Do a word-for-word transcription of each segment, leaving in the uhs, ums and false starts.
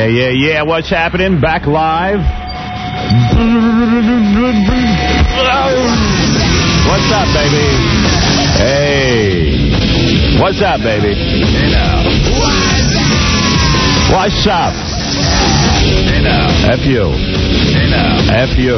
Yeah, yeah, yeah. What's happening? Back live. What's up, baby? Hey. What's up, baby? Hey, now. What's up? Hey, now. F you. Hey, now. F you.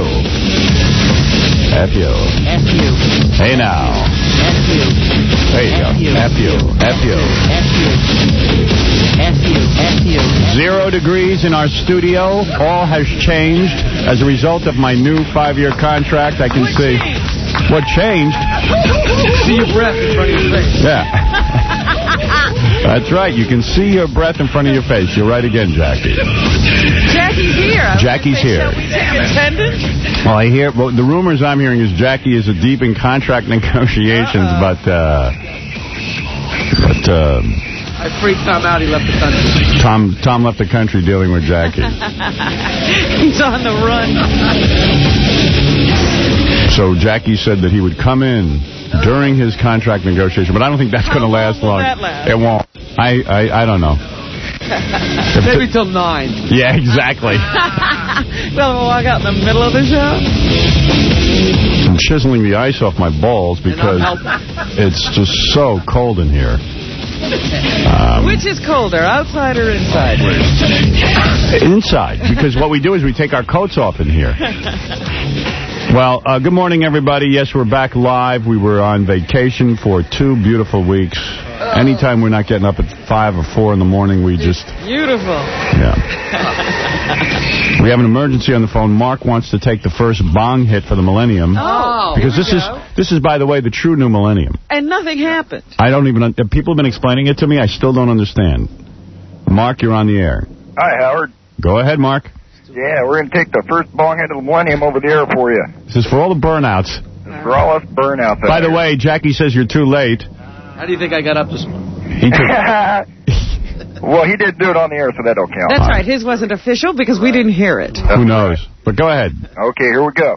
F you. F you. Hey, now. F you. There you go. F you. F you. F you. F you. F you. Zero degrees in our studio. All has changed as a result of my new five-year contract. I can see. What changed? See your breath in front of your face. Yeah. That's right. You can see your breath in front of your face. You're right again, Jackie. Jackie's here. Jackie's here. Attendant? Well, I hear well, the rumors I'm hearing is Jackie is deep in contract negotiations, uh-oh. but uh, but uh, I freaked Tom out. He left the country. Tom Tom left the country dealing with Jackie. He's on the run. So Jackie said that he would come in during his contract negotiation, but I don't think that's going to last long. That last? It won't. I, I, I don't know. Maybe till nine. Yeah, exactly. Well, we'll walk out in the middle of the show. I'm chiseling the ice off my balls because it's just so cold in here. Um, Which is colder, outside or inside? Inside, because what we do is we take our coats off in here. Well, uh, good morning, everybody. Yes, we're back live. We were on vacation for two beautiful weeks. Oh. Anytime we're not getting up at five or four in the morning, we just... Beautiful. Yeah. We have an emergency on the phone. Mark wants to take the first bong hit for the millennium. Oh, because this is, this is, by the way, the true new millennium. And nothing happened. I don't even... People have been explaining it to me. I still don't understand. Mark, you're on the air. Hi, Howard. Go ahead, Mark. Yeah, we're going to take the first bong hit of the millennium over the air for you. This is for all the burnouts. This is for all us burnouts. By the way, Jackie says you're too late. How do you think I got up this morning? He took... Well, he did do it on the air, so that don't count. That's right. His wasn't official because we didn't hear it. That's Who knows? Right. But go ahead. Okay, here we go.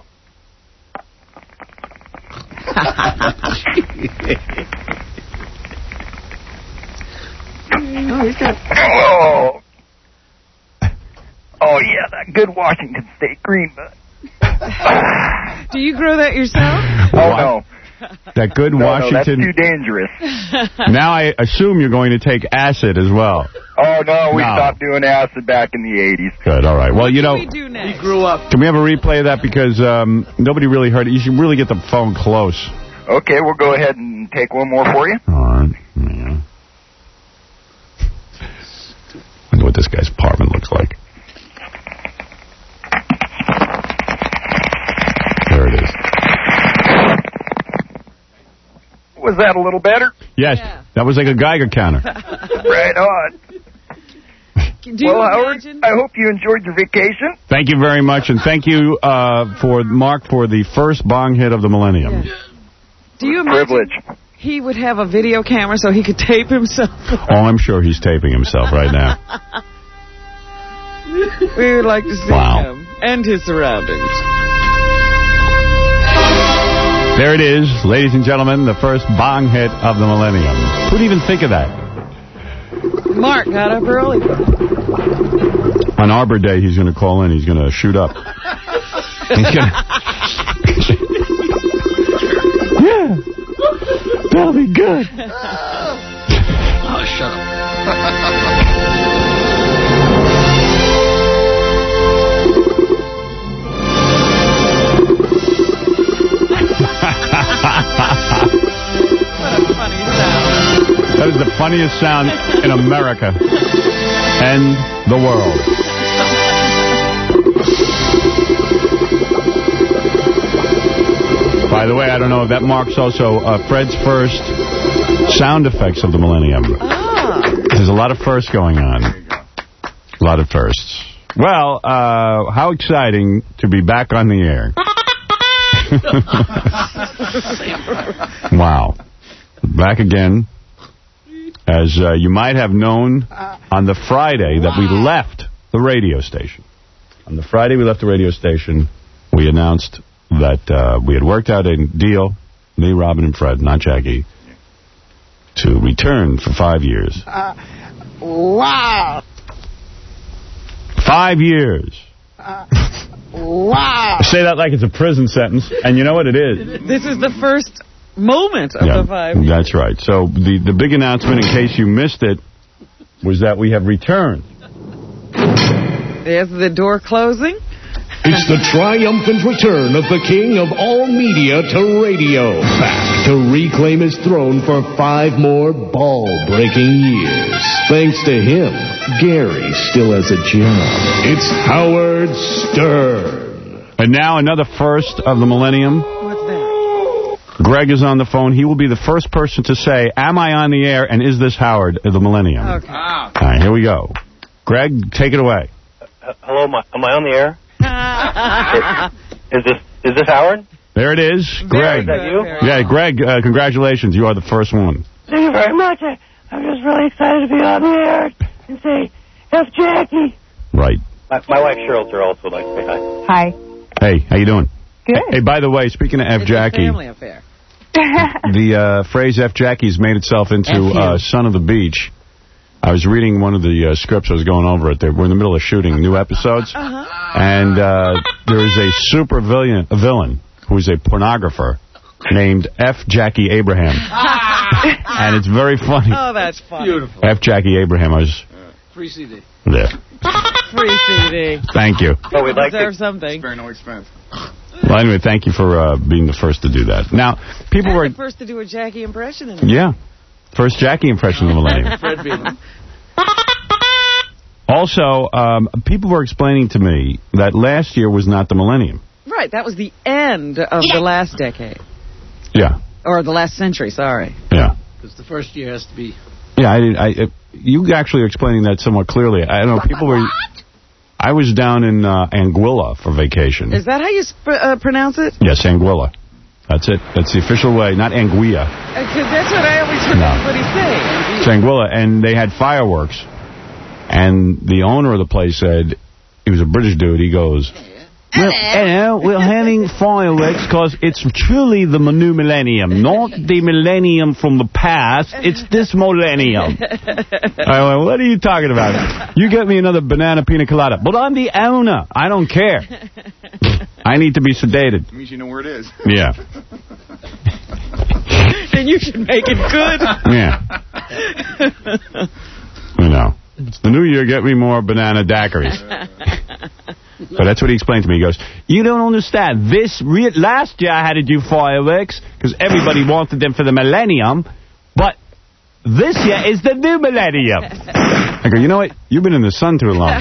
Oh, he's got... Oh. Oh, yeah, that good Washington State green bud. Do you grow that yourself? Oh, no. That good no, Washington... No, that's too dangerous. Now I assume you're going to take acid as well. Oh, no, we no. stopped doing acid back in the eighties. Good, all right. Well, you know... We do next? He grew up. Can we have a replay of that? Because um, nobody really heard it. You should really get the phone close. Okay, we'll go ahead and take one more for you. All right. Yeah. Wonder what this guy's apartment looks like. There it is. Was that a little better? Yes, yeah. That was like a Geiger counter. Right on. Do you well, imagine? Howard, I hope you enjoyed your vacation. Thank you very much, and thank you uh, for Mark for the first bong hit of the millennium. Yeah. Do you imagine privilege. He would have a video camera so he could tape himself? Oh, I'm sure he's taping himself right now. We would like to see wow. him and his surroundings. There it is, ladies and gentlemen, the first bong hit of the millennium. Who'd even think of that? Mark got up early. On Arbor Day, he's going to call in. He's going to shoot up. He's going to... Yeah, that'll be good. Oh, shut up. What a funny sound. That is the funniest sound in America and the world. By the way, I don't know if that marks also uh, Fred's first sound effects of the millennium. Ah. There's a lot of firsts going on. A lot of firsts. Well, uh, how exciting to be back on the air. Wow. Back again. As uh, you might have known on the Friday that we left the radio station. On the Friday we left the radio station, we announced that uh, we had worked out a deal, me, Robin, and Fred, not Jackie, to return for five years. Uh, wow. Five years. Wow. Say that like it's a prison sentence, and you know what it is. This is the first moment of Yeah, the five years. that's right. So the, the big announcement, in case you missed it, was that we have returned. There's the door closing. It's the triumphant return of the king of all media to radio. Back to reclaim his throne for five more ball-breaking years. Thanks to him, Gary still has a job. It's Howard Stern. And now another first of the millennium. What's that? Greg is on the phone. He will be the first person to say, am I on the air, and is this Howard of the millennium? Okay. Wow. All right, here we go. Greg, take it away. Uh, hello, am I, am I on the air? is this is this Howard? There it is. Greg. Is that you? Yeah, Greg, uh, congratulations. You are the first one. Thank you very much. I, I'm just really excited to be on the air and say, F. Jackie. Right. My, my wife Cheryl Turr also would like to say hi. Hi. Hey, how you doing? Good. Hey, by the way, speaking of F. It's Jackie, a family affair. the uh, phrase F. Jackie's made itself into F you. uh, Son of the Beach. I was reading one of the uh, scripts. I was going over it. There. We're in the middle of shooting new episodes. Uh-huh. And uh, there is a super villain, a villain who is a pornographer named F. Jackie Abraham. And it's very funny. Oh, that's funny. Beautiful. F. Jackie Abraham. I was Free C D. there. Free C D. Thank you. Oh, we'd like Deserve to. something. Very no expense. Well, anyway, thank you for uh, being the first to do that. Now, people I'm were... the first to do a Jackie impression. In Yeah. First Jackie impression of the millennium. Fred Beeman. Also, um, people were explaining to me that last year was not the millennium. Right, that was the end of the last decade. Yeah. Or the last century, sorry. Yeah. Because the first year has to be... Yeah, I, did, I, uh, you actually are explaining that somewhat clearly. I don't know, people were... I was down in uh, Anguilla for vacation. Is that how you sp- uh, pronounce it? Yes, Anguilla. That's it. That's the official way, not Anguilla. Because that's what I always heard No. everybody say. It's Anguilla, and they had fireworks. And the owner of the place said, he was a British dude, he goes, well, hello, we're having fireworks because it's truly the new millennium, not the millennium from the past. It's this millennium. I went, what are you talking about? You get me another banana pina colada. But I'm the owner. I don't care. I need to be sedated. It means you know where it is. Yeah. Then you should make it good. Yeah. You know. It's the new year, get me more banana daiquiris. But that's what he explained to me. He goes, you don't understand. This re last year I had to do fireworks because everybody wanted them for the millennium. But this year is the new millennium. I go, you know what? You've been in the sun too long.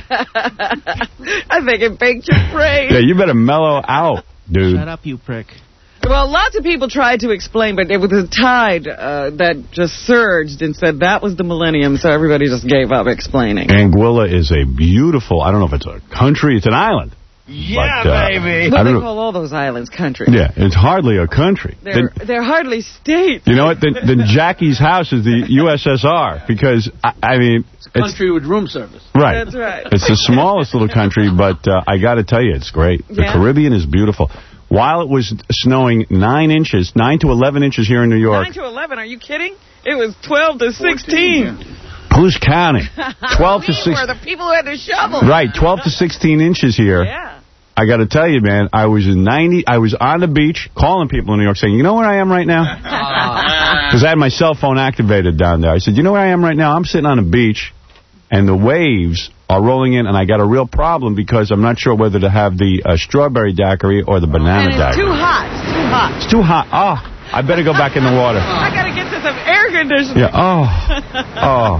I think it baked your brain. Yeah, you better mellow out, dude. Shut up, you prick. Well, lots of people tried to explain, but it was a tide uh, that just surged and said that was the millennium, so everybody just gave up explaining. Anguilla is a beautiful, I don't know if it's a country, it's an island. Yeah, but, uh, baby. Well, I they don't know. call all those islands countries. Yeah, it's hardly a country. They're, Then- they're hardly states. you know what? Then, then Jackie's house is the U S S R because, I, I mean... It's a country with room service. Right. That's right. It's the smallest little country, but uh, I got to tell you, it's great. The Yeah. Caribbean is beautiful. While it was snowing nine inches, nine to eleven inches here in New York, nine to eleven, are you kidding? It was twelve to sixteen. who's counting? twelve to We six. were the people who had to shovel. Right, twelve to sixteen inches here. Yeah. I got to tell you, man, I was in ninety. I was on the beach calling people in New York saying, you know where I am right now? Because I had my cell phone activated down there. I said, you know where I am right now? I'm sitting on a beach, and the waves are rolling in, and I got a real problem because I'm not sure whether to have the uh, strawberry daiquiri or the banana And it's daiquiri. too hot. It's too hot. It's too hot. Oh, I better go back in the water. I got to get to some air conditioning. Yeah. Oh. Oh.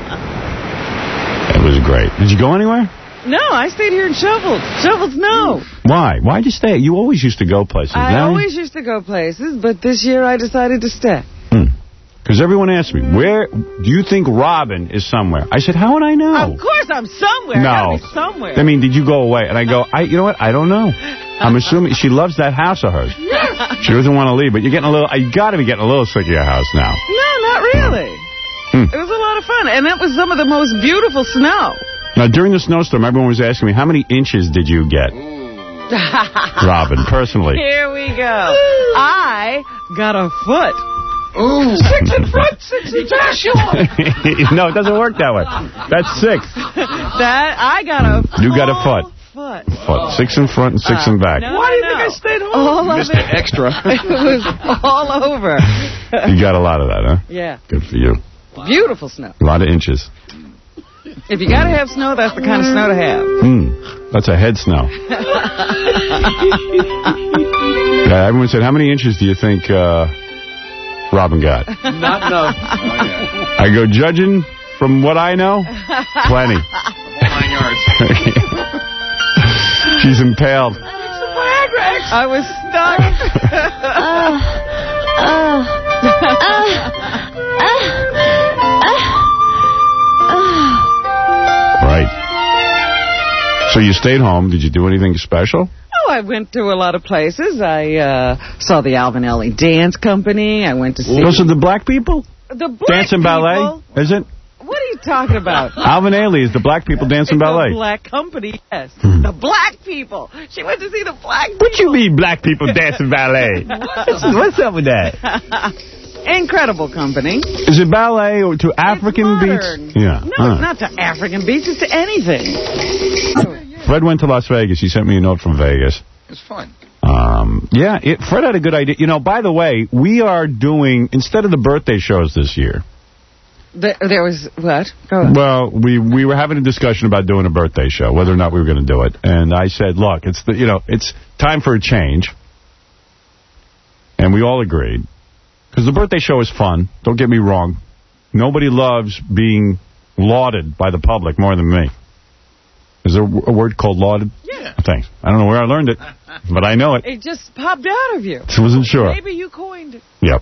It was great. Did you go anywhere? No, I stayed here and shoveled. Shoveled snow. Why? Why'd you stay? You always used to go places. I Now- always used to go places, but this year I decided to stay. Because everyone asked me, where do you think Robin is somewhere? I said, how would I know? Of course I'm somewhere. I No. gotta be somewhere. I mean, did you go away? And I go, I, you know what? I don't know. I'm assuming she loves that house of hers. She doesn't want to leave, but you're getting a little, you got to be getting a little sick of your house now. No, not really. Hmm. It was a lot of fun, and that was some of the most beautiful snow. Now, during the snowstorm, everyone was asking me, how many inches did you get? Robin, personally. Here we go. I got a foot. Ooh. Six in front, six in back. No, it doesn't work that way. That's six. That, I got a You got a foot. foot. Foot. Six in front and six Uh, in back. No, Why do you no. think I stayed home? All of Mister it. Extra. It was all over. You got a lot of that, huh? Yeah. Good for you. Beautiful snow. A lot of inches. If you got to have snow, that's the kind of snow to have. Hmm. That's a head snow. Yeah, everyone said, how many inches do you think uh, Robin got? Not enough. I go, judging from what I know, plenty. Nine yards. She's impaled. I was stuck. Right. So you stayed home. Did you do anything special? Oh, I went to a lot of places. I uh, saw the Alvin Ailey Dance Company. I went to see... Those are the black people? The black Dancing people. ballet? Is it? What are you talking about? Alvin Ailey is the black people dancing ballet. The black company, yes. The black people. She went to see the black people. What you mean black people dancing ballet? What's, what's up with that? Incredible company. Is it ballet or to African modern. beats? Yeah. No, Huh. it's not to African beats. It's to anything. Fred went to Las Vegas. He sent me a note from Vegas. It's fun. Um, yeah, it, Fred had a good idea. You know, by the way, we are doing, instead of the birthday shows this year. The, there was, what? Go on. Well, we, we were having a discussion about doing a birthday show, whether or not we were going to do it. And I said, look, it's the, you know, it's time for a change. And we all agreed. Because the birthday show is fun. Don't get me wrong. Nobody loves being lauded by the public more than me. Is there a word called lauded? Yeah. Thanks. I don't know where I learned it, but I know it. It just popped out of you. I wasn't sure. Maybe you coined it. Yep.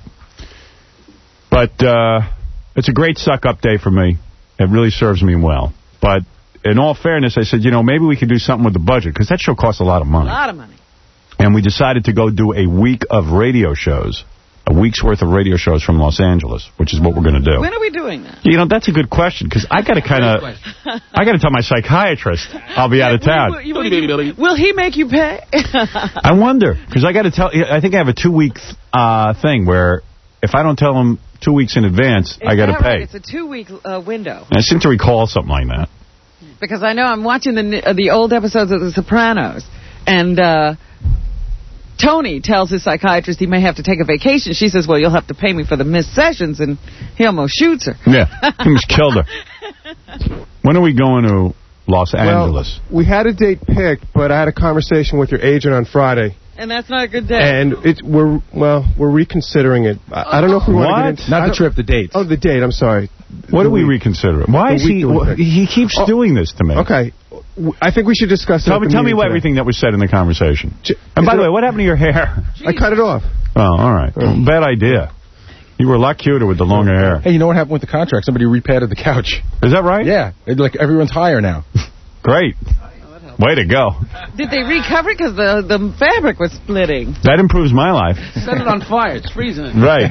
But uh, it's a great suck-up day for me. It really serves me well. But in all fairness, I said, you know, maybe we could do something with the budget, because that show costs a lot of money. A lot of money. And we decided to go do a week of radio shows. A week's worth of radio shows from Los Angeles, which is what we're going to do. When are we doing that? You know, that's a good question, because I got to kind of, I got to tell my psychiatrist I'll be out of town. Will, will, will, will he make you pay? I wonder, because I got to tell, I think I have a two-week uh, thing where if I don't tell him two weeks in advance, Is I got to that pay. right? It's a two-week uh, window. And I seem to recall something like that. Because I know I'm watching the uh, the old episodes of The Sopranos, and uh, Tony tells his psychiatrist he may have to take a vacation. She says, well, you'll have to pay me for the missed sessions, and he almost shoots her. Yeah, he almost killed her. When are we going to Los Angeles? Well, we had a date picked, but I had a conversation with your agent on Friday. And that's not a good day. And it's we're well we're reconsidering it. I, I don't know if we want to get into Not the trip, the date. Oh, the date. I'm sorry. What The do we week. reconsider? Why The is week he? that we picked. He keeps Oh, doing this to me. Okay, W- I think we should discuss it. Tell at me, the tell me meeting what, today. everything that was said in the conversation. J- And is by the there- way, what happened to your hair? I cut it off. Oh, all right. Well, bad idea. You were a lot cuter with the longer hair. Hey, you know what happened with the contract? Somebody repadded the couch. Is that right? Yeah. It, like, everyone's higher now. Great. Way to go. Did they recover it? Because the, the fabric was splitting. That improves my life. Set it on fire. It's freezing. Right.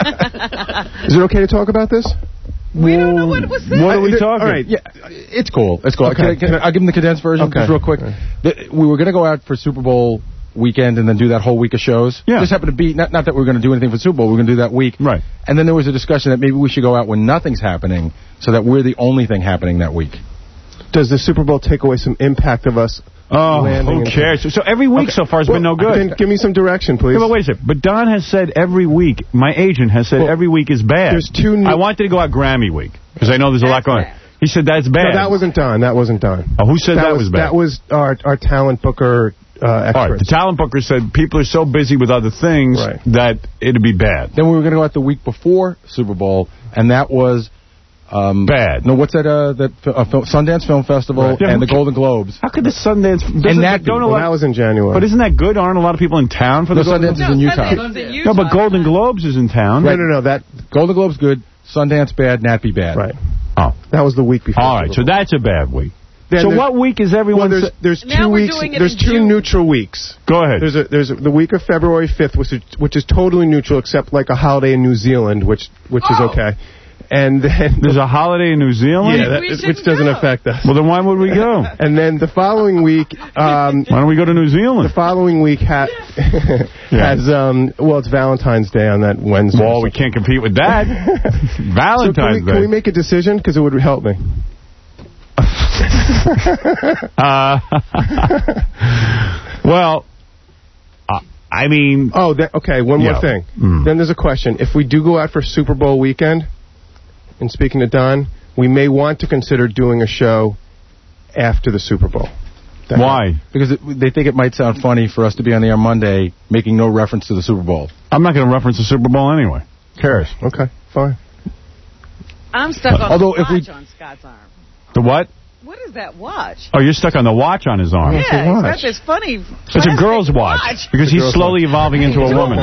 Is it okay to talk about this? We don't know what was said. What are we I- talking? All right. Yeah, it's cool. It's cool. Okay. Can I, can I, I'll give them the condensed version Okay. just real quick. The, we were going to go out for Super Bowl weekend and then do that whole week of shows. Yeah. Just happened to be, not, not that we were going to do anything for Super Bowl, we were going to do that week. Right. And then there was a discussion that maybe we should go out when nothing's happening so that we're the only thing happening that week. Does the Super Bowl take away some impact of us? Oh, landing who in- cares? So every week Okay. so far has Well, been no good. Then give me some direction, please. Yeah, but wait a second. But Don has said every week, my agent has said Well, every week is bad. there's two new- I wanted to go out Grammy week, because I know there's a lot That's going on. bad. He said that's bad. No, that wasn't done. That wasn't done. Oh, who said that, was, bad? That was our our talent booker uh, All right, experts. the talent booker said people are so busy with other things Right. that it'd be bad. Then we were going to go out the week before Super Bowl, and that was... Um, Bad. No, what's that? Uh, that uh, Fil- Sundance Film Festival Right. Yeah, and who the ca- Golden Globes. How could the Sundance... doesn't- And that don't well, allow- that was in January. But isn't that good? Aren't a lot of people in town for the No, Golden Sundance Globes? is in Utah. Sundance is in Utah. No, but Golden Globes is in town. no, no, no. That Golden Globes good, Sundance bad, Natby bad. right. Oh. That was the week before. All right, so Super Bowl. that's a bad week. Then so there's- what week is everyone... Well, there's sa- there's Now two we're weeks. doing it There's in two June. neutral weeks. Go ahead. There's a there's a, the week of February fifth, which is which is totally neutral, except like a holiday in New Zealand, which which Oh. is okay. And then There's a holiday in New Zealand? Yeah, that, which doesn't go. affect us. Well, then why would we go? And then the following week, um, why don't we go to New Zealand? The following week ha has um, well, it's Valentine's Day on that Wednesday. Well, we can't compete with that. Valentine's so can we, Day. Can we make a decision? Because it would help me. uh, well, uh, I mean... Oh, that, okay, one yeah. more thing. Mm. Then there's a question. If we do go out for Super Bowl weekend, and speaking to Don, we may want to consider doing a show after the Super Bowl. That Why? Might, because it, they think it might sound funny for us to be on the air Monday making no reference to the Super Bowl. I'm not going to reference the Super Bowl anyway. Who cares? Okay, fine. I'm stuck on Although the if watch we, on Scott's arm. The what? What is that watch? Oh, you're stuck on the watch on his arm. Yeah, he's got this funny It's a girl's watch, watch. because he's slowly watch. evolving into a woman.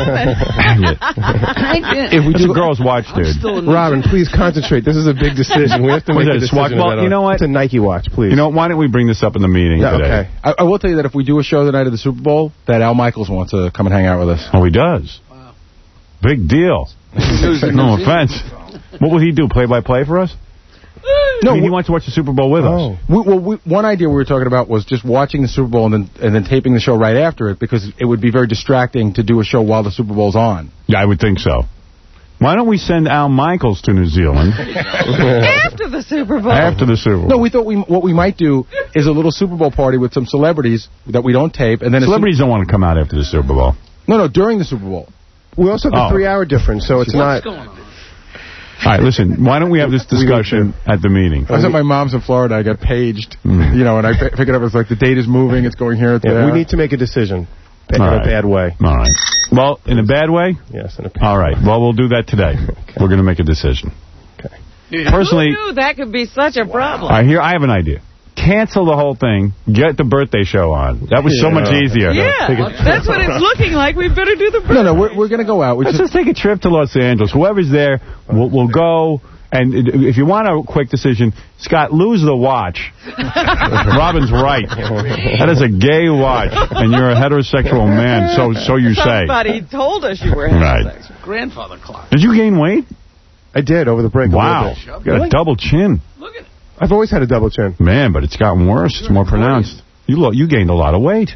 If we it's do, a girl's watch, dude. Robin, please concentrate. This is a big decision. We have to What's make that, a a watch? decision. Well, you know what? It's a Nike watch, please. You know, why don't we bring this up in the meeting yeah, today? Okay. I, I will tell you that if we do a show the night of the Super Bowl, that Al Michaels wants to come and hang out with us. Oh, he does? Wow. Big deal. No offense. What will he do, play-by-play for us? No, I mean, he wants to watch the Super Bowl with oh. us. We, well, we, one idea we were talking about was just watching the Super Bowl and then and then taping the show right after it, because it would be very distracting to do a show while the Super Bowl's on. Yeah, I would think so. Why don't we send Al Michaels to New Zealand? After the Super Bowl. After the Super Bowl. No, we thought we what we might do is a little Super Bowl party with some celebrities that we don't tape. and then Celebrities don't want to come out after the Super Bowl. No, no, during the Super Bowl. We also have oh. a three-hour difference, so it's What's not... going on? All right, listen, why don't we have this discussion at the meeting? I was at my mom's in Florida. I got paged, mm. you know, and I picked it up. It's like the date is moving. It's going here. It's yeah, there. we need to make a decision in All a right. bad way. All right. Well, in a bad way? Yes, in a bad All right. Well, we'll do that today. Okay. We're going to make a decision. Okay. Personally, Who knew that could be such a problem? I hear. I have an idea. Cancel the whole thing. Get the birthday show on. That was so yeah. much easier. Yeah, that's what it's looking like. We better do the birthday. No, no, we're, we're going to go out. We Let's just, just take a trip to Los Angeles. Whoever's there, we'll, we'll go. And if you want a quick decision, Scott, lose the watch. Robin's right. That is a gay watch, and you're a heterosexual man, so so you say. Somebody told us you were Right. heterosexual. Grandfather clock. Did you gain weight? I did over the break. Wow. You got Really? a double chin. Look at it. I've always had a double chin. Man, but it's gotten worse. It's more pronounced. You lo you gained a lot of weight.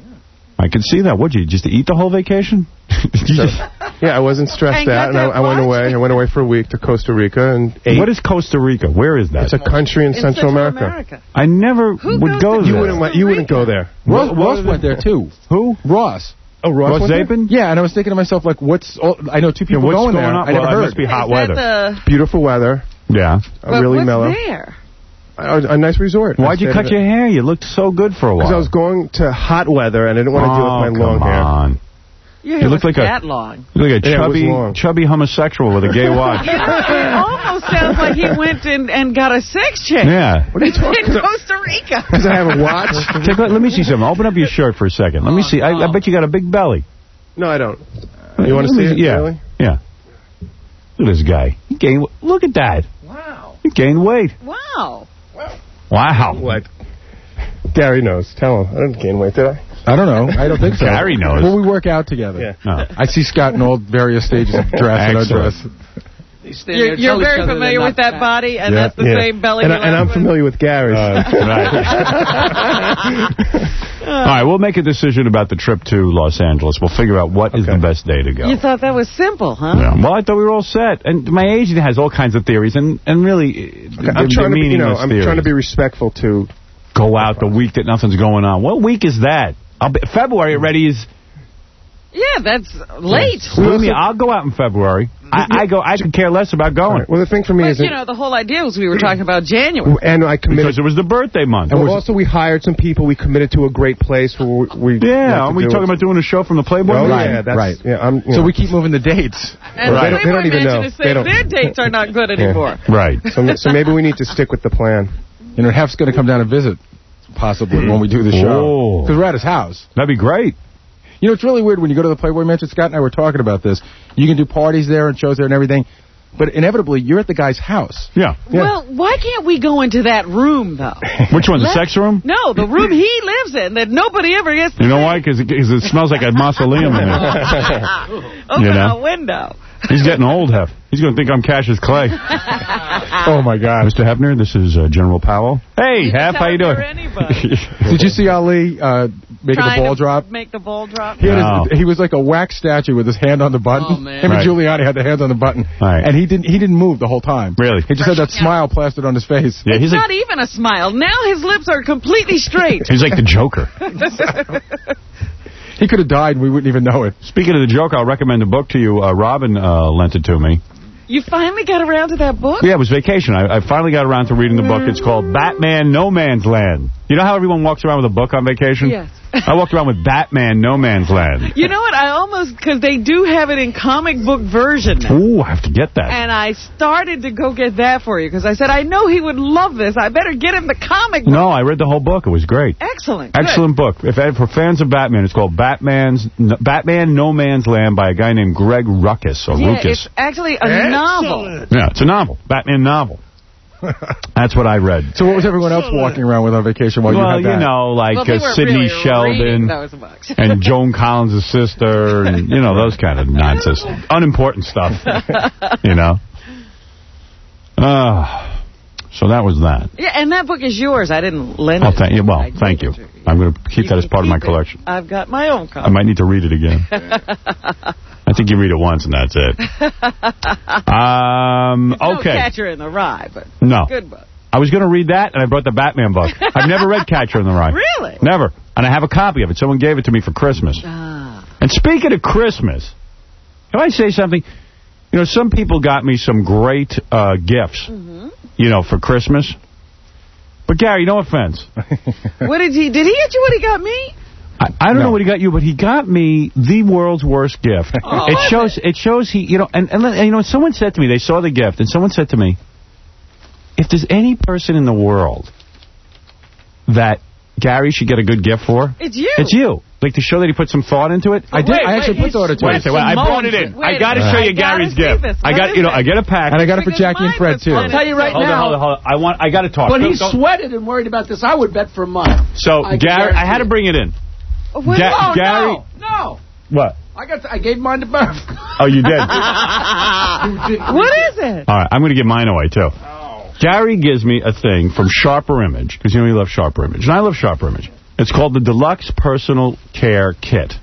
I can see that. What'd you, just eat the whole vacation? Did you just... Yeah, I wasn't stressed And out, and I, got that I went watch? away. I went away for a week to Costa Rica and ate. What is Costa Rica? Where is that? It's a country in, In Central, America. America. I never Who would goes go to there. You wouldn't. let- You wouldn't go there. Ross, What- what Ross are went the- there, too. Who? Ross. Oh, Ross, Ross went there? Zapin? Yeah, and I was thinking to myself, like, what's... All, I know two Yeah, people what's going, going there. on? I never Well, it heard. must be hot Is weather. that the, Beautiful weather. Yeah. Uh, but really what's mellow. there? A, a nice resort. Why'd you cut your hair? You looked so good for a while. Because I was going to hot weather, and I didn't want to oh, deal with my long come hair. on. Your You hair look was like a- that long. You look like a Yeah, it was chubby, long. chubby homosexual with a gay watch. It almost sounds like he went and, and got a sex change. Yeah. What are you talking In about? Costa Rica. Because I have a watch? Take a, let me see something. Open up your shirt for a second. Let me see. I, I bet you got a big belly. No, I don't. You want to see it? Yeah. Really? Yeah. Look at this guy. He gained. Look at that. Wow. He gained weight. Wow. Wow. What? Gary knows. Tell him. I didn't gain weight, did I? I don't know. I don't think so. Gary knows. Well, we work out together. Yeah. No. I see Scott in all various stages of dress and Excellent. undress. They stand there You're, and you're tell each very other familiar they're with not that fat. body, and Yeah. that's the Yeah. same belly. And, I, you and have I'm with? familiar with Gary's. Right. All right, we'll make a decision about the trip to Los Angeles. We'll figure out what is Okay. the best day to go. You thought that was simple, huh? Yeah. Well, I thought we were all set. And my agent has all kinds of theories, and, and really, Okay, they're, I'm trying to be, you know, meaningless I'm theories. trying to be respectful to. Go out the week that nothing's going on. What week is that? I'll be, February already is... Yeah, that's late. Screw me, I'll go out in February. I, I go. I could care less about going. Right. Well, the thing for me But, is, you know, the whole idea was we were talking about January. and I committed. Because it was the birthday month. And also, we hired some people. We committed to a great place where we. we Yeah, like aren't we do talking it. about doing a show from the Playboy? Oh, Right. yeah, that's, right. Yeah, I'm, you So know. we keep moving the dates. And Right. the They don't Playboy even know. Mansion is They saying don't- their dates are not good anymore. Right. So, so maybe we need to stick with the plan. You know, Hef's going to come down and visit, possibly, when we do the show. Oh. Because we're at his house. That'd be great. You know, it's really weird when you go to the Playboy Mansion. Scott and I were talking about this. You can do parties there and shows there and everything. But inevitably, you're at the guy's house. Yeah. Yeah. Well, why can't we go into that room, though? Which one? The Let- sex room? No, the room he lives in that nobody ever gets to You know see. why? Because it, 'cause it smells like a mausoleum in there. Open You know? a window. He's getting old, Hef. He's going to think I'm Cassius Clay. Oh, my God. Mister Hefner, this is uh, General Powell. Hey, Hef, how you doing? Did you see Ali uh, making Trying the ball to drop? Make the ball drop. He, had No. his, he was like a wax statue with his hand on the button. Oh, man. Him Right. and Giuliani had their hands on the button. Right. And he didn't he didn't move the whole time. Really? He just had that smile plastered on his face. Yeah, It's he's not like, even a smile. Now his lips are completely straight. he's like the Joker. He could have died and we wouldn't even know it. Speaking of the Joker, I'll recommend a book to you. Uh, Robin uh, lent it to me. You finally got around to that book? Yeah, it was vacation. I, I finally got around to reading the book. It's called Batman No Man's Land. You know how everyone walks around with a book on vacation? Yes. I walked around with Batman No Man's Land. You know what? I almost, because they do have it in comic book version now. Ooh, I have to get that. And I started to go get that for you because I said, I know he would love this. I better get him the comic book. No, I read the whole book. It was great. Excellent. Good. Excellent book. If for fans of Batman, it's called Batman's Batman No Man's Land by a guy named Greg Ruckus or Yeah, Ruckus. it's actually a novel. Yeah, it's a novel. Batman novel. That's what I read. So what was everyone else walking around with on vacation while well, you had that? you know, like Well, uh, they were Sidney really Sheldon reading those books. and Joan Collins' sister and, you know, those kind of nonsense. Unimportant stuff. You know? Uh, so that was that. Yeah, and that book is yours. I didn't lend Oh, it. thank you. Well, I thank you. gave it to I'm going to keep You that as can part of my keep it. collection. I've got my own I copy. might need to read it again. I think you read it once and that's it. Um, No okay. Catcher in the Rye, but No. good book. I was going to read that, and I brought the Batman book. I've never read Catcher in the Rye. Really? Never. And I have a copy of it. Someone gave it to me for Christmas. Ah. And speaking of Christmas, can I say something? You know, some people got me some great uh, gifts, Mm-hmm. you know, for Christmas. But, Gary, no offense. What did he, did he get you what he got me? I, I don't No. know what he got you, but he got me the world's worst gift. Oh. It shows, it shows he, you know, and, and, and, you know, someone said to me, they saw the gift, and someone said to me, if there's any person in the world that Gary should get a good gift for, It's you. it's you. Like, to show that he put some thought into it. I did. Wait, I actually wait, put thought into Wait a it. second. Wait, I brought it in. Wait I got to a show minute. you I gotta Gary's see gift. this. I What got, is you know, it? I get a pack. And I got it for Because Jackie and mine Fred, was too. fun. I'll tell you right hold now. on, hold on, hold on. I want, I got to talk. When he Don't- don't- sweated and worried about this, I would bet for mine. So, I can Gary, I had to guarantee bring it in. What? Ga- No, Gary, no, no. what? I got. I gave mine to Murph. Oh, you did? What is it? All right, I'm going to give mine away, too. Gary gives me a thing from Sharper Image, because you know he loves Sharper Image, and I love Sharper Image. It's called the Deluxe Personal Care Kit.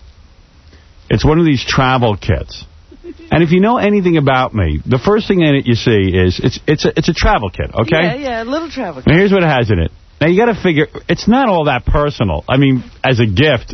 It's one of these travel kits. And if you know anything about me, the first thing in it you see is it's it's a, it's a travel kit, okay? Yeah, yeah, a little travel. Now, here's what it has in it. Now, you got to figure, it's not all that personal. I mean, as a gift,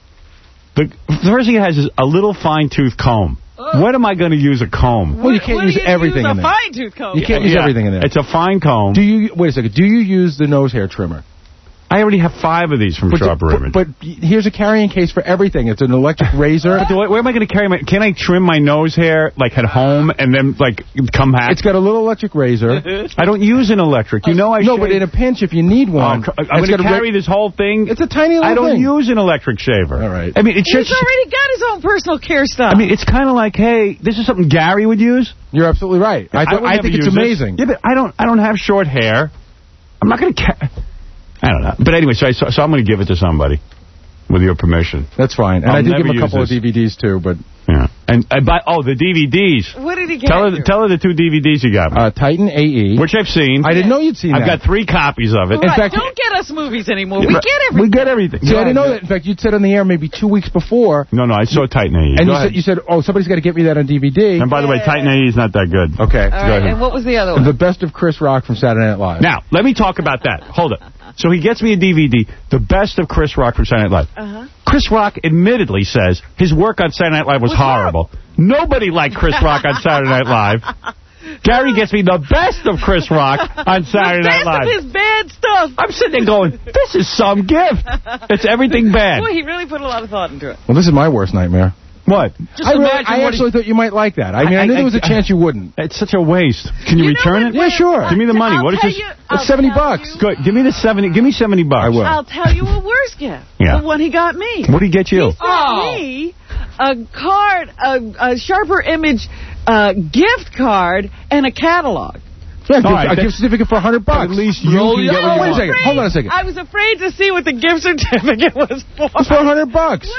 the, the first thing it has is a little fine-tooth comb. Oh. What am I going to use a comb? Well, you can't What use do you everything use in a there. fine-tooth comb? You can't use Yeah, everything in there. It's a fine comb. Do you, wait a second, do you use the nose hair trimmer? I already have five of these from But, Sharper but, Image. but here's a carrying case for everything. It's an electric razor. But do I- where am I going to carry my... Can I trim my nose hair, like, at home, and then, like, come back? It's got a little electric razor. I don't use an electric. You know I No, shave- but in a pinch, if you need Oh, one, cr- I'm it's going to got a carry re- this whole thing. It's a tiny little I don't thing. use an electric shaver. All right. I mean, it's He's just... already got his own personal care stuff. I mean, it's kind of like, hey, this is something Gary would use. You're absolutely right. I, th- would I never think it's use amazing. This. Yeah, but I don't. I don't have short hair. I'm not going to. Ca- I don't know. But anyway, so, I, so, so I'm going to give it to somebody, with your permission. That's fine. And I'll I did never give him a use couple this. of D V Ds, too, but... Yeah. And, and by, oh, the D V Ds. What did he get Tell you? her, tell her the two D V Ds you got me. Uh, Titan A E. Which I've seen. I didn't know you'd seen I've that. got three copies of it. Right, in fact- don't get us movies anymore. We Right. get everything. We get everything. See, Go I didn't know ahead. that. In fact, you'd said on the air maybe two weeks before, No, no, I saw Titan A E. and Go you ahead. said, you said, oh, somebody's got to get me that on D V D. And by the way, Titan A E is not that good. Okay. All right, and what was the other one? The best of Chris Rock from Saturday Night Live. Now, let me talk about that. Hold it. So he gets me a D V D, the best of Chris Rock from Saturday Night Live. Uh-huh. Chris Rock admittedly says his work on Saturday Night Live was, Was horrible. Nobody liked Chris Rock on Saturday Night Live. Gary gets me the best of Chris Rock on Saturday the Night best Live. of his bad stuff. I'm sitting there going, this is some gift. It's everything bad. Boy, he really put a lot of thought into it. Well, this is my worst nightmare. What? Just I, really, imagine I what actually thought you might like that. I mean, I, I- knew I- there was a I- chance you wouldn't. It's such a waste. Can you, You know return what, it? Yeah, sure. Give me the money. I'll What is tell this? you- It's I'll seventy tell bucks. you- Good. Give me the seventy. Give me seventy bucks. I will. I'll tell you a worse gift. Yeah. The one he got me. What did he get you? He sent Oh. me a card, a, a Sharper Image uh, gift card, and a catalog. Yeah, All gift- right, a that- gift certificate for a hundred bucks. At least you Roll can your get what Wait you a want. second. Hold on a second. I was afraid to see what the gift certificate was for. It's for a hundred bucks. What am I?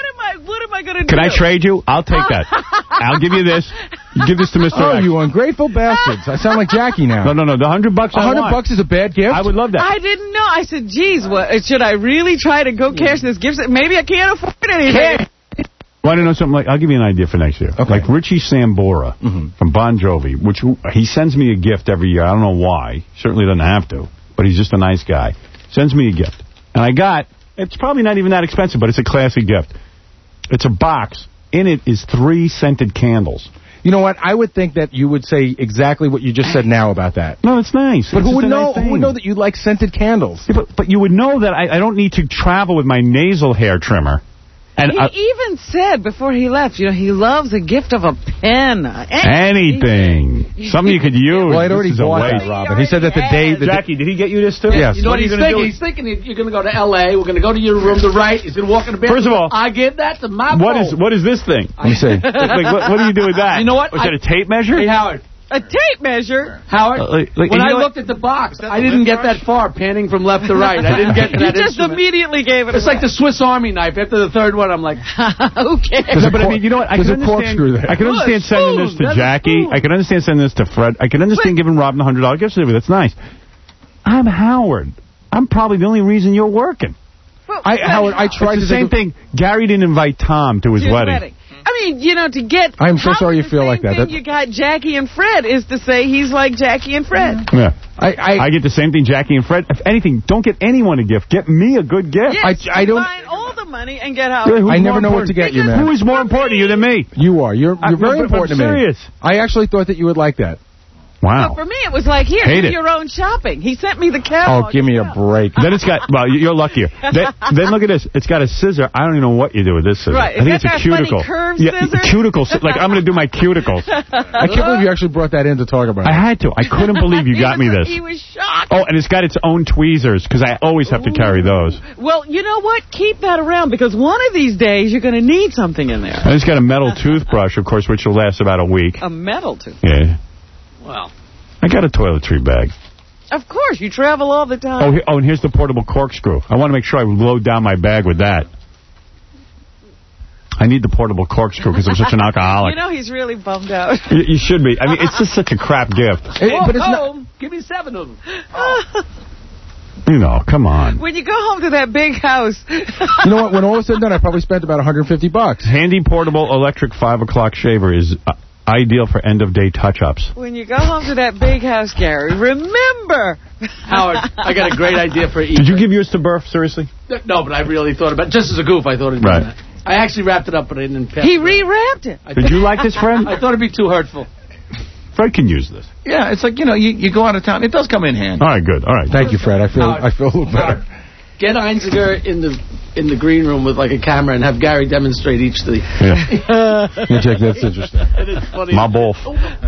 what am I going to do? Can I trade you? I'll take that. I'll give you this. You give this to Mister Oh, X. you ungrateful bastards. I sound like Jackie now. No, no, no. The hundred bucks A I hundred want. bucks is a bad gift? I would love that. I didn't know. I said, geez, what, should I really try to go cash this gift? Maybe I can't afford anything. Want to know something? Like, I'll give you an idea for next year. Okay. Like Richie Sambora Mm-hmm. from Bon Jovi, which he sends me a gift every year. I don't know why. Certainly doesn't have to, but he's just a nice guy. Sends me a gift. And I got, it's probably not even that expensive, but it's a classy gift. It's a box. In it is three scented candles. You know what? I would think that you would say exactly what you just said now about that. No, it's nice. But It's who just would a know? nice Who would thing. know that you like scented candles? Yeah, but, but you would know that I, I don't need to travel with my nasal hair trimmer. And He uh, even said before he left, you know, he loves a gift of a pen. anything. Something you could use. Well, I'd already This is a bought waste. that, Robin. He said that the day... The Jackie, did he get you this too? Yes. You know what, What are he's you gonna thinking? do? He's thinking you're going to go to L A. We're going to go to your room to write. He's going to walk in the bedroom. First of all, I give that to my What phone. is what is this thing? Let me see. like, what, what do you do with that? You know what? Was I- that a tape measure? Hey, Howard. A tape measure. Howard, Uh, like- like- when you I know looked at the box, I didn't get that far, panning from left to right. I didn't get to You that just instrument. immediately gave it It's away. like the Swiss Army knife. After the third one, I'm like, Who cares? There's No, a but I cor- mean, you know what? I there's can a corkscrew understand. there. I can Look, understand sending this spoon. to That's a Jackie. spoon. I can understand sending this to Fred. I can understand giving Robin a hundred dollar gift certificate. That's nice. I'm Howard. I'm probably the only reason you're working. Well, I, Howard, I tried It's to the same think thing. Gary didn't invite Tom to his His wedding. wedding. I mean, you know, to get... I'm so Howard, sorry you the feel same like that. thing That- you got Jackie and Fred is to say he's like Jackie and Fred. Yeah. I, I, I get the same thing Jackie and Fred. If anything, don't get anyone a gift. Get me a good gift. Yes, I- I don't- combine all the money and get Really, Howard. who's I never more know what important? to get you, Because man. Who is more important to you than me? You are. You're, I- you're very but- but important I'm to me. serious. I actually thought that you would like that. Wow. But for me, it was like, here, Hate do it. your own shopping. He sent me the Oh, catalog. give me a break. Then it's got, well, you're luckier. Then, then look at this. It's got a scissor. I don't even know what you do with this scissor. Right. I think Is it's that a that funny cuticle. curved yeah, scissor? Cuticle. sci- Like, I'm going to do my cuticles. I can't believe you actually brought that in to talk about I it. had to. I couldn't believe you He got was- me this. He was shocked. Oh, and it's got its own tweezers, because I always have to carry those. Well, you know what? Keep that around, because one of these days you're going to need something in there. And it's got a metal toothbrush, of course, which will last about a week. A metal tooth. Yeah. wow. I got a toiletry bag. Of course, you travel all the time. Oh, he- oh, and here's the portable corkscrew. I want to make sure I load down my bag with that. I need the portable corkscrew because I'm such an alcoholic. You know he's really bummed out. You, you should be. I mean, it's just such a crap gift. It- Walk but it's not. home. Give me seven of them. You know, come on. When you go home to that big house. You know what? When all is said and done, I probably spent about one hundred fifty bucks. Handy portable electric five o'clock shaver is uh, ideal for end of day touch ups. When you go home to that big house, Gary, remember. Howard, I got a great idea for each. Did you give yours to Burf? Seriously? No, but I really thought about it. Just as a goof, I thought it'd Right. do that. I actually wrapped it up, but I didn't pass He it. rewrapped it. I Did you like this, friend? I thought it'd be too hurtful. Fred can use this. Yeah, it's like, you know, you, you go out of town. It does come in handy. All right, good. All right. Thank you, Fred. I feel Howard, I feel a little better. Howard, get Einziger in the in the green room with like a camera and have Gary demonstrate each of the. Yeah. Yeah, Jack, that's interesting. It is funny. My wolf.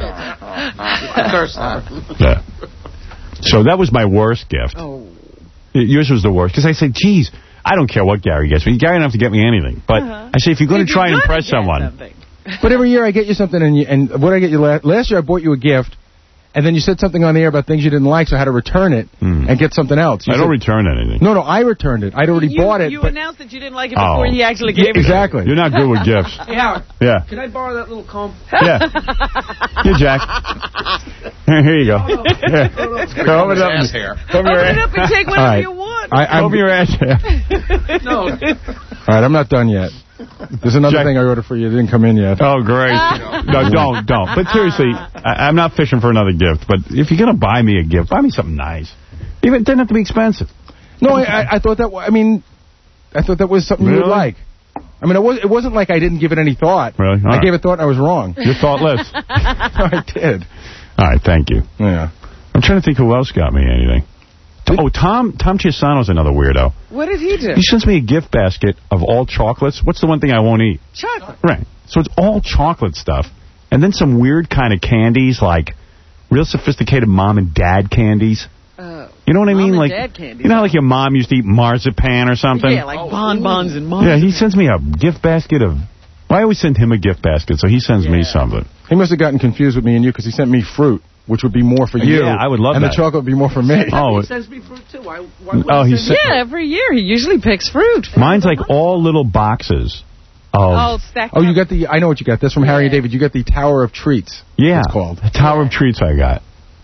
Curse. Yeah. So that was my worst gift. Oh. Yours was the worst. Because I said, geez, I don't care what Gary gets me. Gary don't have to get me anything. But Uh-huh. I say, if you're going If to try and you're gonna impress get someone. something. But every year I get you something, and you, and what I get you last, last year I bought you a gift, and then you said something on the air about things you didn't like, so I had to return it Hmm. and get something else. You I don't said- return anything. No, no, I returned it. I'd already you, bought it. You but announced that you didn't like it before Oh. he actually Yeah, gave it. exactly. You're not good with gifts. Hey, Howard, Yeah. can I borrow that little comb? Yeah. Here, Jack. Here, here you go. Yeah. Go open it up. Ass hair. Open your Open it ass. up and take All whatever right. you want. I, I'm, Open your ass. No. all right, I'm not done yet. There's another Jack- thing I ordered for you. It didn't come in yet. Oh, great. No, don't, don't. But seriously, I, I'm not fishing for another gift. But if you're going to buy me a gift, buy me something nice. Even, it doesn't have to be expensive. No, I, I, I thought that. wa- I mean, I thought that was something you would Really? like. I mean, it was. It wasn't like I didn't give it any thought. Really? All I right. gave it thought and I was wrong. You're thoughtless. I did. All right, thank you. Yeah. I'm trying to think who else got me anything. Oh, Tom Tom Chiasano's another weirdo. What did he do? He sends me a gift basket of all chocolates. What's the one thing I won't eat? Chocolate. Right. So it's all chocolate stuff. And then some weird kind of candies, like real sophisticated mom and dad candies. Uh, You know what I Mom mean? and Like, dad candies. you know how like your mom used to eat marzipan or something? yeah, like bonbons and mom. Yeah, he sends me a gift basket of... Well, I always send him a gift basket, so he sends me Yeah. something. He must have gotten confused with me and you because he sent me fruit, which would be more for you. Yeah, I would love and that. And the chocolate would be more for me. Oh, He sends me fruit too. Why, why would Oh, he he send sent- me Yeah, every year he usually picks fruit. mine's like all little boxes Oh, stacked Oh, you up. got the, I know what you got. This from Harry and David. You got the Tower of Treats. Yeah. It's called. The Tower of Treats I got.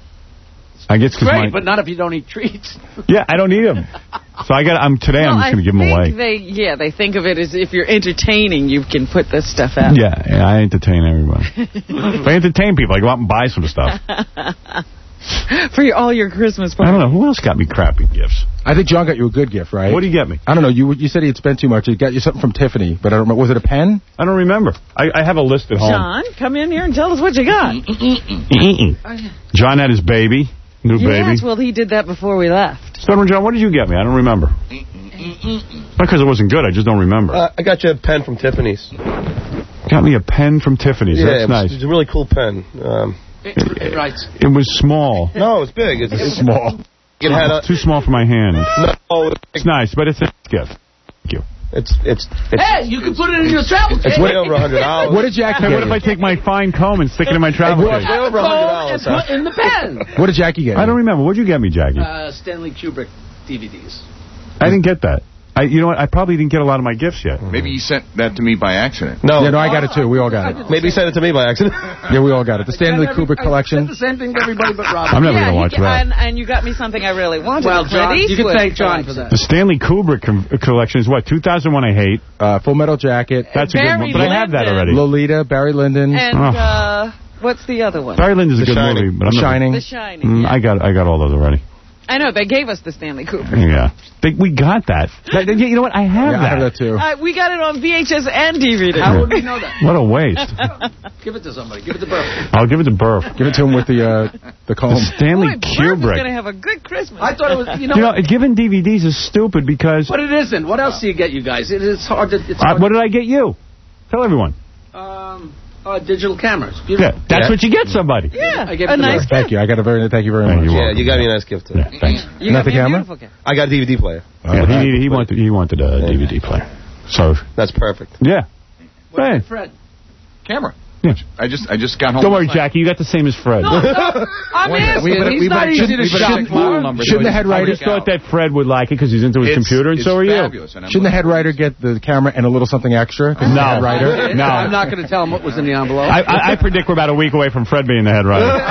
I guess because Great, my... but not if you don't eat treats. Yeah, I don't need them. So I got. I'm today. Well, I'm just going to give them I away. think They, yeah, they think of it as if you're entertaining, you can put this stuff out. Yeah, yeah, I entertain everybody. If I entertain people, I go out and buy some stuff. For your, all your Christmas I parties. don't know. Who else got me crappy gifts? I think John got you a good gift, right? What did he get me? I don't know. You you said he had spent too much. He got you something from Tiffany, but I don't remember. Was it a pen? I don't remember. I, I have a list at home. John, come in here and tell us what you got. John had his baby, new Yes, baby. well, he did that before we left. Stubborn John, what did you get me? I don't remember. Not because it wasn't good. I just don't remember. Uh, I got you a pen from Tiffany's. Got me a pen from Tiffany's. Yeah, That's it was, nice. It's a really cool pen. Um, It, right. It was small. no, it's big. It's, it's Small. It had a, It's too small for my hand. no, It's nice, but it's a gift. Thank you. it's it's it's, Hey, you can put it in your travel it's kit. way over a hundred dollars. What did Jackie Hey, get what if you? I take my fine comb and stick it in my travel It's case? way over a hundred dollars. and put in the pen. What did Jackie get I you? don't remember. What'd you get me, Jackie? Uh, Stanley Kubrick D V Ds. I didn't get that. I, you know what? I probably didn't get a lot of my gifts yet. Maybe you sent that to me by accident. No, Yeah, no, I got it too. We all got it. maybe he sent it to me by accident. Yeah, we all got it. The Stanley I said Kubrick every- I collection. said the same thing to everybody but Robin. I'm never yeah, going to watch he, that. and, and you got me something I really wanted. Well, the Clint John, you can Eastwood thank John for collection. The that. Stanley Kubrick com- collection is what? two thousand one I Hate. Uh, Full Metal Jacket. That's a good Barry one, but I have that Lyndon. already. Lolita, Barry Lyndon. And Oh. uh, what's the other one? Barry Lyndon's a The good Shining. movie, but The I'm never- Shining. The Shining. Mm, yeah. I got I got all those already. I know, they gave us the Stanley Kubrick. Yeah. They, we got that. That- You know what? I have Yeah, I that. have that too. Uh, we got it on V H S and D V D. How would we know that? What a waste. Give it to somebody. Give it to Burke. I'll give it to Burf. Give it to him with the uh, the comb. The Stanley Boy, Burke is going to Kubrick. have a good Christmas. I thought it was, you know, You know, giving D V Ds is stupid because... but it isn't. What else do you get, you guys? It is hard to. It's Uh, hard what did I get you? Tell everyone. Um, uh, digital cameras. Yeah, Beautiful. that's Yeah. what you get somebody. yeah, I gave a it to nice Burke. Thank you. I got a very thank you very Thank much. you. Yeah, you got me a nice gift today. Yeah, thanks. You Not got the me a camera? beautiful gift. I got a D V D player. Yeah, he, needed, he wanted he wanted a D V D player. So, That's perfect. yeah. What's Hey. it, Fred? Camera. Yeah. I just I just got home. Don't worry, last night. Jackie. You got the same as Fred. No, no, I'm Wait a minute, asking. we better- He's we not better- easy shouldn't- to we better- shop shouldn't- for. number. Shouldn't the head I writer just thought that Fred would like it because he's into his It's- computer, and it's so are you. fabulous, and I'm Shouldn't the head like- writer get the camera and a little something extra? 'Cause he's the No. head writer. No. I'm not going to tell him what was in the envelope. I, I, I predict we're about a week away from Fred being the head writer. no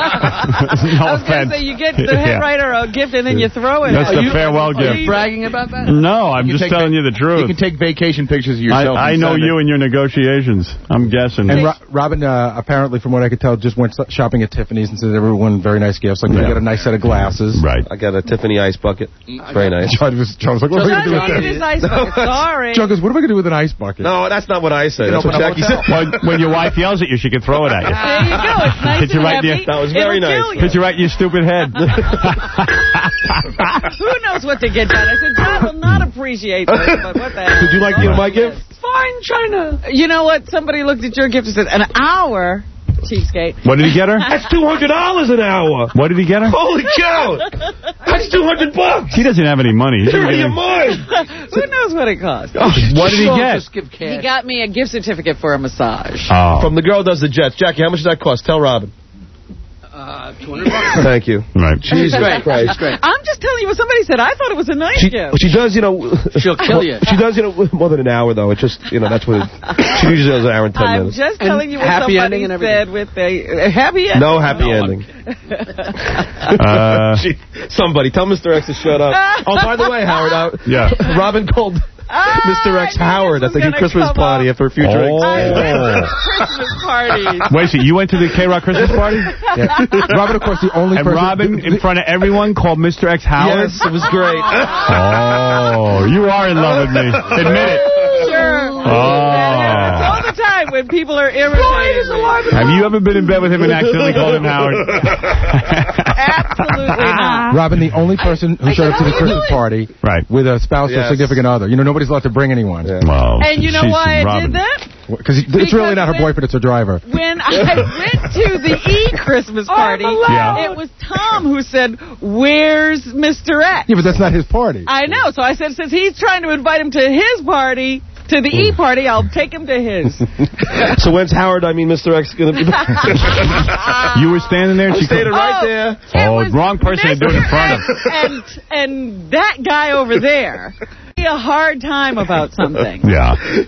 I was going offense. to say, you get the head Yeah. writer a gift and then you throw it. That's out. the You- farewell Are gift. you bragging about that? No, I'm You just take telling va- you the truth. You can take vacation pictures of I, yourself. I and know send you it. and your negotiations. I'm guessing. And Ro- Robin, uh, apparently, from what I could tell, just went shopping at Tiffany's and sent everyone very nice gifts. Like, Yeah. they got a nice set of glasses. Right. I got a Tiffany ice bucket. It's very nice. John was, John was like, what am I going to do John with needed that? his ice bucket. Sorry. John goes, what am I going to do with an ice bucket? No, that's not what I say. You That's can what open a Jackie said. hotel. When, when your wife yells at you, she can throw it at you. There you go. It's nice Hit you and right in heavy. the- That was very It'll nice. kill you. Hit you right in your stupid head. Who knows what to get done? I said, John will not appreciate this, but what the hell? Did you like you know, my gift? Fine, China. You know what? Somebody looked at your gift and said, an hour, cheapskate. What did he get her? That's two hundred dollars an hour. What did he get her? Holy cow! That's two hundred bucks. He doesn't have any money. He You're doesn't out of your get mind. Who knows what it cost? any- What did he Don't get? Just give cash. He got me a gift certificate for a massage. Oh. From the girl who does the jets. Jackie, how much does that cost? Tell Robin. uh, two hundred bucks. Thank you. Right. Jesus Great. Christ. She's great. I'm just telling you what somebody said. I thought it was a nice She, gift. she does, you know... She'll kill you. She does, you know, more than an hour, though. It's just, you know, that's what it... She usually does an hour and ten I'm minutes. just And telling you what happy somebody ending and everything. said with a uh, happy ending. No happy ending. Uh, She, somebody, tell Mister X to shut up. Oh, by the way, Howard, uh, Yeah. Robin called Ah, Mister X I knew Howard this at the was gonna Christmas come party up. at her future Oh. I ex. went to Christmas parties. Wait a second. You went to the K-Rock Christmas party? Yeah. Robin, of course, the only And person... Robin, in front of everyone, called Mister X Howard? Yes, it was great. Oh, you are in love with me. Admit it. Sure. Oh. That happens all the time when people are irritated. Have you ever been in bed with him and accidentally called him Howard? Absolutely not. Robin, the only person who showed up to the Christmas party Right. with a spouse or Yes. significant other. You know, nobody's allowed to bring anyone. Yeah. Well, And you know she's why I Robin. did that? Because it's really not her when- boyfriend, it's her driver. When I went to the E-Christmas party, Yeah. it was Tom who said, where's Mister X? Yeah, but that's not his party. I know, so I said, since he's trying to invite him to his party, to the E party, I'll take him to his. So when's Howard, I mean Mister X, going to be back? You were standing there and I'm she standing called- right Oh, there. It Oh, was wrong person to do it in front of. And, and that guy over there, he had a hard time about something. Yeah.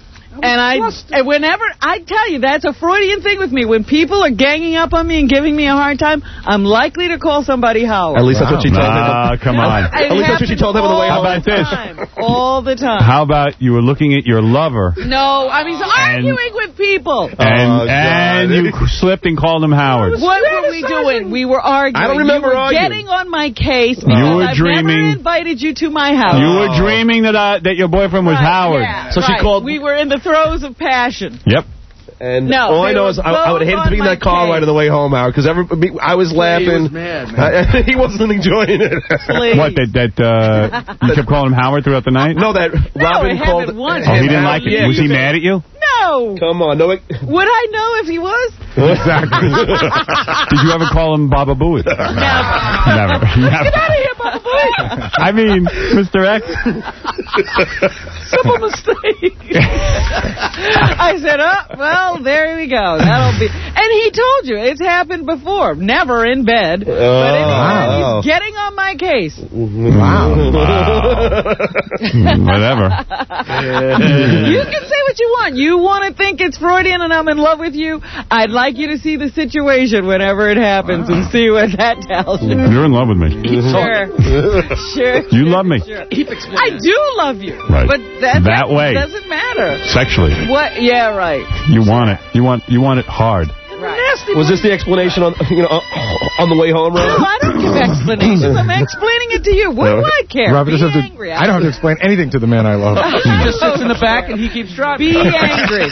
And I, and whenever, I tell you, that's a Freudian thing with me. When people are ganging up on me and giving me a hard time, I'm likely to call somebody Howard. At least that's what she told him. Ah, come on. At least that's what she told him on the way How home. about this? Time, all the time. How about you were looking at your lover No, I mean, arguing with people. and Oh, and you slipped and called him Howard? What were we doing? We were arguing. I don't remember you were arguing. getting on my case because You were I've dreaming- never invited you to my house. You were dreaming that uh, that your boyfriend was Right, Howard. yeah, So she right. called- We were in the throes of passion. Yep. And No, all I they know were is I, I would have hated both to be in on that my car case. ride on the way home, Howard, because I was laughing. He was mad, man. I- he wasn't enjoying it. Please. What, that, that uh, you kept calling him Howard throughout the night? No, that Robin it called. happened once. Oh, he didn't like it? Yeah, Was he you said- mad at you? No. Come on, no. It, Would I know if he was? Exactly. Did you ever call him Baba Booey? Never. Never. Never. Get out of here, Baba Boy. I mean, Mister X. Simple mistake. I said, oh, well, there we go. That'll be. And he told you, it's happened before. Never in bed. but anyway, wow. he's getting on my case. Wow. Whatever. You can say what you want. You want to think it's Freudian and I'm in love with you? I'd like you to see the situation whenever it happens and see what that tells you. You're in love with me. Sure. Sure. You love me. Sure. I do love you. Right. But that, That way. doesn't matter. Sexually. What? Yeah, right. You want it. You want you want it hard. was this the explanation on you know on the way home, No, Robin? I don't give explanations. I'm explaining it to you. What do I care? Robin Be doesn't have to, angry. I don't have to explain anything to the man I love. He just sits in the back and he keeps driving. Be angry.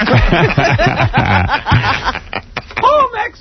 Home, X.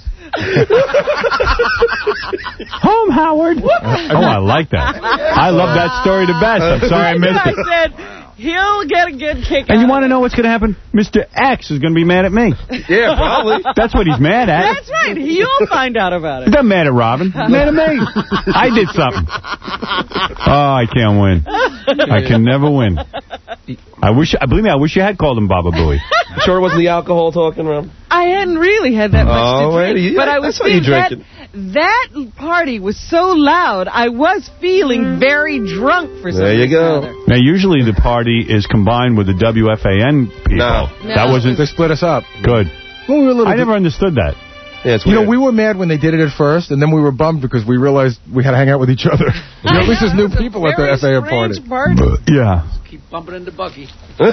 Home, Howard. Oh, I like that. I love that story the best. I'm sorry I missed I it. said he'll get a good kick And out you of want to know what's going to happen? Mister X is going to be mad at me. Yeah, probably. That's what he's mad at. That's right. You'll find out about He's it. not mad at Robin. He's mad at me. I did something. Oh, I can't win. I can never win. I wish, I believe me, I wish you had called him Baba Booey. Sure, it wasn't the alcohol talking, Rob? I hadn't really had that much Oh, to drink, wait, you- but I was that's what you feeling that, drinking. that party was so loud. I was feeling very drunk for some There you reason or go. other. Now, usually the party is combined with the W F A N people. No. That No. wasn't They split us up. good. Well, we were a little I never understood that. Yeah, it's You weird. know, we were mad when they did it at first, and then we were bummed because we realized we had to hang out with each other. You know, at least there's new It was a people at the very F A N party. strange party. Yeah. Keep bumping into Bucky.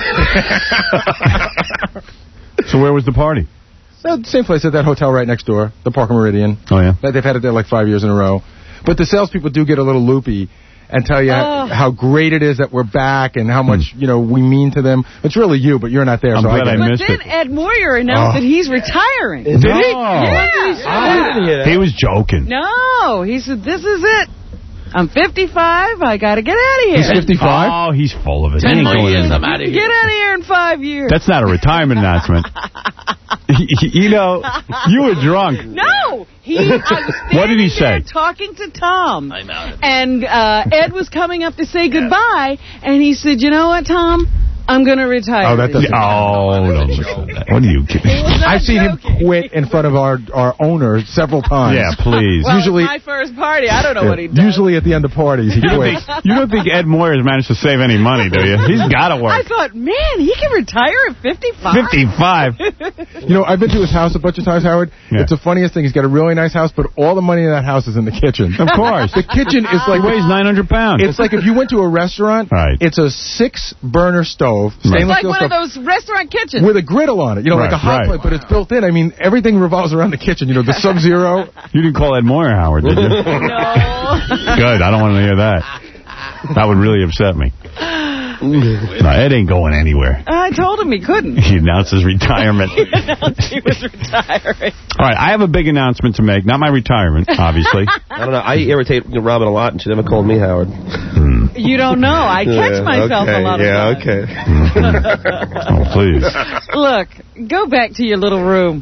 So where was the party? Uh, same place at that hotel right next door, the Parker Meridian. Oh, yeah? They've had it there like five years in a row. But the salespeople do get a little loopy and tell you Oh. how great it is that we're back and how much, you know, we mean to them. It's really you, but you're not there. I'm so glad I, I get it. missed But then Ed Moyer announced Oh. that he's retiring. Did he? No. Yeah. He was joking. No, he said, this is it. I'm fifty-five. I got to get out of here. He's fifty-five? Oh, he's full of it. He Ten ain't more going years, anywhere. I'm out of Get here. out of here in five years. That's not a retirement announcement. You know, you were drunk. No, he. I was What did he standing there say? Talking to Tom, I'm out. and uh, Ed was coming up to say goodbye, and he said, "You know what, Tom? I'm going to retire." Oh, that this doesn't- year." Oh, don't listen to that. What are you kidding? He was not I've seen him joking. quit in front of our our owner several times. Yeah, please. Well, usually- it's my first party. I don't know what he does. Usually at the end of parties, he You don't, quits. think, you don't think Ed Moyer has managed to save any money, do you? He's got to I work. thought, man, he can retire at fifty-five. fifty-five. You know, I've been to his house a bunch of times, Howard. Yeah. It's the funniest thing. He's got a really nice house, but all the money in that house is in the kitchen. Of course. The kitchen is He like weighs nine hundred pounds. It's like if you went to a restaurant, Right. it's a six-burner stove, Right. stainless Like steel one of stove, those restaurant kitchens. with a griddle on it. You know, like Right, a hot right. plate, but it's built in. I mean, everything revolves around the kitchen. You know, the Sub-Zero. You didn't call Ed Moyer Howard, did you? No. Good. I don't want to hear that. That would really upset me. No, Ed ain't going anywhere. I told him he couldn't. He announced his retirement. He announced he was retiring. All right, I have a big announcement to make. Not my retirement, obviously. I don't know. I irritate Robin a lot, and she never called me Howard. You don't know. I catch Yeah, myself okay, a lot of yeah, times. okay. Oh, please. Look, go back to your little room.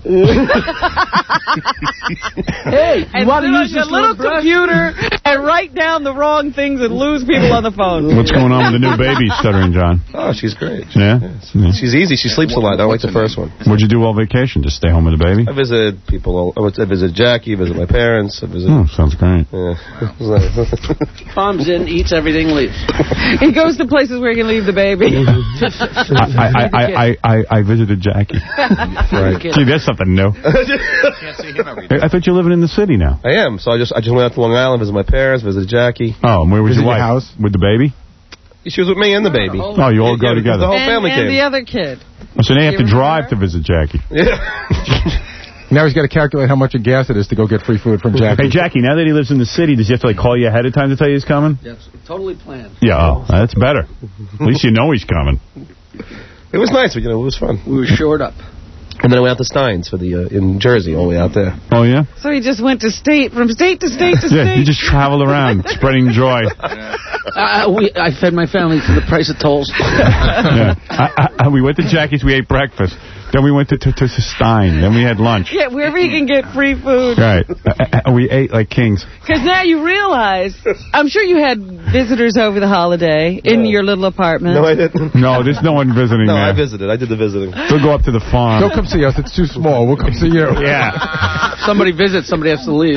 Hey, you and want to sit on use your this little brush? computer and write down the wrong things and lose people on the phone. What's going on with the new baby, Stuttering John? Oh, she's great. Yeah? Yeah. She's easy. She sleeps a lot. I like the first one. What'd you do all vacation? Just stay home with the baby? I visit people. All, I went- I visit Jackie. Visit my parents. I visit. Oh, sounds great. Yeah. Tom's in, eats everything, leaves. He goes to places where he can leave the baby. I, I, I, I, I, I visited Jackie. Right. Gee, that's something new. Can't see him every day. I thought you were living in the city now. I am. So I just I just went out to Long Island, visited my parents, visited Jackie. Oh, and where was Visit your your wife? house? With the baby? She was with me and the baby. Oh, you all go Yeah, together. The whole and, family and came. the other kid. Oh, so now you have to You drive remember? to visit Jackie. Yeah. Now he's got to calculate how much of gas it is to go get free food from Jackie. Hey, Jackie, now that he lives in the city, does he have to like call you ahead of time to tell you he's coming? Yes, totally planned. Yeah, oh, that's better. At least you know he's coming. It was nice, but you know, it was fun. We were shored up. And then I went out to Stein's for the uh, in Jersey, all the way out there. Oh, yeah? So he just went to state, from state to state to Yeah, state. you just travel around, spreading joy. Uh, we, I fed my family for the price of tolls. Yeah. I, I, we went to Jackie's, we ate breakfast. Then we went to, to, to Stein. Then we had lunch. Yeah, wherever he can get free food. Right. Uh, uh, we ate like kings. Because now you realize, I'm sure you had visitors over the holiday in No. your little apartment. No, I didn't. No, there's no one visiting No, there. I visited. I did the visiting. We'll go up to the farm. Don't come see us. It's too small. We'll come see you. Yeah. Somebody visits, somebody has to leave.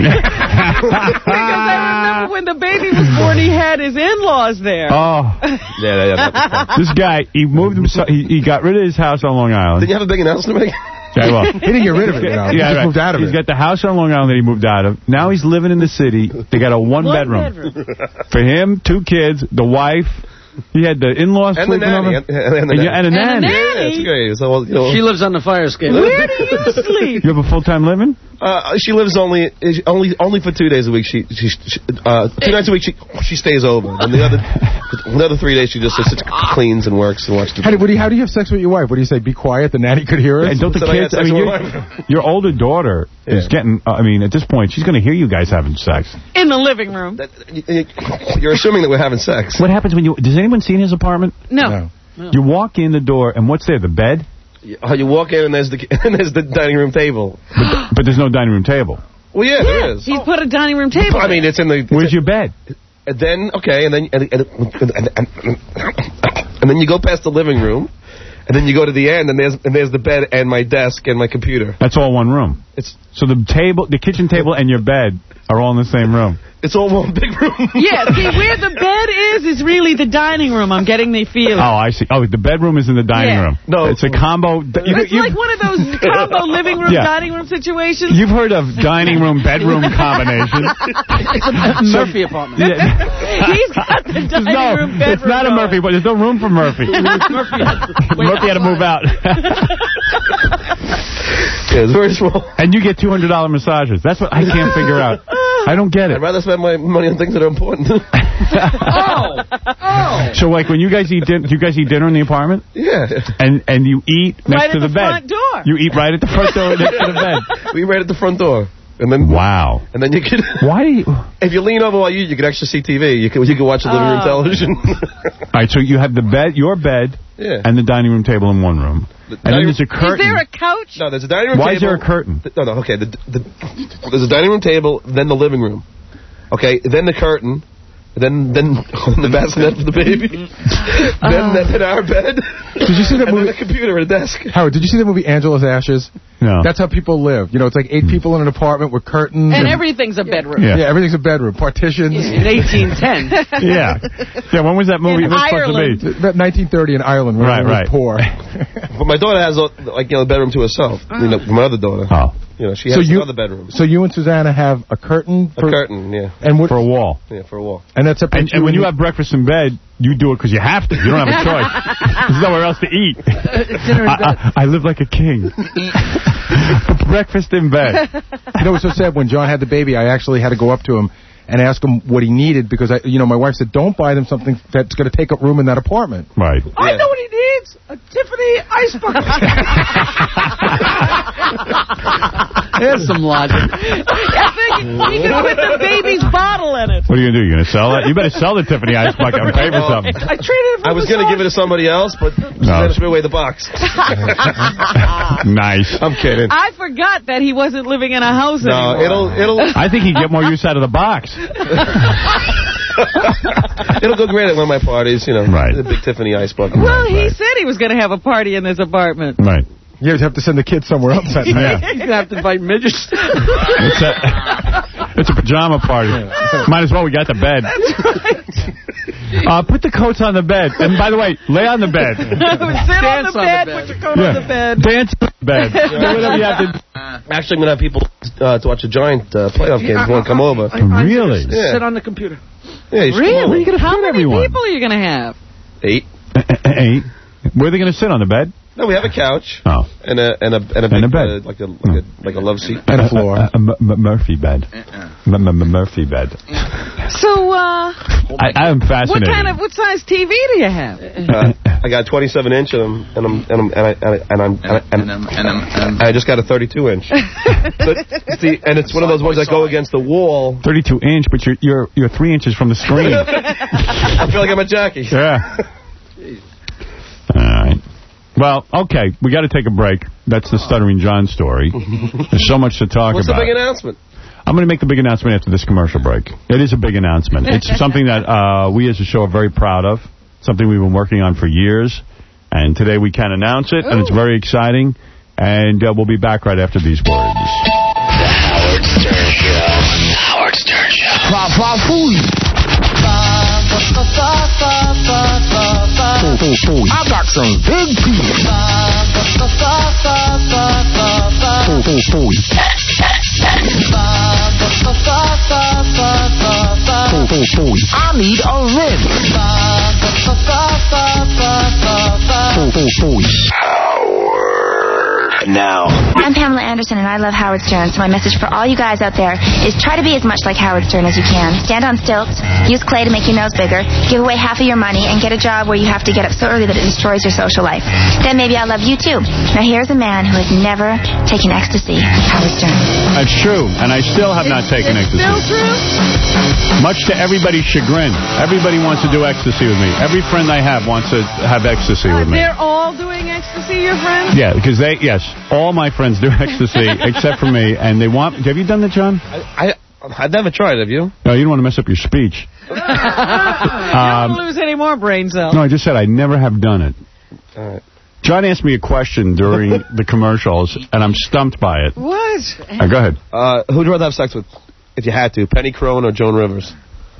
Because I remember when the baby was born, he had his in-laws there. Oh. Yeah, yeah, yeah. That was fun. This guy, he moved himself, he, he got rid of his house on Long Island. Did you have a big announcement to make? Yeah, well, He didn't get rid of it, you know. He yeah, just right. moved out of He's it. got the house on Long Island that he moved out of. Now he's living in the city. They got a one, One bedroom. bedroom. For him, two kids, the wife. He had the in-laws And the sleeping nanny. over. And, and the And, nanny. you- and a And a nanny. nanny. Yeah, it's great. So, well, you know, She lives on the fire escape. Where do you sleep? You have a full-time living? uh, she lives only only only for two days a week. She, she, she uh, two nights a week she she stays over, and the other the other three days she just sits, cleans and works and watches. How do, what do you, how do you have sex with your wife? What do you say? Be quiet. The nanny could hear us. And don't the So I kids, had I sex mean, with your, my wife. your older daughter is Yeah. getting, uh, I mean, at this point, she's going to hear you guys having sex. In the living room. That, you, you're assuming that we're having sex. What happens when you, does anyone see in his apartment? No. No. You walk in the door, and what's there, the bed? You, uh, you walk in and there's the and there's the dining room table. But, but there's no dining room table. Well, yeah, there is. He's put a dining room table. I mean, it's in the. Where's your bed? And then okay, and then and, and, and, and, and then you go past the living room, and then you go to the end, and there's and there's the bed and my desk and my computer. That's all one room. It's So the table, the kitchen table, and your bed are all in the same room. it's all one big room. Yeah, see, where the bed is, is really the dining room. I'm getting the feeling. Oh, I see. Oh, the bedroom is in the dining Yeah. room. No. It's a combo. You, It's you, like one of those combo living room, Yeah. dining room situations. you've heard of dining room, bedroom combination. It's a Murphy apartment. Yeah. He's got the dining No, room, bedroom. it's not a going. Murphy, but there's no room for Murphy. Murphy had, Murphy had to move out. Yeah, it's very small. And you get two hundred dollars massages. That's what I can't figure out. I don't get it. I'd rather spend my money on things that are important. Oh! Oh! So, like, when you guys eat dinner, do you guys eat dinner in the apartment? Yeah. And and you eat next Right to at the, the bed. front door. You eat right at the front door next to the bed. We right at the front door. And then Wow. and then you could Why do you... All if you lean over while you eat, you could actually see T V. You could you could watch the living room Oh. television. right, so you have the bed, your bed, Yeah. and the dining room table in one room. The And then dining- there's a Is curtain. there a couch? No, there's a dining room Why table. is there a curtain? No, no, okay. The, the, there's a dining room table, then the living room. Okay, then the curtain, then then the bassinet for the baby, then, then our bed. Did you see that and movie? then the computer and a desk. Howard, did you see the movie Angela's Ashes? No. That's how people live. You know, it's like eight people in an apartment with curtains. And everything's a bedroom. Yeah. Yeah, everything's a bedroom. Partitions. In eighteen ten. Yeah. Yeah, when was that movie In supposed Ireland. to be? About nineteen thirty in Ireland when Right, everyone right. was poor. But my daughter has, uh, like, you know, the bedroom to herself. You know, my other daughter. Oh. You know, she So has you- another bedroom. So you and Susanna have a curtain A for curtain, yeah. and what For a wall. Yeah, for a wall. and that's up And, and when you have breakfast in bed, you do it because you have to. You don't have a choice. There's nowhere else to eat. Dinner in bed. I, I, I live like a king. Breakfast in bed. You know what's so sad? When John had the baby, I actually had to go up to him and ask him what he needed because I, you know, my wife said, "Don't buy them something that's going to take up room in that apartment." Right. I know what he needs. A Tiffany ice bucket. There's some logic. I think he can put the baby's bottle in it. What are you going to do? You going to sell that? You better sell the Tiffany Ice Bucket and pay for something. I traded it for I was going to give it to somebody else, but Susanna threw away the box. Nice. I'm kidding. I forgot that he wasn't living in a house No, anymore. it'll it'll I think he'd get more use out of the box. it'll go great at one of my parties. You know, Right. the big Tiffany ice bucket. Well, he said he was going to have a party in this apartment. Right. You have to send the kids somewhere else that night. Yeah. You're going to have to invite midgets. It's a, it's a pajama party. Might as well we got the bed. That's right. Uh, put the coats on the bed. And by the way, lay on the bed. Sit on the, on bed, the bed. put your coat Yeah. on the bed. Dance on the bed. Do whatever you have to. Actually, I'm going to have people uh, to watch the Giant uh, playoff games who want to come over. Really? Yeah. Sit on the computer. Yeah, you should come over. Really? How many everyone? people are you going to have? Eight. Eight. Where are they going to sit on the bed? No, we have a couch. Oh. And a and a and a, big, And a bed. Uh, like a like a like a love seat. And a floor. A, a, a, a Murphy bed. M- m- m- Murphy bed. So, uh, I, I am what fascinated. kind of, what size T V do you have? Uh, I got twenty-seven inch and I'm and I'm and I'm and I and, I, and I'm and, I, and, I'm, and, I'm, and I just got a thirty-two inch. So, see, and it's one of those ones that go against the wall. thirty-two inch, but you're you're you're three inches from the screen. I feel like I'm a Jackie. Yeah. All right. Well, okay, we got to take a break. That's the Stuttering John story. There's so much to talk What's about. the big announcement? I'm going to make the big announcement after this commercial break. It is a big announcement. It's something that uh, we as a show are very proud of, something we've been working on for years, and today we can announce it, Ooh. and it's very exciting, and uh, we'll be back right after these words. The Howard Stern Show. The Howard Stern Show. Pop, pop, I got some big pieces. I need a rim. Howard. Now. I'm Pamela Anderson, and I love Howard Stern, so my message for all you guys out there is try to be as much like Howard Stern as you can. Stand on stilts, use clay to make your nose bigger, give away half of your money, and get a job where you have to get up so early that it destroys your social life. Then maybe I'll love you too. Now here's a man who has never taken ecstasy, Howard Stern. That's true, and I still have not taken ecstasy. Still true? Much to everybody's chagrin. Everybody wants to do ecstasy with me. Every friend I have wants to have ecstasy with me. They're all doing ecstasy, your friends? Yeah, because they, yes, all my friends do ecstasy except for me, and they want, have you done that, John? I, I, I've never tried, have you? No, you don't want to mess up your speech. You don't lose any more brain cells. No, I just said I never have done it. All right. John asked me a question during the commercials, and I'm stumped by it. What? Uh, go ahead. Uh, who'd you rather have sex with, if you had to? Penny Crone or Joan Rivers?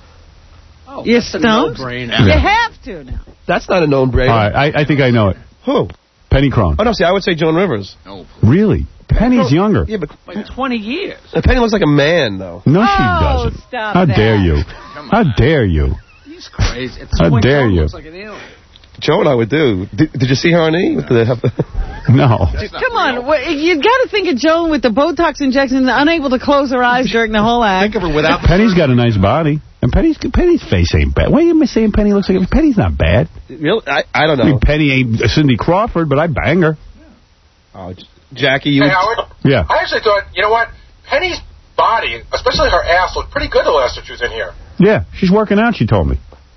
Oh, you that's stumped? a no-brainer. You Yeah. have to now. That's not a known brainer. All right, I, I think I know it. Who? Penny Crone. Oh, no, see, I would say Joan Rivers. No. Really? Penny's younger. Yeah, but Like twenty years. uh, Penny looks like a man, though. No, she Oh, doesn't. stop How that. dare you? How dare you? He's crazy. It's How when dare Joan you. Looks like an alien. Joan, I would do. Did, did you see her on E? Did they have No. Come on, wha- you got to think of Joan with the Botox injection, unable to close her eyes during the whole act. Think of her without. Penny's got a nice body. And Penny's Penny's face ain't bad. Why are you saying Penny looks like... Penny's not bad. Really? I, I don't I know. mean, Penny ain't Cindy Crawford, but I bang her. Oh, J- Jackie, you Hey, would... Howard? Yeah. I actually thought, you know what? Penny's body, especially her ass, looked pretty good the last time she was in here. Yeah, she's working out, she told me.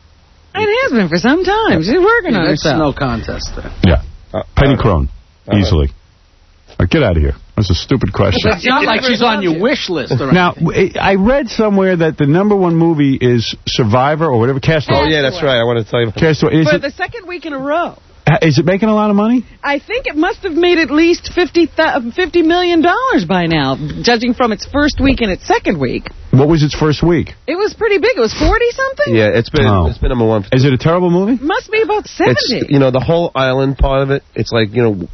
It has been for some time. She's working Yeah, on that's herself. no contest there. Yeah. Uh, Penny uh, Crone. uh, Easily. All right, get out of here. That's a stupid question. It's not like she's on your wish list or Now, anything. w- I read somewhere that the number one movie is Survivor or whatever. Castaway. Oh, yeah, that's right. I wanted to tell you. Castaway. Is For it, the second week in a row. is it making a lot of money? I think it must have made at least fifty, th- fifty million dollars by now, judging from its first week and its second week. What was its first week? It was pretty big. It was forty-something? Yeah, it's been Oh. it's been number one. For Is it a terrible movie? Must be about seventy. It's, you know, the whole island part of it, it's like, you know,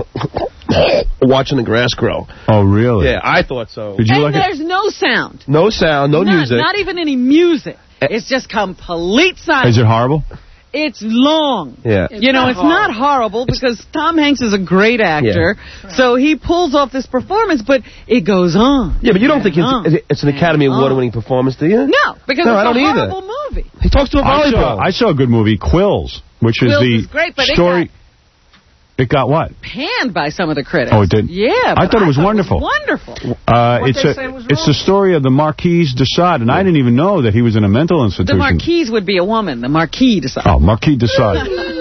watching the grass grow. Oh, really? Yeah, I thought so. Did you and look at... there's no sound. No sound, no not, music. Not even any music. It's just complete silence. Is it horrible? It's long. Yeah. You know, not it's not horrible because Tom Hanks is a great actor, so he pulls off this performance, but it goes on. Yeah, but you don't think on. it's, it's an Academy Award-winning performance, do you? No, because No, it's I don't a either. horrible movie. He talks to a I volleyball. saw, I saw a good movie, Quills, which Quills is the is great, but it story... got- It got what? Panned by some of the critics. Oh, it did? Yeah. I but thought it was wonderful. wonderful. Uh, What'd it's they a say was it's wrong? the story of the Marquise de Sade, and I didn't even know that he was in a mental The institution. Marquise would be a woman. The Marquis decided. Oh, Marquis de Sade.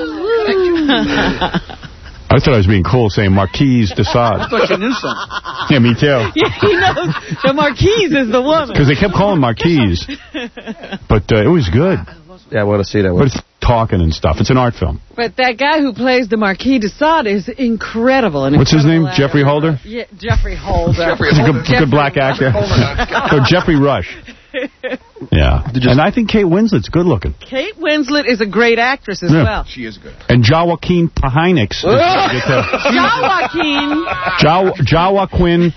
I thought I was being cool saying Marquise de Sade. I thought you knew something. Yeah, me too. Yeah, he knows the Marquise is the woman. Because they kept calling Marquise. But uh, it was good. Yeah, I want to see that But one. it's talking and stuff. It's an art film. But that guy who plays the Marquis de Sade is incredible. An What's his incredible name? Jeffrey actor. Holder? Yeah, Jeffrey Holder. He's a good, good black actor. Holder. Oh, Jeffrey Rush. Yeah. And I think Kate Winslet's good looking. Kate Winslet is a great actress as Yeah. well. She is good. And Joaquin Phoenix. Joaquin. Jo Joaquin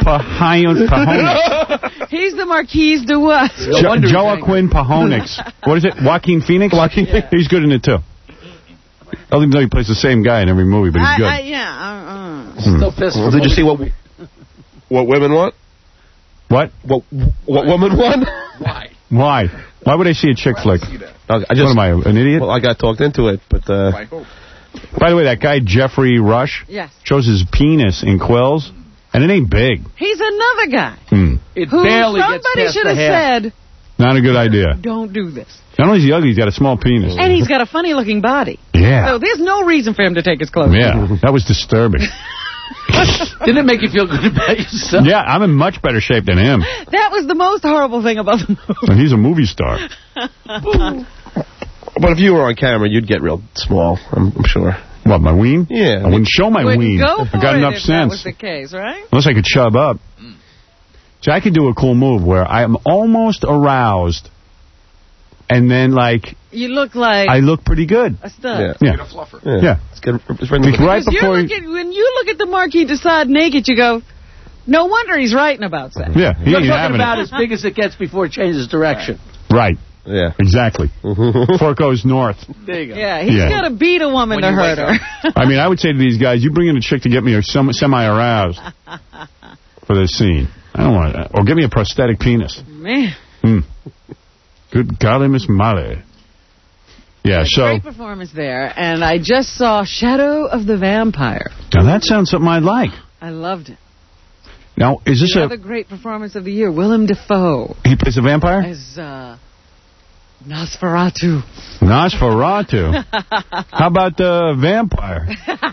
Phoenix. He's the Marquise de what? Jo Joaquin Phoenix. What is it? Joaquin Phoenix? Joaquin. Yeah. He's good in it, too. I don't even know he plays the same guy in every movie, but he's I, good. I, yeah. Uh, uh. Hmm. Still pissed. Well, did you see what what women want? What? What what women want? Why? Why? Why would I see a chick flick? I just, what am I, an idiot? Well, I got talked into it, but... Uh, By the way, that guy, Jeffrey Rush, yes. shows his penis in quills, and it ain't big. He's another guy. Hmm. It who barely gets somebody past should the have hair. said, Not a good idea. don't do this. Not only is he ugly, he's got a small penis. And he's got a funny-looking body. Yeah. So there's no reason for him to take his clothes off. Yeah, that was disturbing. Didn't it make you feel good about yourself? Yeah, I'm in much better shape than him. That was the most horrible thing about the movie. And he's a movie star. But if you were on camera, you'd get real small, I'm, I'm sure. What, my ween? Yeah. I wouldn't show my Wouldn't ween. go for I got it enough if sense. that was the case, right? Unless I could chub up. See, I could do a cool move where I am almost aroused, and then, like, You look like I look pretty good. a stud. Yeah. Yeah. Get a fluffer. Yeah. Yeah. It's good. It's right, Because right Because before... you're looking, when you look at the Marquis de Sade naked, you go, no wonder he's writing about sex. Yeah, he You're ain't talking having about it. as big as it gets before it changes direction. Right. Yeah. Exactly. Before it goes north. There you go. Yeah, he's Yeah. got to beat a woman When to you hurt wake her. I mean, I would say to these guys, you bring in a chick to get me sem- semi-aroused for this scene. I don't want that. Or give me a prosthetic penis. Man. Hmm. Good golly, Miss Molly. Yeah, so... Great performance there. And I just saw Shadow of the Vampire. Now, that sounds something I'd like. I loved it. Now, is this Another a... great performance of the year, Willem Dafoe He plays a vampire? as uh, Nosferatu. Nosferatu. How about the vampire?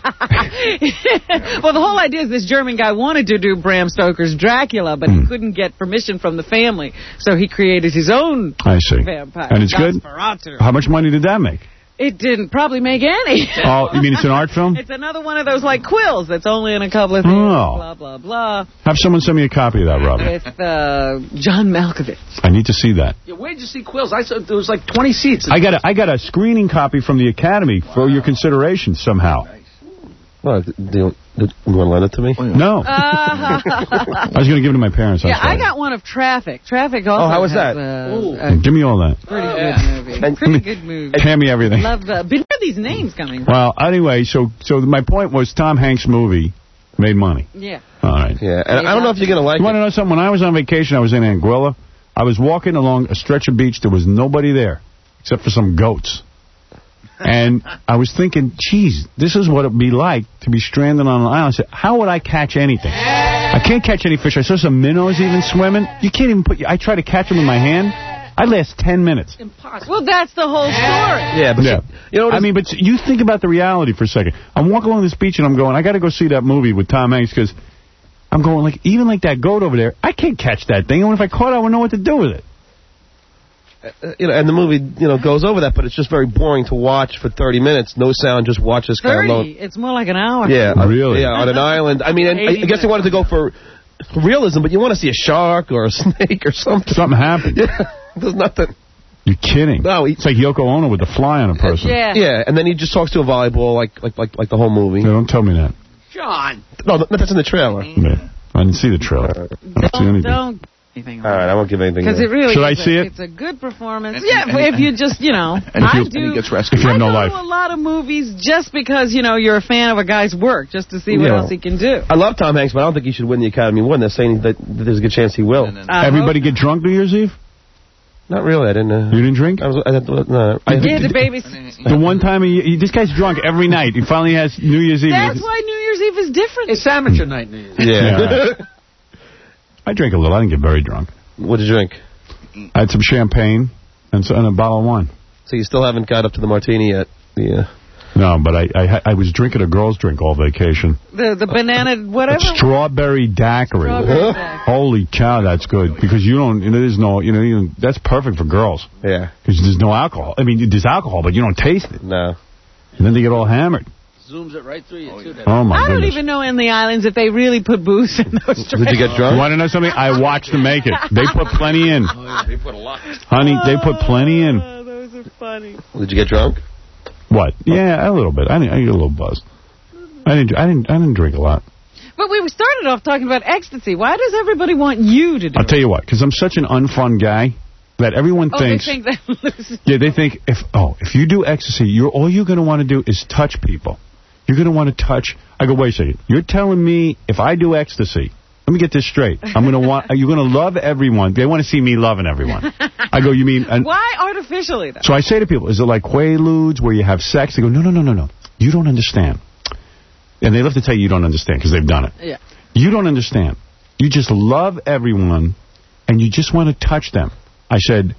Well, the whole idea is this German guy wanted to do Bram Stoker's Dracula, but Hmm. he couldn't get permission from the family, so he created his own I see. vampire. And it's good? Nosferatu. How much money did that make? It didn't probably make any. Oh, you mean it's an art film? It's another one of those, like, quills that's only in a couple of things, Oh. blah, blah, blah, Have someone send me a copy of that, Robin. with uh, John Malkovich. I need to see that. Yeah, where'd you see Quills? I saw there was like twenty seats. I got a, I got a screening copy from the Academy for your consideration somehow. Well, do you, do you want to lend it to me? No. Uh, I was going to give it to my parents. yeah, I'm sorry. I got one of Traffic. Traffic also Oh, how was has, that? Uh, a Give me all that. pretty good movie. Pretty good movie. Hand me everything. Love the... But where are these names coming from? Well, anyway, so so my point was Tom Hanks' movie made money. Yeah. All right. Yeah, and I don't know if you're going to like You it. want to know something? When I was on vacation, I was in Anguilla. I was walking along a stretch of beach. There was nobody there except for some goats. And I was thinking, geez, this is what it would be like to be stranded on an island. I said, how would I catch anything? I can't catch any fish. I saw some minnows even swimming. You can't even put... I try to catch them in my hand. I last ten minutes. Impossible. Well, that's the whole story. Yeah, but Yeah. you know what I mean, but you think about the reality for a second. I'm walking along this beach and I'm going, I got to go see that movie with Tom Hanks because I'm going, like, even like that goat over there, I can't catch that thing. And if I caught it, I wouldn't know what to do with it. Uh, you know, and the movie, you know, goes over that, but it's just very boring to watch for thirty minutes. No sound, just watch this guy alone. thirty. It's more like an hour. Yeah, on- Really? Yeah, on an island. I mean, and I, I guess they wanted to go for realism, but you want to see a shark or a snake or something. Something happened. Yeah, there's nothing. You're kidding. No, he, It's like Yoko Ono with the fly on a person. Yeah. yeah, and then he just talks to a volleyball like like like, like the whole movie. Yeah, don't tell me that. John. No, th- that's in the trailer. Yeah. I didn't see the trailer. I didn't see Don't, anything. don't anything. All right, I won't give anything. Because it away. really Should I is a, see it? It's a good performance. And- yeah, and- if you just, you know, And if I you- do. and he gets rescued. If you have I no go life. to a lot of movies just because, you know, you're a fan of a guy's work, just to see what Yeah. else he can do. I love Tom Hanks, but I don't think he should win the Academy Award. They're saying that there's a good chance he will. No, no, no. I Everybody hope- get drunk New Year's Eve? Not really. I didn't. Uh, You didn't drink? I was. I, no, I, Yeah, the babies. The one time, he, he, this guy's drunk every night. He finally has New Year's Eve. That's why New Year's Eve is different. It's amateur night. New Year's. yeah. Yeah. I drank a little. I didn't get very drunk. What did you drink? I had some champagne and, so, and a bottle of wine. So you still haven't got up to the martini yet? The. Uh, No, but I, I I was drinking a girl's drink all vacation. The the banana whatever. A strawberry daiquiri. Strawberry daiquiri. Holy cow, that's good. Because you don't, you know, there's no, you know, you, that's perfect for girls. yeah. Because there's no alcohol. I mean, there's alcohol, but you don't taste it. No. And then they get all hammered. Zooms it right through you, too. Oh, my I don't goodness. even know in the islands if they really put booze in those trailers. Did you get drunk? You want to know something? I watched them make it. They put plenty in. Oh, yeah, they put a lot. Honey, they put plenty in. Oh, those are funny. Did you get drunk? What? Yeah, a little bit. I, didn't, I get a little buzzed. I didn't. I didn't. I didn't drink a lot. But we started off talking about ecstasy. Why does everybody want you to do I'll it? tell you what, because I'm such an unfun guy that everyone Oh, thinks. they think that Yeah, they think if oh if you do ecstasy, you're all you're going to want to do is touch people. You're going to want to touch. I go, wait a second. You're telling me if I do ecstasy, let me get this straight. I'm going to want. You're going to love everyone. They want to see me loving everyone. I go, you mean? And why artificially, though? so I say to people, is it like Quaaludes where you have sex? They go, no, no, no, no, no. You don't understand. And they love to tell you you don't understand because they've done it. Yeah. You don't understand. You just love everyone, and you just want to touch them. I said,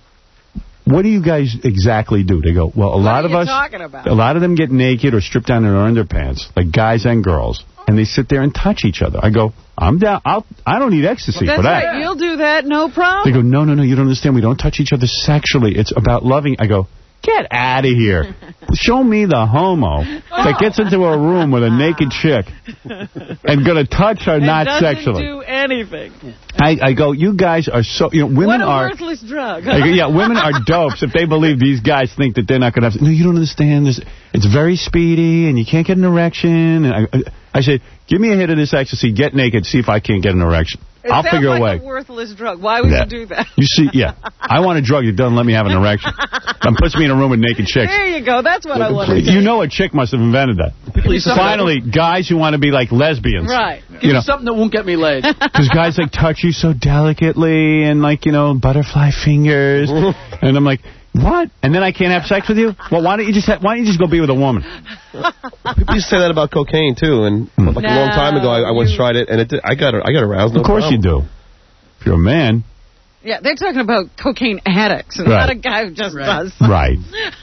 what do you guys exactly do? They go, well, a What lot are of you us, talking about? a lot of them get naked or stripped down in their underpants, like guys and girls, and they sit there and touch each other. I go, I'm down. I'll, I don't need ecstasy That's for that. right. You'll do that, no They problem. go, no, no, no, you don't understand. We don't touch each other sexually. It's about loving. I go, get out of here. Show me the homo that gets into a room with a naked chick and going to touch her and not doesn't sexually. do anything. I, I go, you guys are so, you know, women what a are. worthless drug. I go, yeah, women are dopes if they believe these guys think that they're not going to have. No, you don't understand. This, it's very speedy, and you can't get an erection. And I, I said, give me a hit of this ecstasy, get naked, see if I can't get an erection. It I'll sounds figure like a way. a worthless drug. Why would Yeah. you do that? You see, yeah, I want a drug that doesn't let me have an erection. That puts me in a room with naked chicks. There you go. That's what I want to You know a chick must have invented that. Finally, guys who want to be like lesbians. Right. Give You me know, something that won't get me laid. because guys like touch you so delicately and like, you know, butterfly fingers. And I'm like, what? And then I can't have sex with you? Well, why don't you just ha- why don't you just go be with a woman? People used to say that about cocaine too, and like a long time ago, I, I once tried it, and it did, I got I got aroused. No Of course problem. you do. If you're a man. Yeah, they're talking about cocaine addicts, and Right. not a guy who just does. Right.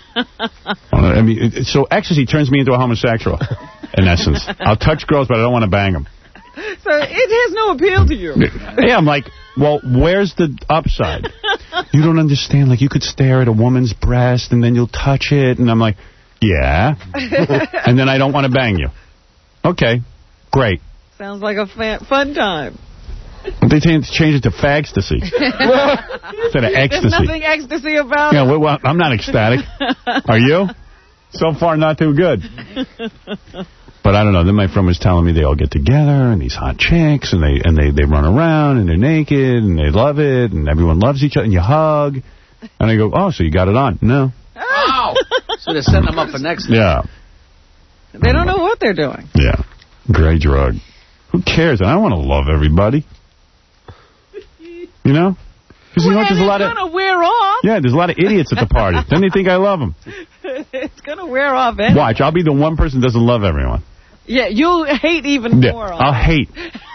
I mean, it- it- so ecstasy turns me into a homosexual, in essence. I'll touch girls, but I don't want to bang them. So it has no appeal to you. Yeah, I'm like, well, where's the upside? You don't understand. Like, you could stare at a woman's breast, and then you'll touch it, and I'm like, yeah. And then I don't want to bang you. Okay, great. Sounds like a fa- fun time. They change change it to fagstasy instead of There's ecstasy. nothing ecstasy about Yeah, it. well, well, I'm not ecstatic. Are you? So far, not too good. But I don't know. Then my friend was telling me they all get together and these hot chicks and they and they, they run around and they're naked and they love it and everyone loves each other and you hug. And I go, oh, so you got it on? No. Ow! So they're setting them up for next time. Yeah. They don't know what they're doing. Yeah. Great drug. Who cares? I don't want to love everybody. You know? Because you know what? There's a lot of It's going to wear off. yeah. There's a lot of idiots at the party. Then they think I love them. It's going to wear off anyway. Watch. I'll be the one person that doesn't love everyone. Yeah, you'll hate even Yeah, more. I'll hate.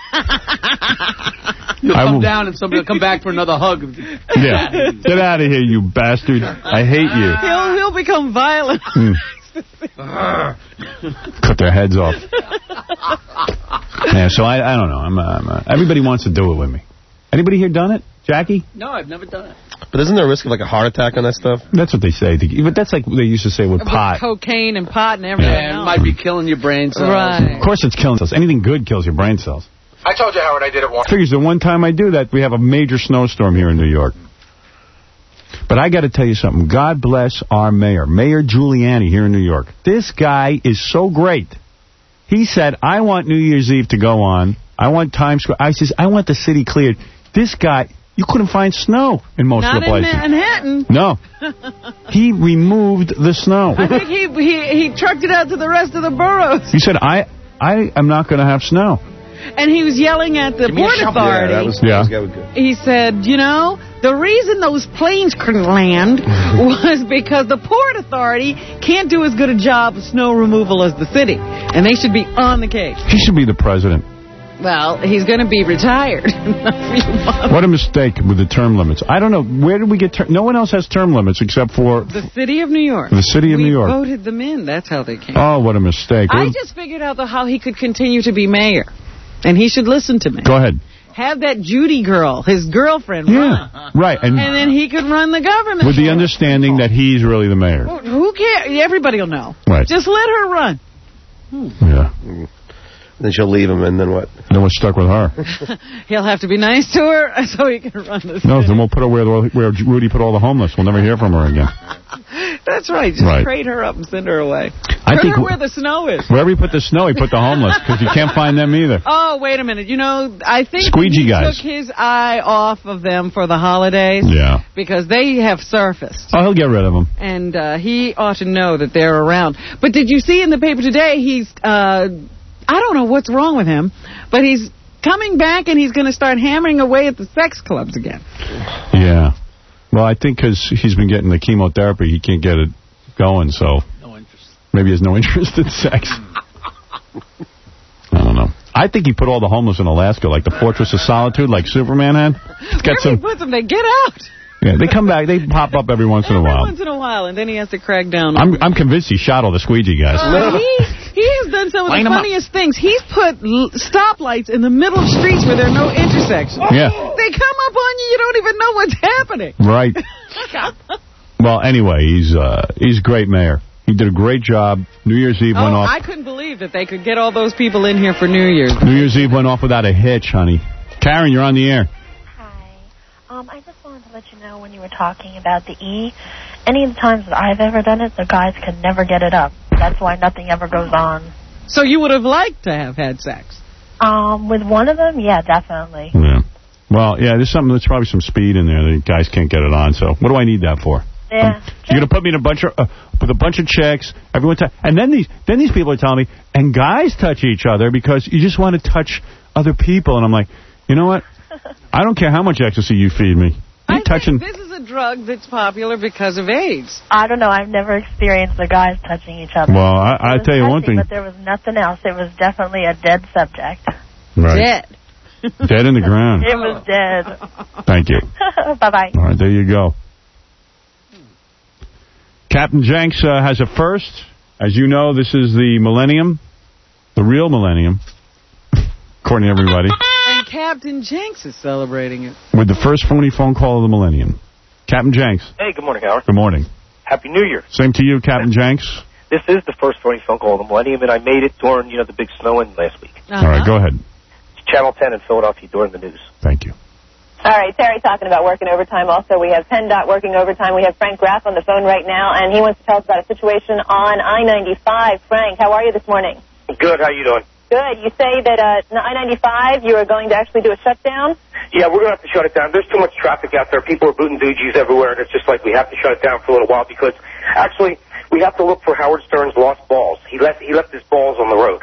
You'll I come will- down and somebody will come back for another hug. Yeah. Get out of here, you bastard. I hate you. He'll, he'll become violent. Mm. Cut their heads off. Yeah, so I I don't know. I'm, uh, I'm uh, everybody wants to do it with me. Anybody here done it? Jackie? No, I've never done it. But isn't there a risk of like a heart attack on that stuff? That's what they say. But that's like they used to say with With pot. cocaine and pot and everything Yeah, it else. might be killing your brain cells. Right. Of course it's killing cells. Anything good kills your brain cells. I told you, Howard, I did it once. Figures the one time I do that, we have a major snowstorm here in New York. But I got to tell you something. God bless our mayor, Mayor Giuliani here in New York. This guy is so great. He said, I want New Year's Eve to go on. I want Times Square. I says, I want the city cleared. This guy, you couldn't find snow in most Not of the places. in Manhattan. No. He removed the snow. I think he, he he trucked it out to the rest of the boroughs. He said, I, I am not going to have snow. And he was yelling at the Port Authority. Yeah, that was, Yeah. that was good. He said, you know, the reason those planes couldn't land was because the Port Authority can't do as good a job of snow removal as the city. And they should be on the case. He should be the president. Well, he's going to be retired in a few months. What a mistake with the term limits. I don't know. Where did we get term? No one else has term limits except for The city of New York. the city of we New York. voted them in. That's how they came. Oh, what a mistake. I What- just figured out, though, how he could continue to be mayor. And he should listen to me. Go ahead. Have that Judy girl, his girlfriend, Yeah, run. right. And, And then he could run the government. with the for us. understanding that he's really the mayor. Well, who cares? Everybody will know. Right. Just let her run. Yeah. Then she'll leave him, and then what? Then we're stuck with her. He'll have to be nice to her so he can run this. No, then we'll put her where, where Rudy put all the homeless. We'll never hear from her again. That's right. Just Right. trade her up and send her away. I Put think her where the snow is. Wherever he put the snow, he put the homeless, because you can't find them either. Oh, wait a minute. You know, I think Squeegee he guys. took his eye off of them for the holidays. Yeah. Because they have surfaced. Oh, he'll get rid of them. And uh, he ought to know that they're around. But did you see in the paper today, he's, uh, I don't know what's wrong with him, but he's coming back and he's going to start hammering away at the sex clubs again. Yeah. Well, I think because he's been getting the chemotherapy, he can't get it going, so No interest. maybe he has no interest in sex. I don't know. I think he put all the homeless in Alaska, like the Fortress of Solitude, like Superman had. It's got Where some. he puts them, they get out. Yeah, they come back. They pop up every once in a Every while. once in a while, and then he has to crack down on I'm them. I'm convinced he shot all the squeegee guys. Uh, he, he has done some of Line the 'em up. funniest things. He's put l- stoplights in the middle of streets where there are no intersections. Yeah. They come up on you, you don't even know what's happening. Right. Well, anyway, he's uh, he's a great mayor. He did a great job. New Year's Eve went Oh, off. I couldn't believe that they could get all those people in here for New Year's. New Year's Eve went off without a hitch, honey. Karen, you're on the air. Um, I just wanted to let you know when you were talking about the E, any of the times that I've ever done it, the guys can never get it up. That's why nothing ever goes on. So you would have liked to have had sex? Um, with one of them, yeah, definitely. Yeah. Well, yeah, there's something. There's probably some speed in there. The guys can't get it on. So what do I need that for? Yeah. You're gonna put me in a bunch of uh, with a bunch of chicks. Everyone, t- and then these then these people are telling me, and guys touch each other because you just want to touch other people. And I'm like, you know what? I don't care how much ecstasy you feed me. You I touching? think this is a drug that's popular because of AIDS. I don't know. I've never experienced the guys touching each other. Well, I, It I was tell you one touching, thing. But there was nothing else. It was definitely a dead subject. Right. Dead. Dead in the ground. It was dead. Thank you. Bye-bye. All right, there you go. Captain Jenks uh, has a first. As you know, this is the millennium, the real millennium, according to everybody, And Captain Jenks is celebrating it. with the first phony phone call of the millennium. Captain Jenks, Hey, good morning, Howard. good morning. Happy New Year. Same to you, Captain Jenks. This is the first phony phone call of the millennium, and I made it during, you know, the big snowing last week. All right, go ahead. It's Channel ten in Philadelphia during the news. Thank you. All right, Terry talking about working overtime. Also, we have PennDOT working overtime. We have Frank Graff on the phone right now, and he wants to tell us about a situation on I ninety-five. Frank, how are you this morning? Good. How you doing? Good. You say that uh, I ninety-five, you are going to actually do a shutdown? Yeah, we're going to have to shut it down. There's too much traffic out there. People are booting doogies everywhere, and it's just like we have to shut it down for a little while because actually we have to look for Howard Stern's lost balls. He left he left his balls on the road.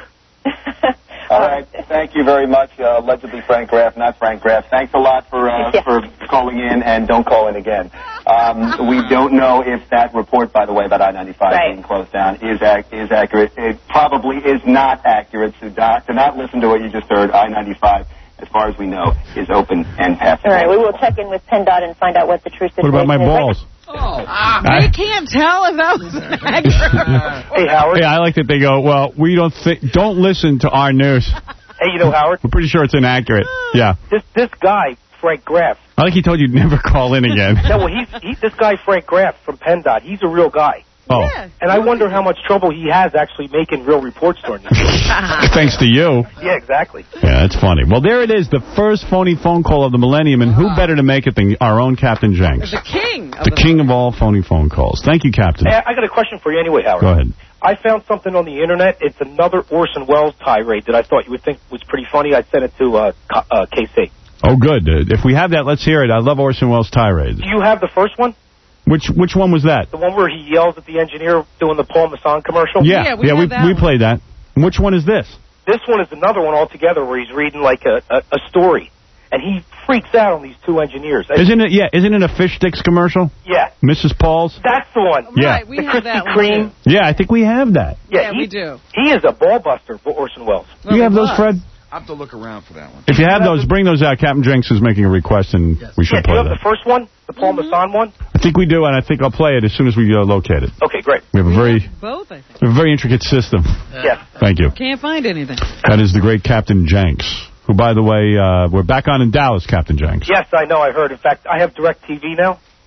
All right. Thank you very much. Uh, allegedly Frank Graff, not Frank Graff. Thanks a lot for uh, Yeah. for calling in, and don't call in again. Um, we don't know if that report, by the way, about I ninety-five Right. being closed down is ac- is accurate. It probably is not accurate. So do, to not listen to what you just heard, I ninety-five, as far as we know, is open and passable. All right, we will check in with PennDOT and find out what the true What situation about my is. Right balls? Oh, I- they can't tell if that was an accurate. Hey, Howard. Yeah, I like that they go, well, we don't think, don't listen to our news. Hey, you know, Howard, We're pretty sure it's inaccurate. Yeah. this this guy, Frank Graff. I think he told you never call in again. No, well, he's he, this guy, Frank Graff from PennDOT. He's a real guy. Oh, And I wonder how much trouble he has actually making real reports during this. thanks to you. Yeah, exactly. Yeah, that's funny. Well, there it is, the first phony phone call of the millennium, and who better to make it than our own Captain Jenks? The king. Of The king of all phony phone calls. Thank you, Captain. Hey, I got a question for you anyway, Howard. Go ahead. I found something on the internet. It's another Orson Welles tirade that I thought you would think was pretty funny. I sent it to uh, K- uh, K C. Oh, good. Uh, if we have that, let's hear it. I love Orson Welles' tirades. Do you have the first one? Which which one was that? The one where he yells at the engineer doing the Paul Masson commercial? Yeah, we yeah, have we, that we one. played that. And which one is this? This one is another one altogether where he's reading like a, a, a story. And he freaks out on these two engineers. Isn't it? Yeah, isn't it a Fish Sticks commercial? Yeah. Missus Paul's? That's the one. Yeah. Right, we The have Krispy that one, Kreme. too. Yeah, I think we have that. Yeah, he, we do. He is a ball buster for Orson Welles. Well, you have it those, was. Fred? I'll have to look around for that one. If you have those, bring those out. Captain Jenks is making a request, and we should Yeah, do play you have that. the first one? The Paul Mm-hmm. Masson one? I think we do, and I think I'll play it as soon as we uh, locate it. Okay, great. We have a very, Both, I think. we have a very intricate system. Yeah. Thank you. Can't find anything. That is the great Captain Jenks, who, by the way, uh, we're back on in Dallas, Captain Jenks. Yes, I know. I heard. In fact, I have DirecTV now. Yes.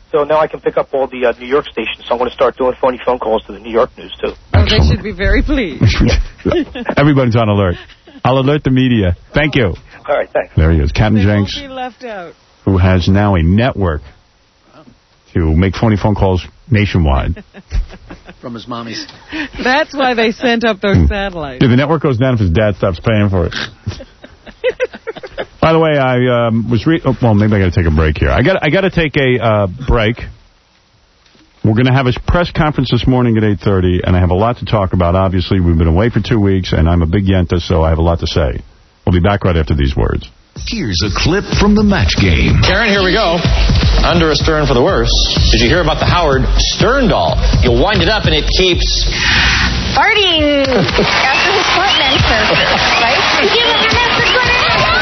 So now I can pick up all the uh, New York stations. So I'm going to start doing phony phone calls to the New York news, too. Oh, they should be very pleased. Everybody's on alert. I'll alert the media. Thank you. All right, thanks. There he is, Captain They Jenks, won't be left out. who has now a network to make phony phone calls nationwide. From his mommies. That's why they sent up those satellites. Dude, the network goes down if his dad stops paying for it. By the way, I um, was re... Oh, well, maybe I got to take a break here. I got I got to take a uh, break. We're going to have a press conference this morning at eight thirty, and I have a lot to talk about. Obviously, we've been away for two weeks, and I'm a big Yenta, so I have a lot to say. We'll be back right after these words. Here's a clip from the match game. Karen, here we go. Under a Stern for the worst. Did you hear about the Howard Stern doll? You'll wind it up and it keeps... Farting after his fart mentor, right? You have your message for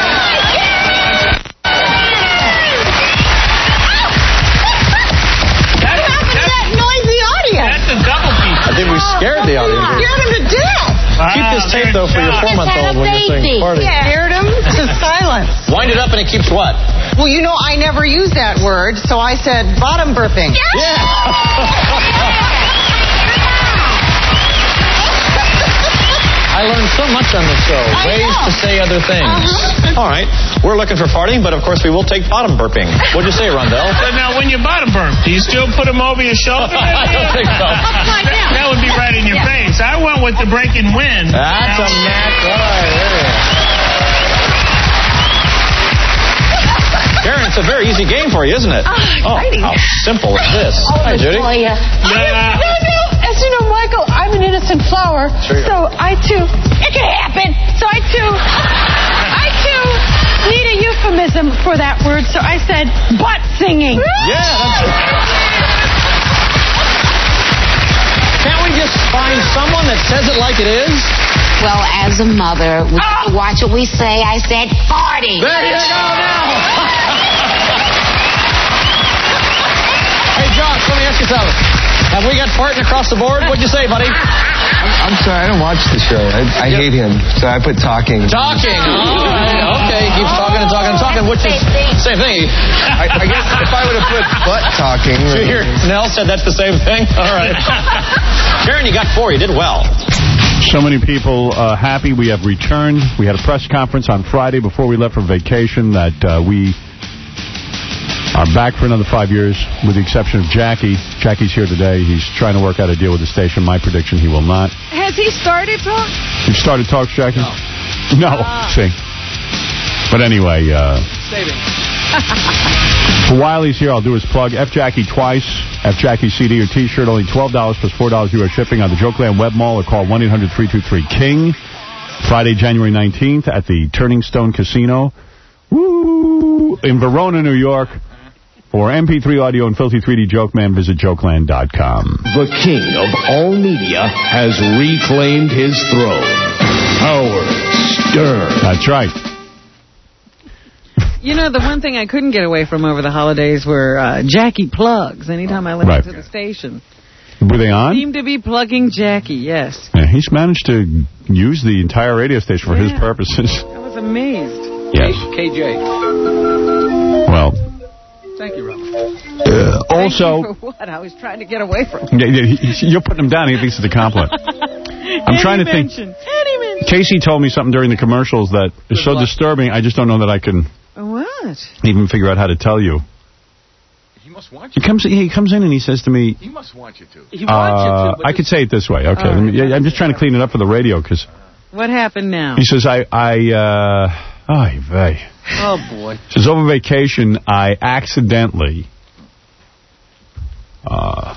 That's a double piece. I think we scared the audience. Scared him to death. Wow, keep this tape, though, for your four-month-old when you're saying party. Yeah. Scared him to silence. Wind it up and it keeps what? Well, you know, I never use that word, so I said bottom burping. Yeah. I learned so much on the show. I Ways know. to say other things. Uh-huh. All right. We're looking for farting, but of course we will take bottom burping. What'd you say, Rondell? So now, when you bottom burp, do you still put them over your shoulder? I don't think so. That would be right in your Yeah. face. I went with the breaking wind. That's Now, a match. All right, there you go. Karen, it's a very easy game for you, isn't it? Oh, exciting. how simple is this? Oh, Hi, Judy. boy, yeah. Yeah. No, no. As you know, Michael, I'm an innocent flower. Sure you so I, too, it can happen. So I, too, I, too, need a euphemism for that word. So I said butt singing. Yeah, that's it. Can't we just find someone that says it like it is? Well, as a mother, we have to watch what we say. I said farting. There you go now. Hey, Josh, let me ask you something. Have we got farting across the board? What'd you say, buddy? I'm sorry, I don't watch the show. I, I hate him, so I put talking. Talking. All right. Okay, he keeps talking and talking and talking, which is same thing. I, I guess if I would have put butt talking. Did you hear Nell said that's the same thing? All right. Karen, you got four. You did well. So many people uh, happy we have returned. We had a press conference on Friday before we left for vacation that uh, we are back for another five years, with the exception of Jackie. Jackie's here today. He's trying to work out a deal with the station. My prediction, he will not. Has he started talk? You started talks, Jackie? No. No. Ah. See. But anyway, uh, Saving. for while he's here, I'll do his plug. F Jackie twice. F Jackie C D or T-shirt, only twelve dollars plus four dollars U S shipping on the Jokeland Web Mall, or call one eight hundred three two three King. Friday, January nineteenth at the Turning Stone Casino. Woo! In Verona, New York. For M P three audio and filthy three D Joke Man, visit jokeland dot com. The king of all media has reclaimed his throne. Howard Stern. That's right. You know, the one thing I couldn't get away from over the holidays were uh, Jackie plugs. Anytime I listened Right. to the station. Were they on? Seemed to be plugging Jackie, yes. Yeah, he's managed to use the entire radio station for his purposes. I was amazed. Yes. K J. Well, Thank you, Rob. uh, also... Thank you for what? I was trying to get away from. Yeah, yeah, he- you're putting him down. He thinks it's a compliment. I'm Any trying to think. mention. Any mention. Casey told me something during the commercials that is so disturbing, I just don't know that I can What? even figure out how to tell you. He must want He comes, he comes in and he says to me, He must want you to. He uh, wants you to. But I could say it this way. Okay, All let me, right. yeah, I'm just trying to clean it up for the radio, because What happened now? he says, I, I, uh, ay vey. Oh, boy. He says, over vacation, I accidentally, uh,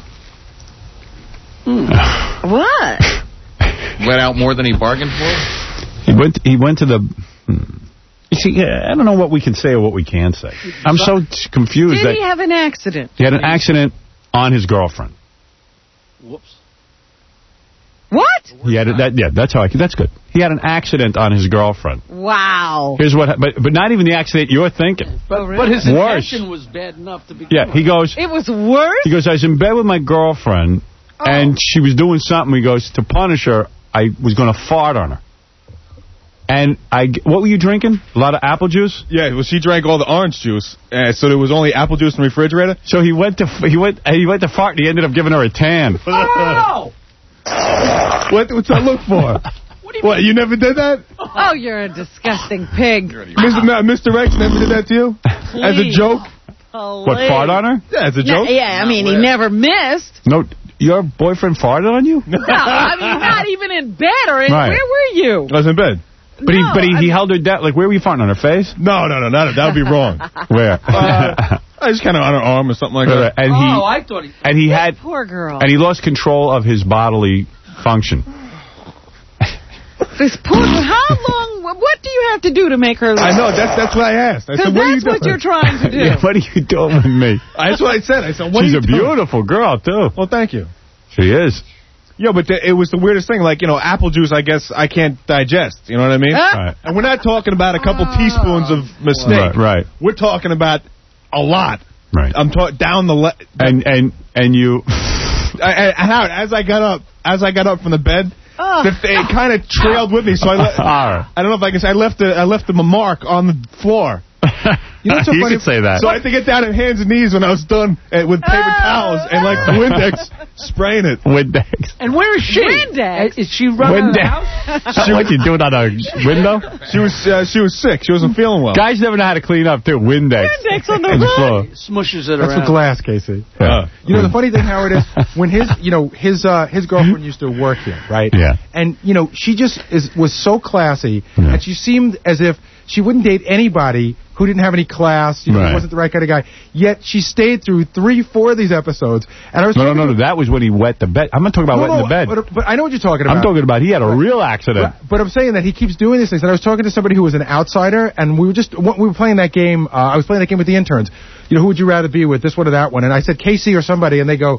What? Let out more than he bargained for? he went, he went to the, hmm. You see, yeah, I don't know what we can say or what we can't say. I'm so t- confused Did that he have an accident? he had an accident on his girlfriend. Whoops. What? He had a, that. Yeah, that's how I. That's good. He had an accident on his girlfriend. Wow. Here's what. But but not even the accident you're thinking. But, Oh, really? but his Worse. intention was bad enough to begin Yeah. with. He goes. It was worse? He goes. I was in bed with my girlfriend, Oh. and she was doing something. He goes, to punish her, I was going to fart on her. And I, what were you drinking? A lot of apple juice? Yeah, well, she drank all the orange juice, uh, so there was only apple juice in the refrigerator. So he went to he went he went to fart, and he ended up giving her a tan. Oh! what, what's that look for? What, you, what you never did that? Oh, you're a disgusting pig. Mister No, Mister X never did that to you? Please. As a joke? Oh, what, fart on her? Yeah, as a joke. No, yeah, I mean, he never missed. No, your boyfriend farted on you? No, I mean, not even in bed or in, Right. where were you? I was in bed. But no, he but he, I he held her down. Like, where were you farting? On her face? No, no, no, not, that would be wrong. Where? Uh, I just kind of on her arm or something like that. And he, oh, I thought he... And he had... Poor girl. And he lost control of his bodily function. This poor... How long... What do you have to do to make her... I know, that's that's what I asked. I Because said, what that's are you what you're doing? trying to do. Yeah, what are you doing with me? That's what I said. I said, what She's are you a doing? beautiful girl, too. Well, thank you. She is. Yeah, but the, it was the weirdest thing. Like, you know, apple juice, I guess I can't digest. You know what I mean? Huh? Right. And we're not talking about a couple oh. teaspoons of mistake. Right, right. We're talking about a lot. Right. I'm talking down the... Le and, and, and you... I, I, Howard, as I got up, as I got up from the bed, oh. the, it kind of trailed with me. So I, le right. I don't know if I can say I left a, I left a mark on the floor. You know what's so you funny? could say that. So I had to get down on hands and knees when I was done uh, with paper oh. towels and like Windex spraying it. Windex. And where is she? Windex? Is she running Windex. around the house? What, you doing on a window? She was uh, she was sick. She wasn't feeling well. Guys never know how to clean up, too. Windex. Windex on the floor. Smushes it That's around. for glass, Casey. Yeah. You know, the funny thing, Howard, is when his, you know, his uh, his girlfriend used to work here, right? Yeah. And, you know, she just is was so classy, yeah. and she seemed as if she wouldn't date anybody who didn't have any class, you know, right. wasn't the right kind of guy. Yet she stayed through three, four of these episodes. And I was no, no, no, no. That was when he wet the bed. I'm not talking about no, wetting no, the bed. But, but I know what you're talking about. I'm talking about he had a but, real accident. But, but I'm saying that he keeps doing these things. And I was talking to somebody who was an outsider, and we were just we were playing that game. Uh, I was playing that game with the interns. You know, who would you rather be with, this one or that one? And I said K C or somebody, and they go,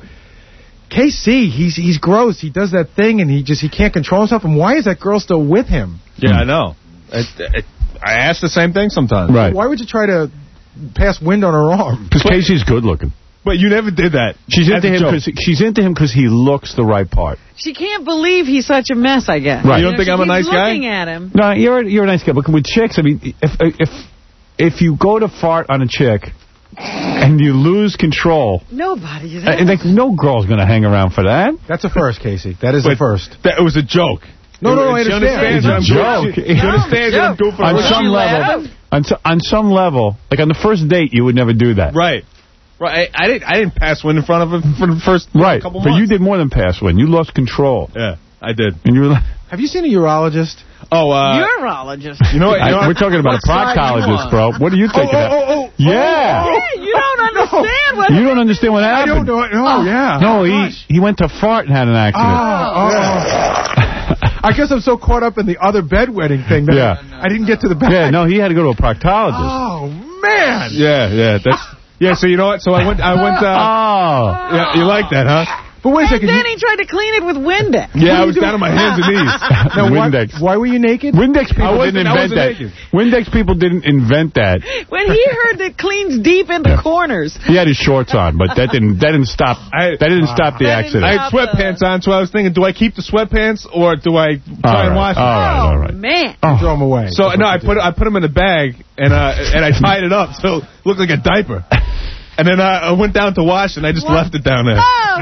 K C, he's he's gross. He does that thing, and he just he can't control himself. And why is that girl still with him? Yeah, I know. It, it, I ask the same thing sometimes. Right. Why would you try to pass wind on her arm? Because Casey's good looking. But you never did that. She's into him because she's into him because he looks the right part. She can't believe he's such a mess, I guess. Right. You don't know, think I'm a nice guy? looking at him. No, you're you're a nice guy. But with chicks, I mean, if if if you go to fart on a chick and you lose control, nobody. Uh, and like no girl's gonna hang around for that. That's a first, Casey. That is but a first. That was a joke. No, no, no, I understand. It's a joke. She understands that I'm goofing on around. some level. On, so, on some level, like on the first date, you would never do that. Right. Right. I, I didn't. I didn't pass wind in front of him for the first right. couple months. But you did more than pass wind. You lost control. Yeah, I did. And you were like, have you seen a urologist? Oh, uh... Urologist. You know what? You know I, we're talking about a proctologist, bro. What are you thinking oh, oh, oh, of? Yeah. Oh, yeah. You don't understand what... You don't understand what happened. I don't know. No, oh, yeah. No, he, he went to fart and had an accident. Oh, oh. Yeah. I guess I'm so caught up in the other bedwetting thing that yeah. I, I didn't get to the back. Yeah, no, he had to go to a proctologist. Oh, man. Yeah, yeah. That's... Yeah, so you know what? So I went... I went. Uh, oh. Yeah, you like that, huh? But wait a second. And then he tried to clean it with Windex. Yeah, I was doing? down on my hands and knees. Now, Windex. Why, why were you naked? Windex people didn't invent that. Naked. Windex people didn't invent that. When he heard that cleans deep into yeah. corners. He had his shorts on, but that didn't that didn't stop I, that didn't uh, stop the accident. I had sweatpants on, so I was thinking, do I keep the sweatpants or do I try right. and wash them? All right, all right. Oh, man. Oh. Throw them away. So, no, I put I put them in a bag, and uh, and I tied it up so it looked like a diaper. And then uh, I went down to wash, and I just what? left it down there.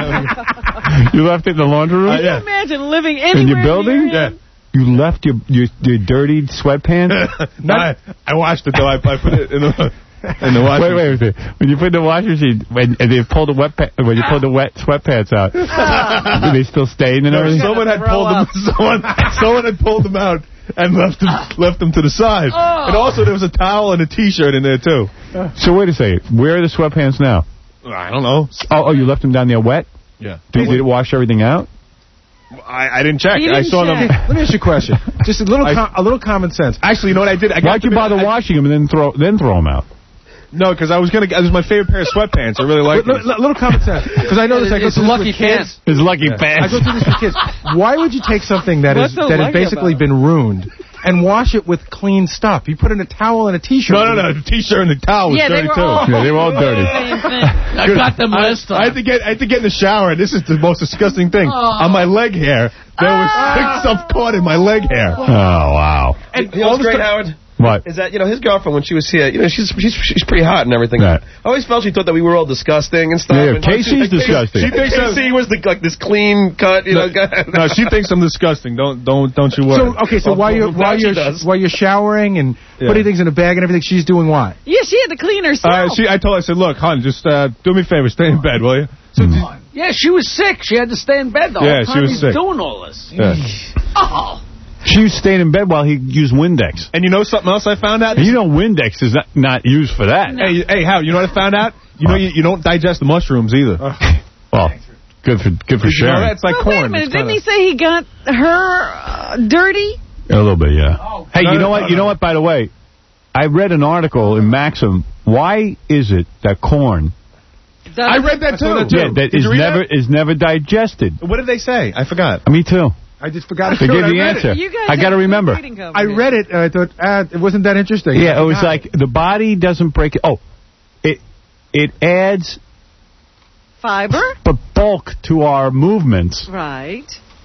Oh. You left it in the laundry room? Uh, yeah. Can you imagine living anywhere in your building? In your yeah. You left your your, your dirty sweatpants? No, I, I washed it, though. I, I put it in the... In the washing wait, wait, wait. When you put in the washing machine, when and they pull the wet, when you pull the wet sweatpants out, oh. do they still stain and no, everything? Someone had pulled them. Someone, someone had pulled them out and left them, left them to the side. Oh. And also, there was a towel and a T-shirt in there too. So wait a second. Where are the sweatpants now? I don't know. Oh, oh, you left them down there wet? Yeah. Did, did it wash everything out? I, I didn't check. Didn't I saw check. them. Let me ask you a question. Just a little, I, com a little common sense. Actually, you know what I did? I got Why'd you bother I, washing them and then throw then throw them out? No, because I was gonna. It was my favorite pair of sweatpants. I really like them. A little common sense, because I know this. I go it's through lucky this with pants. kids. It's lucky yeah. pants. I go through this with kids. Why would you take something that is that has basically been ruined and wash it with clean stuff? You put in a towel and a T-shirt. No, no, no. The T-shirt and the towel was yeah, dirty they were too. all, yeah, they were all dirty. I got them last time. I had to get. I had to get in the shower. And this is the most disgusting thing. Oh. On my leg hair, there was oh. thick stuff caught in my leg hair. Oh wow. And you know what's great, Howard? What? Is that, you know, his girlfriend, when she was here, you know, she's she's she's pretty hot and everything. Right. I always felt she thought that we were all disgusting and stuff. Yeah, and Casey's like, disgusting. She thinks Casey was the, like this clean cut, you no, know, guy. No, she thinks I'm disgusting. Don't don't don't you worry. So okay, so Well, while you're well, while she you're does. while you're showering and Yeah. putting things in a bag and everything, she's doing what? Yeah, she had to clean herself. Uh, she, I told her, I said, look, hon, just uh, do me a favor, stay in bed, will you? So Mm. did- Yeah, she was sick. She had to stay in bed the Yeah, whole time she was he's sick. doing all this. Yeah. Oh. She was staying in bed while he used Windex. And you know something else I found out? And you know Windex is not, not used for that. Hey, hey, Howard, you know what I found out? You know you, you don't digest the mushrooms either. Well, good for good for You know sharing. that? It's like Well, corn. wait a minute. It's Didn't kinda- he say he got her uh, dirty? A little bit, yeah. Hey, No, you no, know what? no, You know no. what? By the way, I read an article in Maxim. Why is it that corn? I read that too. Yeah, that Did is you read never that? is never digested. What did they say? I forgot. Me too. I just forgot. They to gave I the read answer. It. You guys I got to have good remember. reading company. I read it and I thought, ah, it wasn't that interesting. Yeah, it was Ah. like the body doesn't break it. Oh, it it adds Fiber? but bulk to our movements, Right.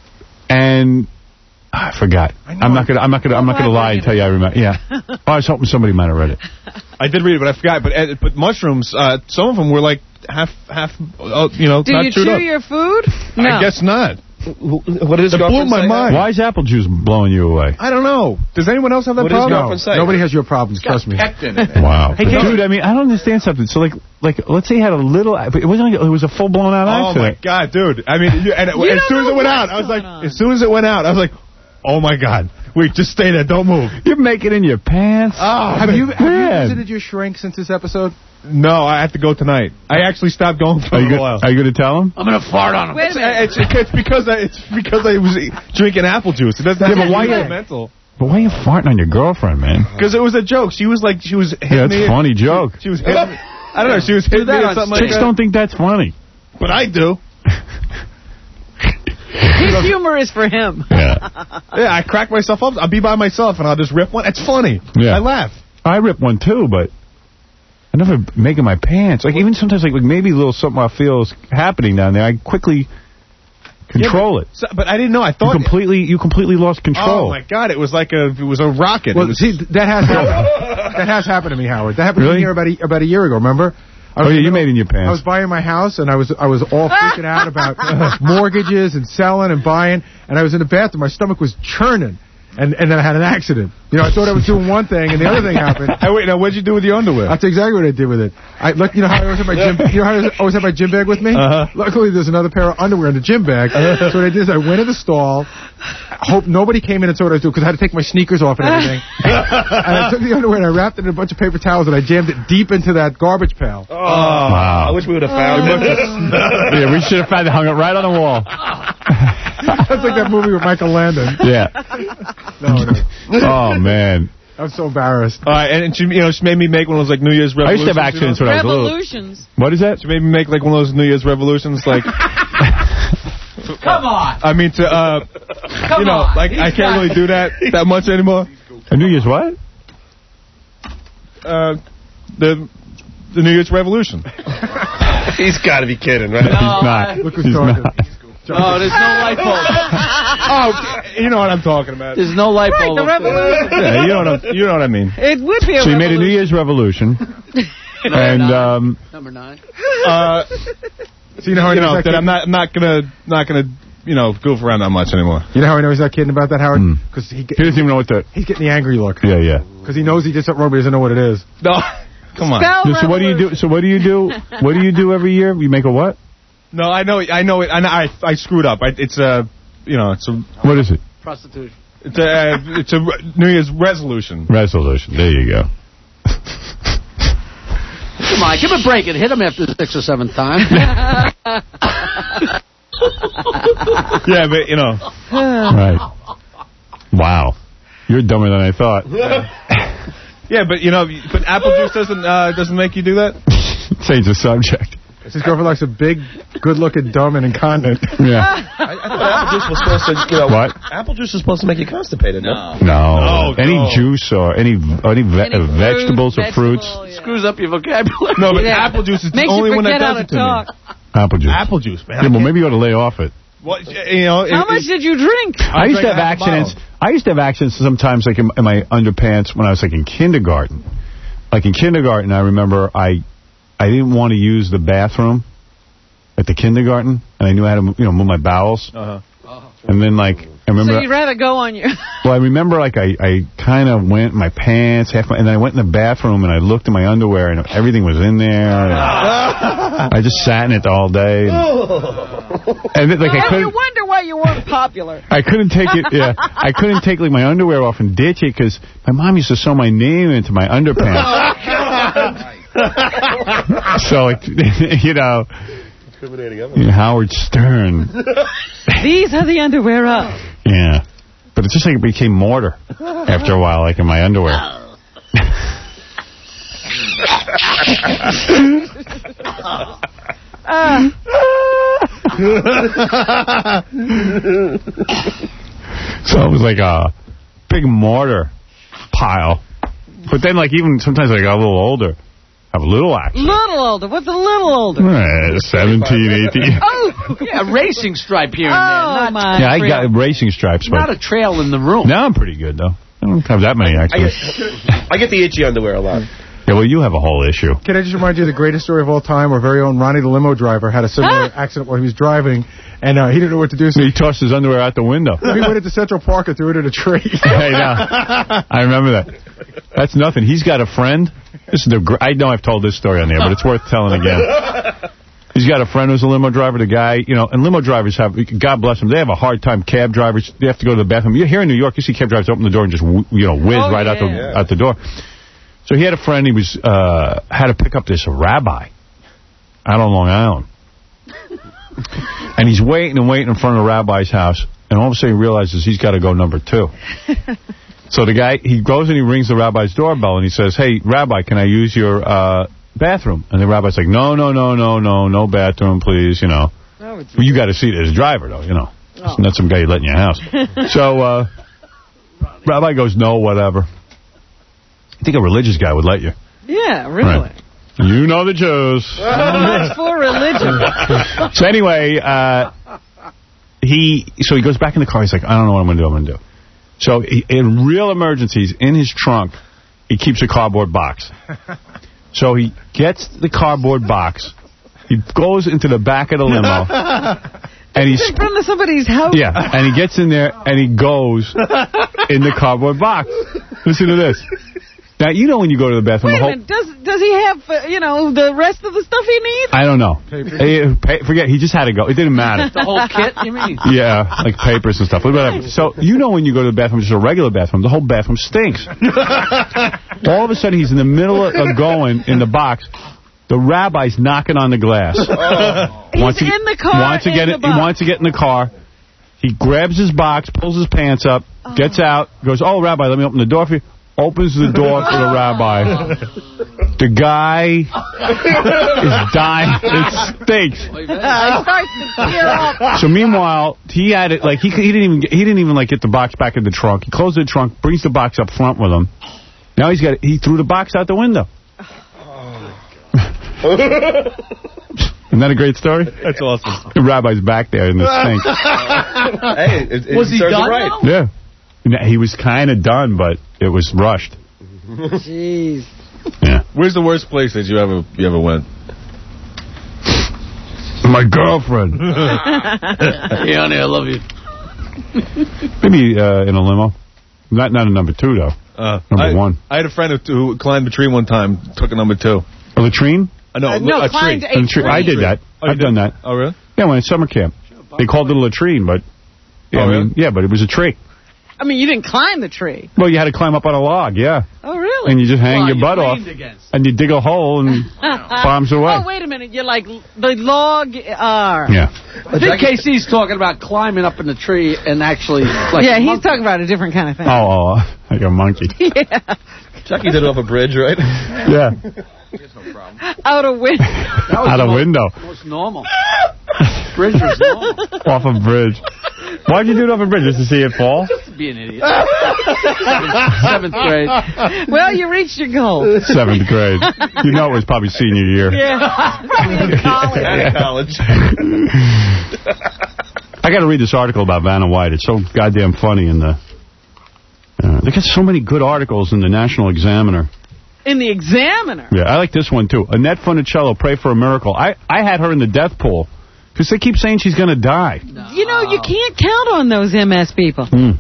and I forgot. I'm not gonna. I'm not gonna. I'm not gonna lie and tell you I remember. Yeah. Oh, I was hoping somebody might have read it. I did read it, but I forgot. But uh, but mushrooms, uh, some of them were like half half. Uh, you know, Do not you chewed chew up. your food? No. I guess not. What is It blew my mind. Why is apple juice blowing you away? I don't know. Does anyone else have that What does problem? girlfriend say? Nobody has your problems, trust me. Pectin in it. Wow. Hey, Dude, I mean, I don't understand something. So, like, like, let's say he had a little, but it wasn't like, it was a full-blown out Oh my accident. God, dude! I mean, you, and it, You as don't soon as know it went what's out, I was like, going on. as soon as it went out, I was like, oh my God! Wait, just stay there, don't move. You're making in your pants. Oh, Have you, have you man. visited your shrink since this episode? No, I have to go tonight. I actually stopped going for Are you, a go, while. are you going to tell him? I'm going to fart on him. Wait a minute. It's, it's because I, it's because I was drinking apple juice. It doesn't have Yeah, but to why be you- mental. But why are you farting on your girlfriend, man? Because it was a joke. She was like, she was hitting Yeah, that's me. a funny joke. She was hitting me. I don't know. She was hitting me that or on something like Chicks that. don't think that's funny. But I do. His humor is for him. Yeah. Yeah, I crack myself up. I'll be by myself and I'll just rip one. It's funny. Yeah. I laugh. I rip one too, but I never make in my pants. Like, even sometimes, like, like maybe a little something I feel is happening down there, I quickly control Yeah, it. but, so, but I didn't know. I You thought. completely, you completely lost control. Oh my God! It was like a, it was a rocket. Well, it was, see, that has happened. That has happened to me, Howard. That happened to Really? me here about a, about a year ago. Remember? I Oh was yeah, in you the made in your I was pants. buying my house, and I was I was all freaking out about mortgages and selling and buying, and I was in the bathroom. My stomach was churning, and and then I had an accident. You know, I thought I was doing one thing, and the other thing happened. Hey, wait, now what'd you do with your underwear? That's exactly what I did with it. I look, you know how I always have my gym, you know how I always have my gym bag with me. Uh-huh. Luckily, there's another pair of underwear in the gym bag. So what I did is I went to the stall. I hope nobody came in and saw what I was doing because I had to take my sneakers off and everything. And I took the underwear and I wrapped it in a bunch of paper towels and I jammed it deep into that garbage pail. Oh, Wow. I wish we would have found it. Yeah, we should have found it, hung it right on the wall. That's like that movie with Michael Landon. Yeah. No, no. Oh man. I'm so embarrassed. All right, and, and she, you know, she made me make one of those like New Year's I used revolutions. to have accidents when I was a little. Revolutions. What is that? She made me make like one of those New Year's revolutions, like. Come on. I mean, to uh, Come you know, on. like I He's can't got really it. do that that much anymore. A New Year's what? Uh, the the New Year's revolution. He's got to be kidding, right? He's not. Look who's He's talking. not. Oh, there's no light bulb. Oh, you know what I'm talking about. There's no light Right, bulb. the up there. revolution. Yeah, you know what I'm, you know what I mean. It would be a So you made a New revolution. Year's revolution, and um, Number nine. Uh, So you know how I you know, know he's that not I'm not not gonna not gonna you know goof around that much anymore. kidding? You know how I know he's not kidding about that, Howard? Hmm. Because he, he doesn't even know what the. he's getting the angry look. Yeah, yeah. Because he knows he did something wrong, but he doesn't know what it is. No, come on. Spell So what do you do? So what do you do? What do you do every year? You make a what? No, I know I know it. I I, I screwed up. I, it's a you know it's a What is it? Prostitution. it's a uh, it's a re- New Year's resolution. Resolution. There you go. Come on, give him a break and hit him after the sixth or seventh time. Yeah, but you know. Right. Wow. You're dumber than I thought. Yeah, but you know, but apple juice doesn't uh, doesn't make you do that. Change the subject. His girlfriend likes a big, good-looking, dumb, and incontinent. Yeah. I, I thought apple juice was supposed to, you know, What? apple juice is supposed to make you constipated. No. No. No, any no. juice or any any, ve- Any uh, fruit, vegetables or vegetable, fruits. yeah. Screws up your vocabulary. No, but Yeah. apple juice is the Makes only you one that forget how does to it to talk. me. Apple juice. Apple juice, man. Yeah, well, maybe you ought to lay off it. What, you know, How it, much it, did you drink? I used to drank have half a accidents. bottle. I used to have accidents sometimes, like in, in my underpants when I was like in kindergarten. Like in kindergarten, I remember I, I didn't want to use the bathroom at the kindergarten, and I knew how to, you know, move my bowels. Uh-huh. And then, like, I remember... So you'd rather go on your... Well, I remember, like, I, I kind of went in my pants, half my, and then I went in the bathroom, and I looked in my underwear, and everything was in there. I just sat in it all day. And, and it, like, I and you couldn't... wonder why you weren't popular. I couldn't take it, yeah. I couldn't take, like, my underwear off and ditch it, because my mom used to sew my name into my underpants. So, like, you know... Yeah, Howard Stern. These are the underwear up. Yeah. But it's just like it became mortar after a while, like in my underwear. uh. So it was like a big mortar pile. But then, like, even sometimes I got a little older. A little action. Little older. What's a little older? Uh, seventeen, eighteen. Oh, yeah, racing stripe here and oh, there. Not my yeah, I got racing stripes. But not a trail in the room. Now I'm pretty good, though. I don't have that many, actually. I get, I get the itchy underwear a lot. Yeah, well, you have a whole issue. Can I just remind you of the greatest story of all time? Our very own Ronnie the limo driver had a similar accident while he was driving, and uh, he didn't know what to do. So he tossed his underwear out the window. He went into Central Park and threw it at a tree. Hey, no. I remember that. That's nothing. He's got a friend. This is the. Gr I know I've told this story on the air, but it's worth telling again. He's got a friend who's a limo driver. The guy, you know, and limo drivers have, God bless them, they have a hard time. Cab drivers, they have to go to the bathroom. Here in New York, you see cab drivers open the door and just, you know, whiz oh, right yeah. out the out the door. So he had a friend. He was uh, had to pick up this rabbi out on Long Island, and he's waiting and waiting in front of the rabbi's house, and all of a sudden he realizes he's got to go number two. So the guy, he goes and he rings the rabbi's doorbell, and he says, "Hey, Rabbi, can I use your uh, bathroom?" And the rabbi's like, "No, no, no, no, no, no bathroom, please, you know." Oh, well, you got to see it as a driver, though, you know. Oh. It's not some guy you let in your house. So uh, Rabbi goes, "No, whatever." I think a religious guy would let you. Yeah, really. Right. You know the Jews. So much for religion. So anyway, uh, he so he goes back in the car. He's like, "I don't know what I'm going to do. I'm going to do." So he, in real emergencies, in his trunk, he keeps a cardboard box. So he gets the cardboard box. He goes into the back of the limo. And he's in front of somebody's house. Yeah, and he gets in there and he goes in the cardboard box. Listen to this. Now, you know when you go to the bathroom... Wait the whole, a minute, does, does he have, uh, you know, the rest of the stuff he needs? I don't know. He, pay, forget, he just had to go. It didn't matter. The whole kit, you mean? Yeah, like papers and stuff. Whatever. So, you know when you go to the bathroom, just a regular bathroom, the whole bathroom stinks. All of a sudden, he's in the middle of going in the box. The rabbi's knocking on the glass. Oh. Wants He's to, in the car, wants to get in it, the box. He wants to get in the car. He grabs his box, pulls his pants up, oh. gets out, goes, "Oh, Rabbi, let me open the door for you." Opens the door for the rabbi. The guy is dying. It stinks. I start to tear up. So meanwhile, he had it like he he didn't even get, he didn't even like get the box back in the trunk. He closed the trunk, brings the box up front with him. Now he's got he threw the box out the window. Isn't that a great story? That's awesome. The rabbi's back there in the stink. Hey, it, it was he done right. now? Yeah. He was kind of done, but it was rushed. Jeez. Yeah. Where's the worst place that you ever you ever went? My girlfriend. Yeah, honey, I love you. Maybe uh, in a limo. Not not a number two, though. Uh, number I, one. I had a friend who, who climbed a tree one time, took a number two. A latrine? Uh, no, Uh, no, a climbed tree. a A tree. tree. I did that. Oh, you I've did? done that. Oh, really? Yeah, when at summer camp. They called it a latrine, but... Yeah, Oh, I mean, really? yeah, but it was a tree. I mean, you didn't climb the tree. Well, you had to climb up on a log, yeah. Oh, really? And you just hang Well, your you butt off, leaned against. and you dig a hole and bombs away. Oh, wait a minute. You're like the log arm. Yeah. I think K C's talking about climbing up in the tree and actually... Like yeah, a he's monkey. talking about a different kind of thing. Oh, oh, like a monkey. Yeah. Chucky did it off a bridge, right? Yeah. Out a window. Out a window. Most normal. Bridge was normal. Off a bridge. Why'd you do it off a bridge? Just to see it fall? Just to be an idiot. Seventh grade. Well, you reached your goal. Seventh grade. You know it was probably senior year. Yeah. Probably in college. Out of college. I got to read this article about Vanna White. It's so goddamn funny in the They got so many good articles in the National Examiner. In the Examiner? Yeah, I like this one, too. Annette Funicello, pray for a miracle. I, I had her in the death pool because they keep saying she's going to die. No. You know, you can't count on those M S people. Mm.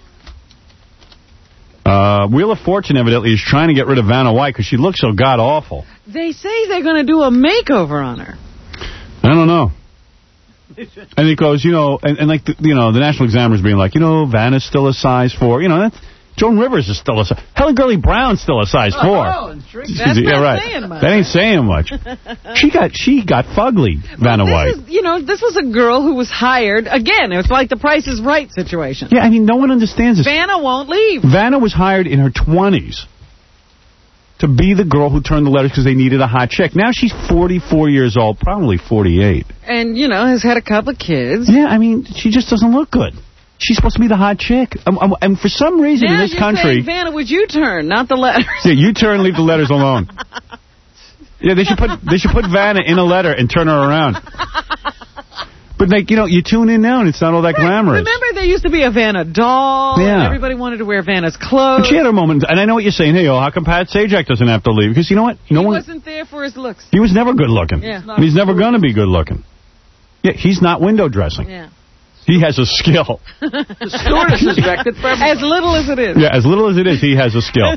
Uh, Wheel of Fortune, evidently, is trying to get rid of Vanna White because she looks so god-awful. They say they're going to do a makeover on her. I don't know. And it goes, you know, and, and like, the, you know, the National Examiner's being like, you know, Vanna's still a size four. You know, that's, Joan Rivers is still a size. Helen Gurley Brown's still a size four. Oh, that's yeah, not right. saying much. That ain't saying much. She got she got fugly, Vanna well, White. Is, you know, this was a girl who was hired. Again, it was like the Price is Right situation. Yeah, I mean, no one understands this. Vanna won't leave. Vanna was hired in her twenties to be the girl who turned the letters because they needed a hot chick. Now she's forty-four years old, probably forty-eight. And, you know, has had a couple of kids. Yeah, I mean, she just doesn't look good. She's supposed to be the hot chick. Um, um, and for some reason now in this you're country... saying, Vanna, would you turn, not the letters? Yeah, you turn, leave the letters alone. Yeah, they should put they should put Vanna in a letter and turn her around. But, like, you know, you tune in now and it's not all that glamorous. Remember there used to be a Vanna doll? Yeah. And everybody wanted to wear Vanna's clothes. But she had her moment. And I know what you're saying. Hey, oh, how come Pat Sajak doesn't have to leave? Because you know what? No he one. wasn't there for his looks. He was never good looking. Yeah. And he's never going to be good looking. Yeah, he's not window dressing. Yeah. He has a skill. The stewardess is vected for everybody. As little as it is. Yeah, as little as it is, he has a skill.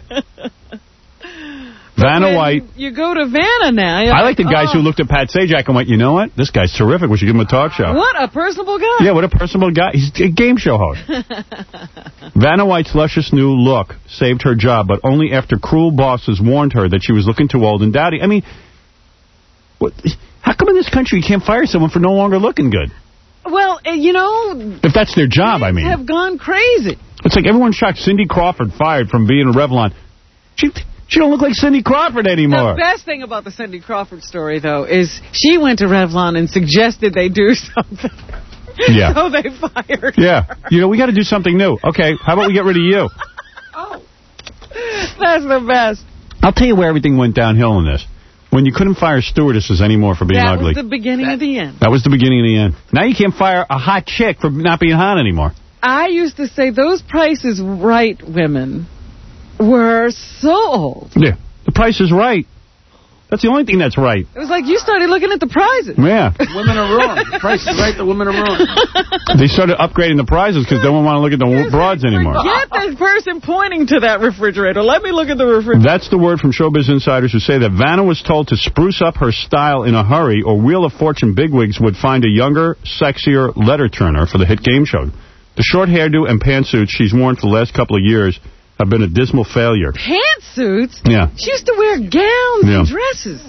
Vanna White. You go to Vanna now. I like the guys oh, who looked at Pat Sajak and went, you know what? This guy's terrific. We should give him a talk show. What a personable guy. Yeah, what a personable guy. He's a game show host. Vanna White's luscious new look saved her job, but only after cruel bosses warned her that she was looking too old and dowdy. I mean, what, how come in this country you can't fire someone for no longer looking good? Well, uh, you know... If that's their job, I mean. have gone crazy. It's like everyone's shocked. Cindy Crawford fired from being a Revlon. She... She don't look like Cindy Crawford anymore. The best thing about the Cindy Crawford story, though, is she went to Revlon and suggested they do something. Yeah. So they fired Yeah. her. You know, we got to do something new. Okay, how about we get rid of you? Oh. That's the best. I'll tell you where everything went downhill in this. When you couldn't fire stewardesses anymore for being that ugly. That was the beginning that, of the end. That was the beginning of the end. Now you can't fire a hot chick for not being hot anymore. I used to say those Price is Right women were so old. Yeah. The Price is Right. That's the only thing that's right. It was like you started looking at the prizes. Yeah. Women are wrong. The Price is Right, the women are wrong. They started upgrading the prizes because they don't want to look at the broads anymore. Forget the person pointing to that refrigerator. Let me look at the refrigerator. That's the word from Showbiz Insiders who say that Vanna was told to spruce up her style in a hurry or Wheel of Fortune bigwigs would find a younger, sexier letter turner for the hit game show. The short hairdo and pantsuits she's worn for the last couple of years have been a dismal failure. Pantsuits? Yeah. She used to wear gowns yeah. and dresses.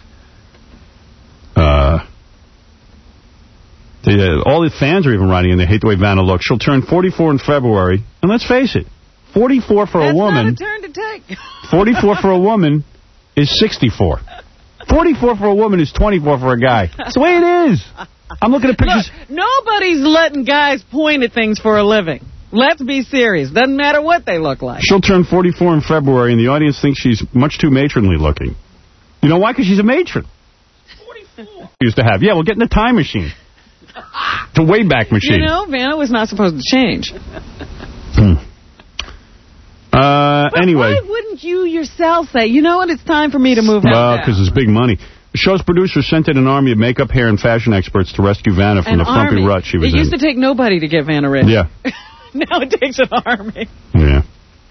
Uh, the, uh, all the fans are even writing in. They hate the way Vanna looks. She'll turn forty-four in February. And let's face it, forty-four for That's a woman. That's not a turn to take. forty-four for a woman is sixty-four. forty-four for a woman is twenty-four for a guy. That's the way it is. I'm looking at pictures. Look, nobody's letting guys point at things for a living. Let's be serious. Doesn't matter what they look like. She'll turn forty-four in February, and the audience thinks she's much too matronly looking. You know why? Because she's a matron. forty-four. Used to have. Yeah, we'll get in the time machine. The Wayback Machine. You know, Vanna was not supposed to change. Hmm. Uh, but anyway. Why wouldn't you yourself say, you know what, it's time for me to move out? Well, because it's big money. The show's producers sent in an army of makeup, hair, and fashion experts to rescue Vanna from an the frumpy army. rut she was it in. It used to take nobody to get Vanna rich. Yeah. Now it takes an army. Yeah.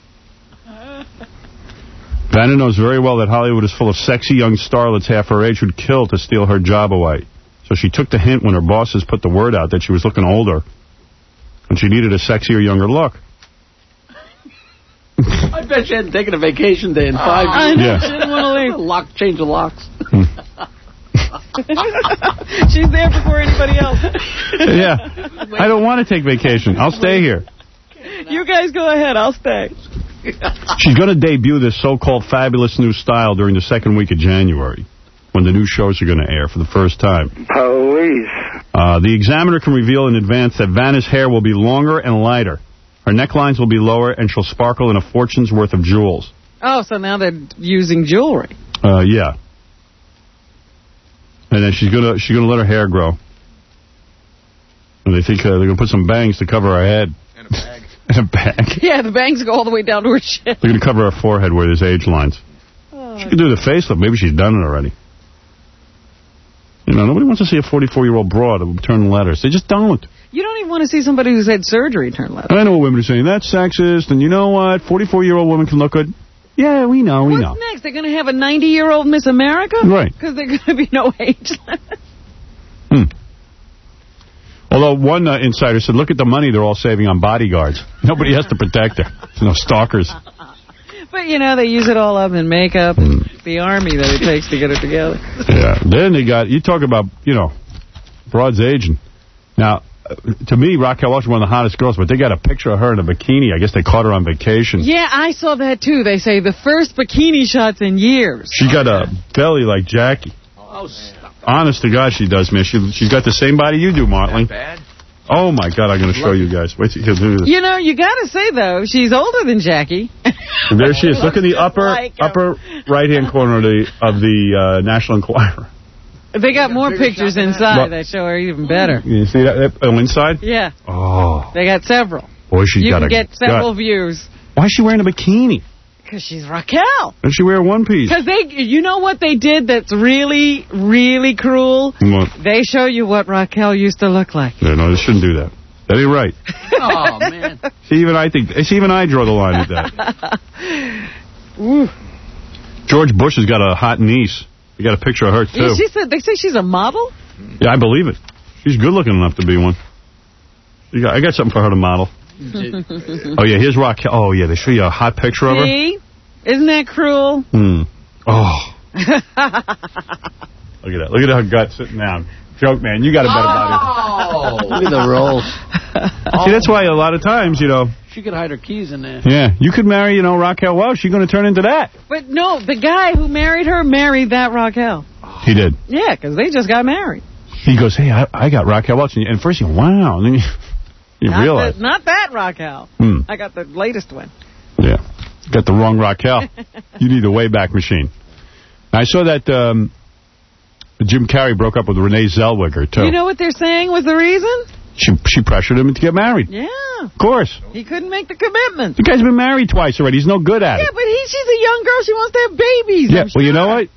Vanna knows very well that Hollywood is full of sexy young starlets half her age who'd kill to steal her job away. So she took the hint when her bosses put the word out that she was looking older and she needed a sexier, younger look. I bet she hadn't taken a vacation day in five I years. know, Yeah. she didn't want to leave. Lock, change the locks. She's there before anybody else. Yeah. I don't want to take vacation. I'll stay here. You guys go ahead. I'll stay. She's going to debut this so-called fabulous new style during the second week of January, when the new shows are going to air for the first time. Police. Uh, the Examiner can reveal in advance that Vanna's hair will be longer and lighter. Her necklines will be lower, and she'll sparkle in a fortune's worth of jewels. Oh, so now they're using jewelry. Uh, yeah. And then she's gonna she's gonna let her hair grow. And they think uh, they're gonna put some bangs to cover her head. And a bag. In a bag. Yeah, the bangs go all the way down to her chin. They're going to cover her forehead where there's age lines. Oh. She could do the facelift. Maybe she's done it already. You know, nobody wants to see a forty-four-year-old broad turn letters. They just don't. You don't even want to see somebody who's had surgery turn letters. I know what women are saying. That's sexist. And you know what? forty-four-year-old women can look good. Yeah, we know, we What's know. next? They're going to have a ninety-year-old Miss America? Right. Because there's going to be no age limit. Hmm. Although one uh, insider said, look at the money they're all saving on bodyguards. Nobody has to protect her. There's no stalkers. But, you know, they use it all up in makeup and the army that it takes to get it together. Yeah. Then they got, you talk about, you know, broads aging. Now, uh, to me, Raquel Welch is one of the hottest girls, but they got a picture of her in a bikini. I guess they caught her on vacation. Yeah, I saw that, too. They say the first bikini shots in years. She got a belly like Jackie. Oh, stop. Honest to God, she does, man. She, she's got the same body you do, Martling. Bad? Oh, my God, I'm going to show you guys. Wait till you do this. You know, you got to say, though, she's older than Jackie. And there she is. Look in the upper like upper right-hand corner of the, of the uh, National Enquirer. They got more pictures inside Well, that show her even better. You see that? Oh, inside? Yeah. Oh. They got several. Boy, she's you got can a get several gut. views. Why is she wearing a bikini? Because she's Raquel. Does she wear a one piece? Because they, you know what they did that's really, really cruel? What? They show you what Raquel used to look like. Yeah, no, they shouldn't do that. That ain't right. Oh, man. See, even I think, see, even I draw the line at that. Ooh. George Bush has got a hot niece. You got a picture of her, too. Yeah, she said, they say she's a model? Yeah, I believe it. She's good looking enough to be one. You got, I got something for her to model. Oh, yeah, here's Raquel. Oh, yeah, they show you a hot picture of her. See? Isn't that cruel? Hmm. Oh. Look at that. Look at her gut sitting down. Joke, man, you got a better body. Oh, look at the roll. See, that's why a lot of times, you know. She could hide her keys in there. Yeah, you could marry, you know, Raquel Welch. She's going to turn into that. But no, the guy who married her married that Raquel. He did. Yeah, because they just got married. He goes, hey, I, I got Raquel Welch. And first you, wow. And then you, you not realize. The, not that Raquel. Hmm. I got the latest one. Yeah. Got the wrong Raquel. You need a Wayback Machine. I saw that um, Jim Carrey broke up with Renee Zellweger, too. You know what they're saying was the reason? She she pressured him to get married. Yeah. Of course. He couldn't make the commitment. The guy's been married twice already. He's no good at yeah, it. but he, she's a young girl. She wants to have babies. Yeah, I'm well, sure. you know what?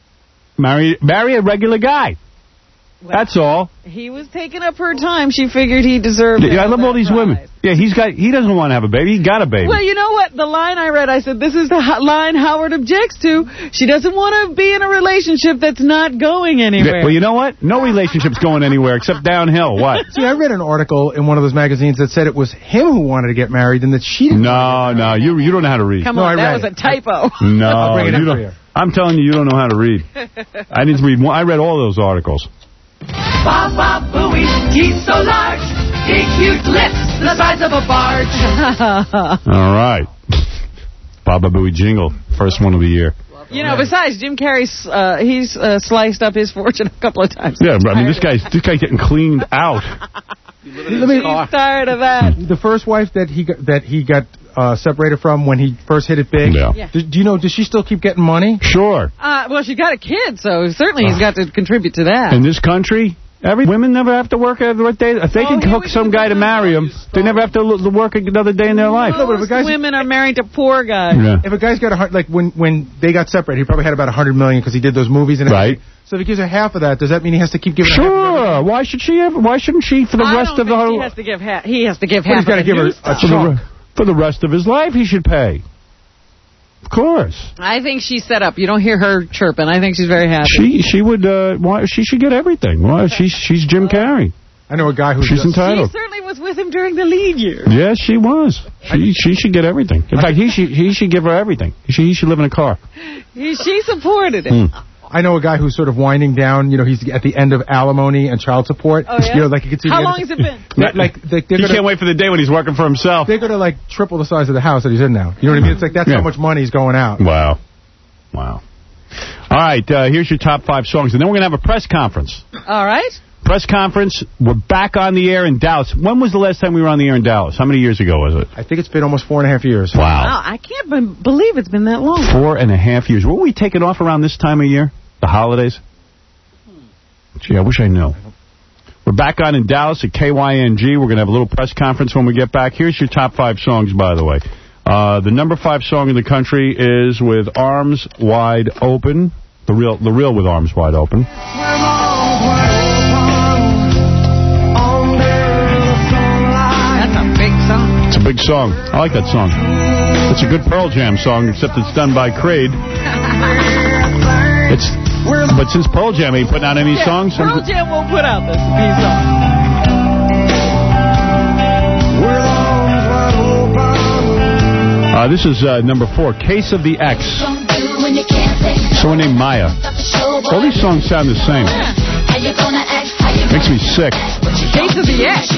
Marry, marry a regular guy. Well, that's all. He was taking up her time. She figured he deserved it. Yeah, I love all these prize. women. Yeah, he's got. He doesn't want to have a baby. He got a baby. Well, you know what? The line I read, I said, this is the ho- line Howard objects to. She doesn't want to be in a relationship that's not going anywhere. Yeah, well, you know what? No relationship's going anywhere except downhill. What? See, I read an article in one of those magazines that said it was him who wanted to get married and that she didn't. No, no, you you don't know how to read. Come no, on, I that read was it. a typo. No, I'll bring it you up don't. for you. I'm telling you, you don't know how to read. I didn't read. I read all those articles. Baba Booey, teeth so large, big huge lips the size of a barge. All right. Baba Booey jingle, first one of the year. You know, besides, Jim Carrey's, uh, he's uh, sliced up his fortune a couple of times. Yeah, I mean, this guy's this guy's getting cleaned out. Let me, He's tired of that. The first wife that he got, that he got uh, separated from when he first hit it big. Yeah. Yeah. Do, do you know? Does she still keep getting money? Sure. Uh, well, she got a kid, so certainly he's got to contribute to that. In this country, every women never have to work every day. If they Oh, can he hook was some guy to marry him, they never have to l- work another day in their life. No, but if a Most guy's women are married to poor guys. Yeah. if a guy's got a hun- like when when they got separated, he probably had about a hundred million because he did those movies and everything. Right. So if he gives her half of that, does that mean he has to keep giving her half of Sure. Why should she have? Why shouldn't she for the I rest don't of the think whole? he has to give half. He has to give But he's half. gotta of the give her new a stuff. for, the, for the rest of his life, he should pay. Of course. I think she's set up. You don't hear her chirping. I think she's very happy. She she would. Uh, why she should get everything. Why she's she's Jim Carrey. I know a guy who's She's just, entitled. She certainly was with him during the lead years. Yes, she was. She she should get everything. In fact, he should he should give her everything. She he should live in a car. He, she supported it. Mm. I know a guy who's sort of winding down. You know, he's at the end of alimony and child support. Oh, yeah? You know, like you can see. How the long end has it been? Like, like they, they're He gonna, can't wait for the day when he's working for himself. They're going to like triple the size of the house that he's in now. You know what I mean? It's like that's Yeah. how much money is going out. Wow. Wow. All right, uh, here's your top five songs, and then we're going to have a press conference. All right. Press conference. We're back on the air in Dallas. When was the last time we were on the air in Dallas? How many years ago was it? I think it's been almost four and a half years. Wow. Wow, I can't be- believe it's been that long. Four and a half years. Were we taking off around this time of year? The holidays? Gee, I wish I knew. We're back on in Dallas at K Y N G. We're going to have a little press conference when we get back. Here's your top five songs, by the way. Uh, the number five song in the country is with Arms Wide Open. The real, the real with Arms Wide Open. That's a big song. It's a big song. I like that song. It's a good Pearl Jam song, except it's done by Creed. It's, but since Pearl Jam ain't putting out any yeah, songs... Pearl Jam won't put out this, these songs. Uh, this is uh, number four, Case of the X. Someone named Maya. All these songs sound the same. Makes me sick. Case of the X.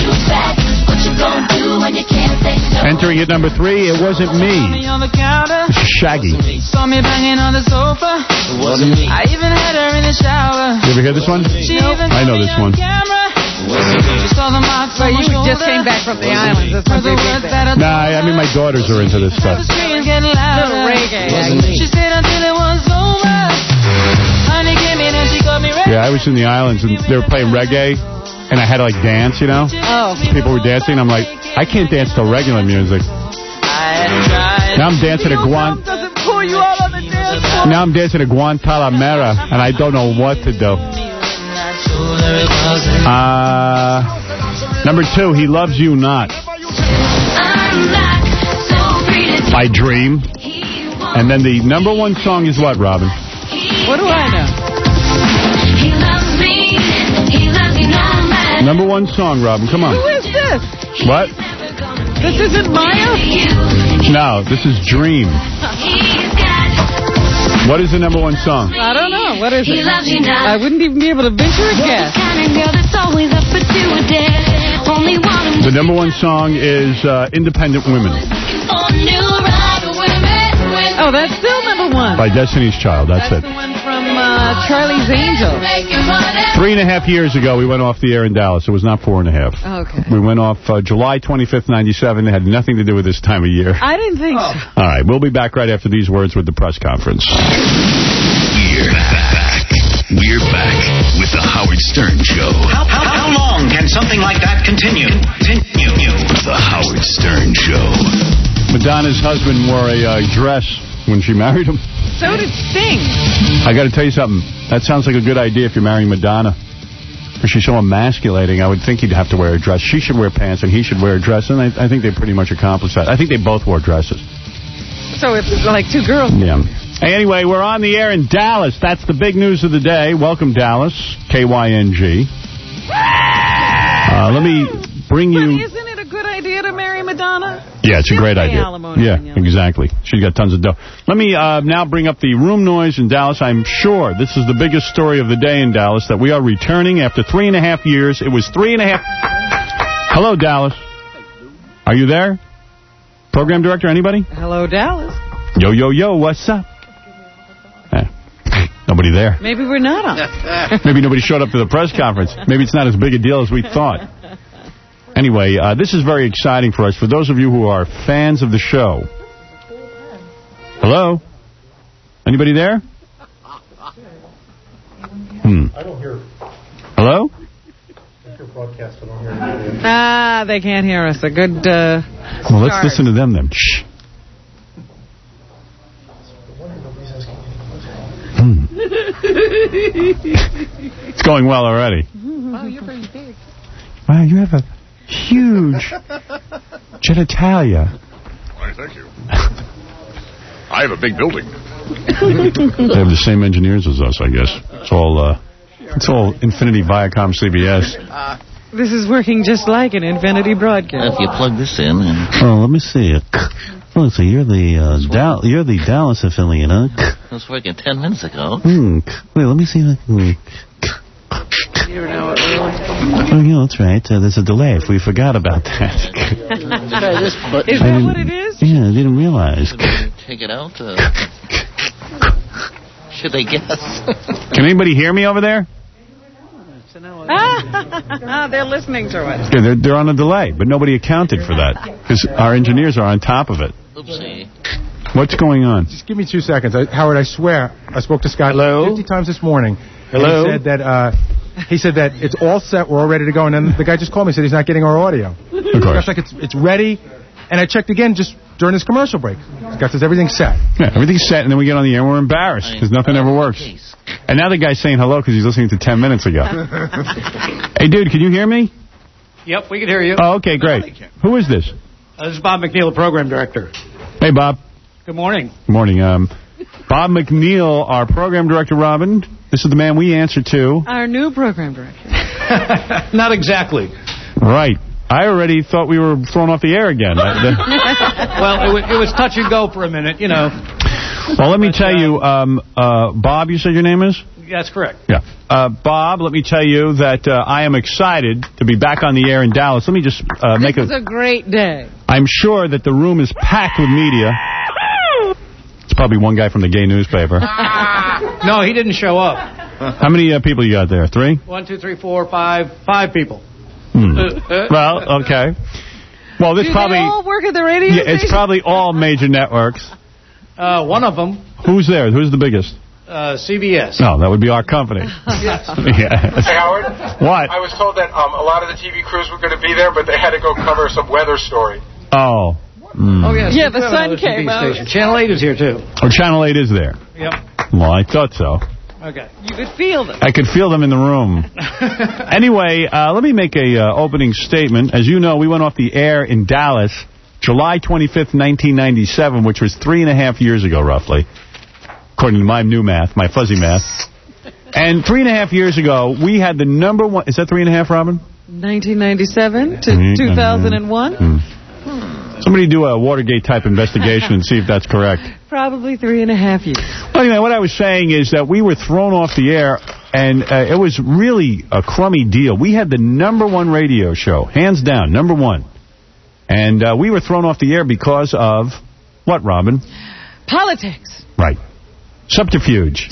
Entering at number three, It Wasn't Me. This is Shaggy. Saw me banging on the sofa. I even had her in the shower. You ever hear this one? I know this one. Well, you just came back from the islands. That's my big thing. Nah, I mean, my daughters are into this stuff. Little reggae. She said until it was over. Honey came in and she got me ready. Yeah, I was in the islands, and they were playing reggae, and I had to, like, dance, you know? Oh. People were dancing, I'm like, I can't dance to regular music. Now I'm dancing to Guan... Doesn't pull you out on the dance floor. Now I'm dancing to Guantanamera, and I don't know what to do. Uh, number two, He Loves You Not. By Dream. And then the number one song is what, Robin? What do I know? Number one song, Robin. Come on. Who is this? What? This isn't Maya? No, this is Dream. What is the number one song? I don't know. What is it? I wouldn't even be able to venture a guess. The number one song is uh, Independent Women. Oh, that's still number one. By Destiny's Child. That's, that's it. the one from uh, Charlie's Angels. Three and a half years ago, we went off the air in Dallas. It was not four and a half. Okay. We went off uh, July twenty-fifth, ninety-seven. It had nothing to do with this time of year. I didn't think so. All right, we'll be back right after these words with the press conference. We're back. We're back with the Howard Stern Show. How, how, how long can something like that continue? Continue. The Howard Stern Show. Madonna's husband wore a uh, dress when she married him. So did Sting. I got to tell you something. That sounds like a good idea if you're marrying Madonna. Because she's so emasculating, I would think he'd have to wear a dress. She should wear pants and he should wear a dress. And I, I think they pretty much accomplished that. I think they both wore dresses. So it's like two girls. Yeah. Hey, anyway, we're on the air in Dallas. That's the big news of the day. Welcome, Dallas. K Y N G. Uh, let me bring you... But isn't it a good idea to marry Madonna? Yeah, it's a great idea. Yeah, exactly. She's got tons of dough. Let me uh, now bring up the room noise in Dallas. I'm sure this is the biggest story of the day in Dallas, that we are returning after three and a half years. It was three and a half... Hello, Dallas. Are you there? Program director, anybody? Hello, Dallas. Yo, yo, yo, what's up? Eh, nobody there. Maybe we're not on. Maybe nobody showed up to the press conference. Maybe it's not as big a deal as we thought. Anyway, uh, this is very exciting for us. For those of you who are fans of the show. Hello? Anybody there? Hmm. I don't hear. Hello? Broadcast, I don't hear anybody. Ah, they can't hear us. A good uh, Well, let's start. listen to them then. Shh. Hmm. It's going well already. Wow, you're pretty big. Wow, you have a huge genitalia. Why, thank you. I have a big building. They have the same engineers as us, I guess. It's all, uh, it's all Infinity Viacom C B S. This is working just like an Infinity broadcast. If you plug this in and... Oh, let me see. Oh, so you're the uh, Dal you're the Dallas affiliate, huh? It was working ten minutes ago. Hmm. Wait, let me see. If I can... You don't know what really... Oh, yeah, that's right. Uh, there's a delay. We forgot about that. Is that what it is? Yeah, I didn't realize. Take it out. Uh, should they guess? Can anybody hear me over there? Ah, they're listening to us. Yeah, they're, they're on a delay, but nobody accounted for that because our engineers are on top of it. Oopsie. What's going on? Just give me two seconds. I, Howard, I swear, I spoke to Scott Hello? fifty times this morning. Hello? And he said that uh, He said that it's all set, we're all ready to go, and then the guy just called me and said he's not getting our audio. Of course. Like it's, it's ready, and I checked again just during this commercial break. The guy says everything's set. Yeah, everything's set, and then we get on the air and we're embarrassed because nothing ever works. And now the guy's saying hello because he's listening to ten minutes ago. Hey, dude, can you hear me? Yep, we can hear you. Oh, okay, great. Who is this? Uh, this is Bob McNeil, the program director. Hey, Bob. Good morning. Good morning. Um, Bob McNeil, our program director, Robin. This is the man we answer to. Our new program director. Not exactly. Right. I already thought we were thrown off the air again. Well, it was, it was touch and go for a minute, you know. Well, let me tell you, um, uh, Bob, you said your name is? That's correct. Yeah. Uh, Bob, let me tell you that uh, I am excited to be back on the air in Dallas. Let me just uh, make a... This is a great day. I'm sure that the room is packed with media. It's probably one guy from the gay newspaper. No, he didn't show up. How many uh, people you got there? Three? One, two, three, four, five, five people. Hmm. Well, okay. Well, this Do probably... they all work at the radio Yeah, station? it's probably all major networks. Uh, one of them, Who's there? Who's the biggest? uh, C B S. No, that would be our company. Yes. Yes. Hey, Howard? What? I was told that um, a lot of the T V crews were going to be there, but they had to go cover some weather story. Oh. Mm. Oh, yes. Yeah, we the do have sun another T V came out. station. Channel eight is here, too. Oh, Channel eight is there. Yep. Well, I thought so. Okay. You could feel them. I could feel them in the room. Anyway, uh, let me make a uh, opening statement. As you know, we went off the air in Dallas July twenty-fifth, nineteen ninety-seven, which was three and a half years ago, roughly, according to my new math, my fuzzy math. And three and a half years ago, we had the number one... Is that three and a half, Robin? nineteen ninety-seven to Mm, two thousand one? Mm. Somebody do a Watergate-type investigation and see if that's correct. Probably three and a half years. Well, anyway, what I was saying is that we were thrown off the air, and uh, it was really a crummy deal. We had the number one radio show, hands down, number one. And uh, we were thrown off the air because of what, Robin? Politics. Right. Subterfuge.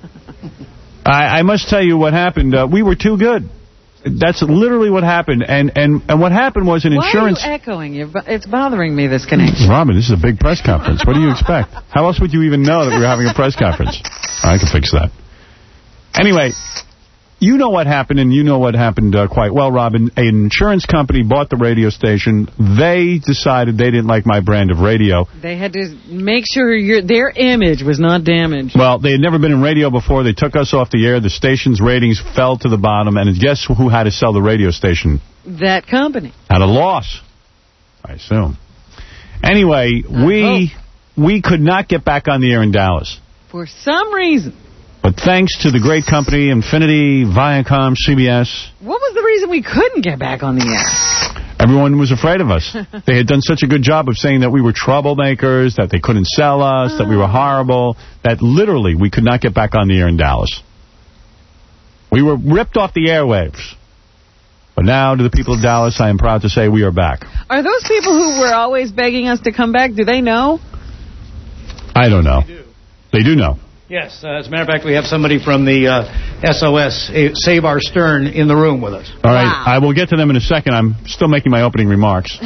I, I must tell you what happened. Uh, we were too good. That's literally what happened. And, and, and what happened was an Why insurance... are you echoing? You're, it's bothering me, this connection. Robin, this is a big press conference. What do you expect? How else would you even know that we were having a press conference? I can fix that. Anyway, you know what happened, and you know what happened uh, quite well, Robin. An insurance company bought the radio station. They decided they didn't like my brand of radio. They had to make sure your their image was not damaged. Well, they had never been in radio before. They took us off the air. The station's ratings fell to the bottom. And guess who had to sell the radio station? That company. At a loss, I assume. Anyway, I we we could not get back on the air in Dallas. For some reason. But thanks to the great company, Infinity, Viacom, C B S, What was the reason we couldn't get back on the air? everyone was afraid of us. They had done such a good job of saying that we were troublemakers, that they couldn't sell us, oh. that we were horrible, that literally we could not get back on the air in Dallas. We were ripped off the airwaves. But now, to the people of Dallas, I am proud to say we are back. Are those people who were always begging us to come back, do they know? I don't know. They do, they do know. Yes, uh, as a matter of fact, we have somebody from the uh, S O S, Save Our Stern, in the room with us. All right, wow. I will get to them in a second. I'm still making my opening remarks.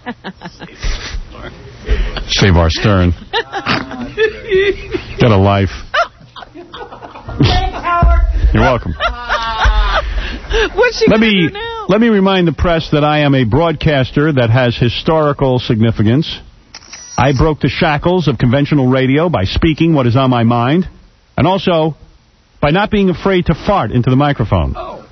Save Our Stern. Get a life. Thanks, Howard. You're welcome. What's she let going me to do now? Let me remind the press that I am a broadcaster that has historical significance. I broke the shackles of conventional radio by speaking what is on my mind, and also by not being afraid to fart into the microphone. Oh.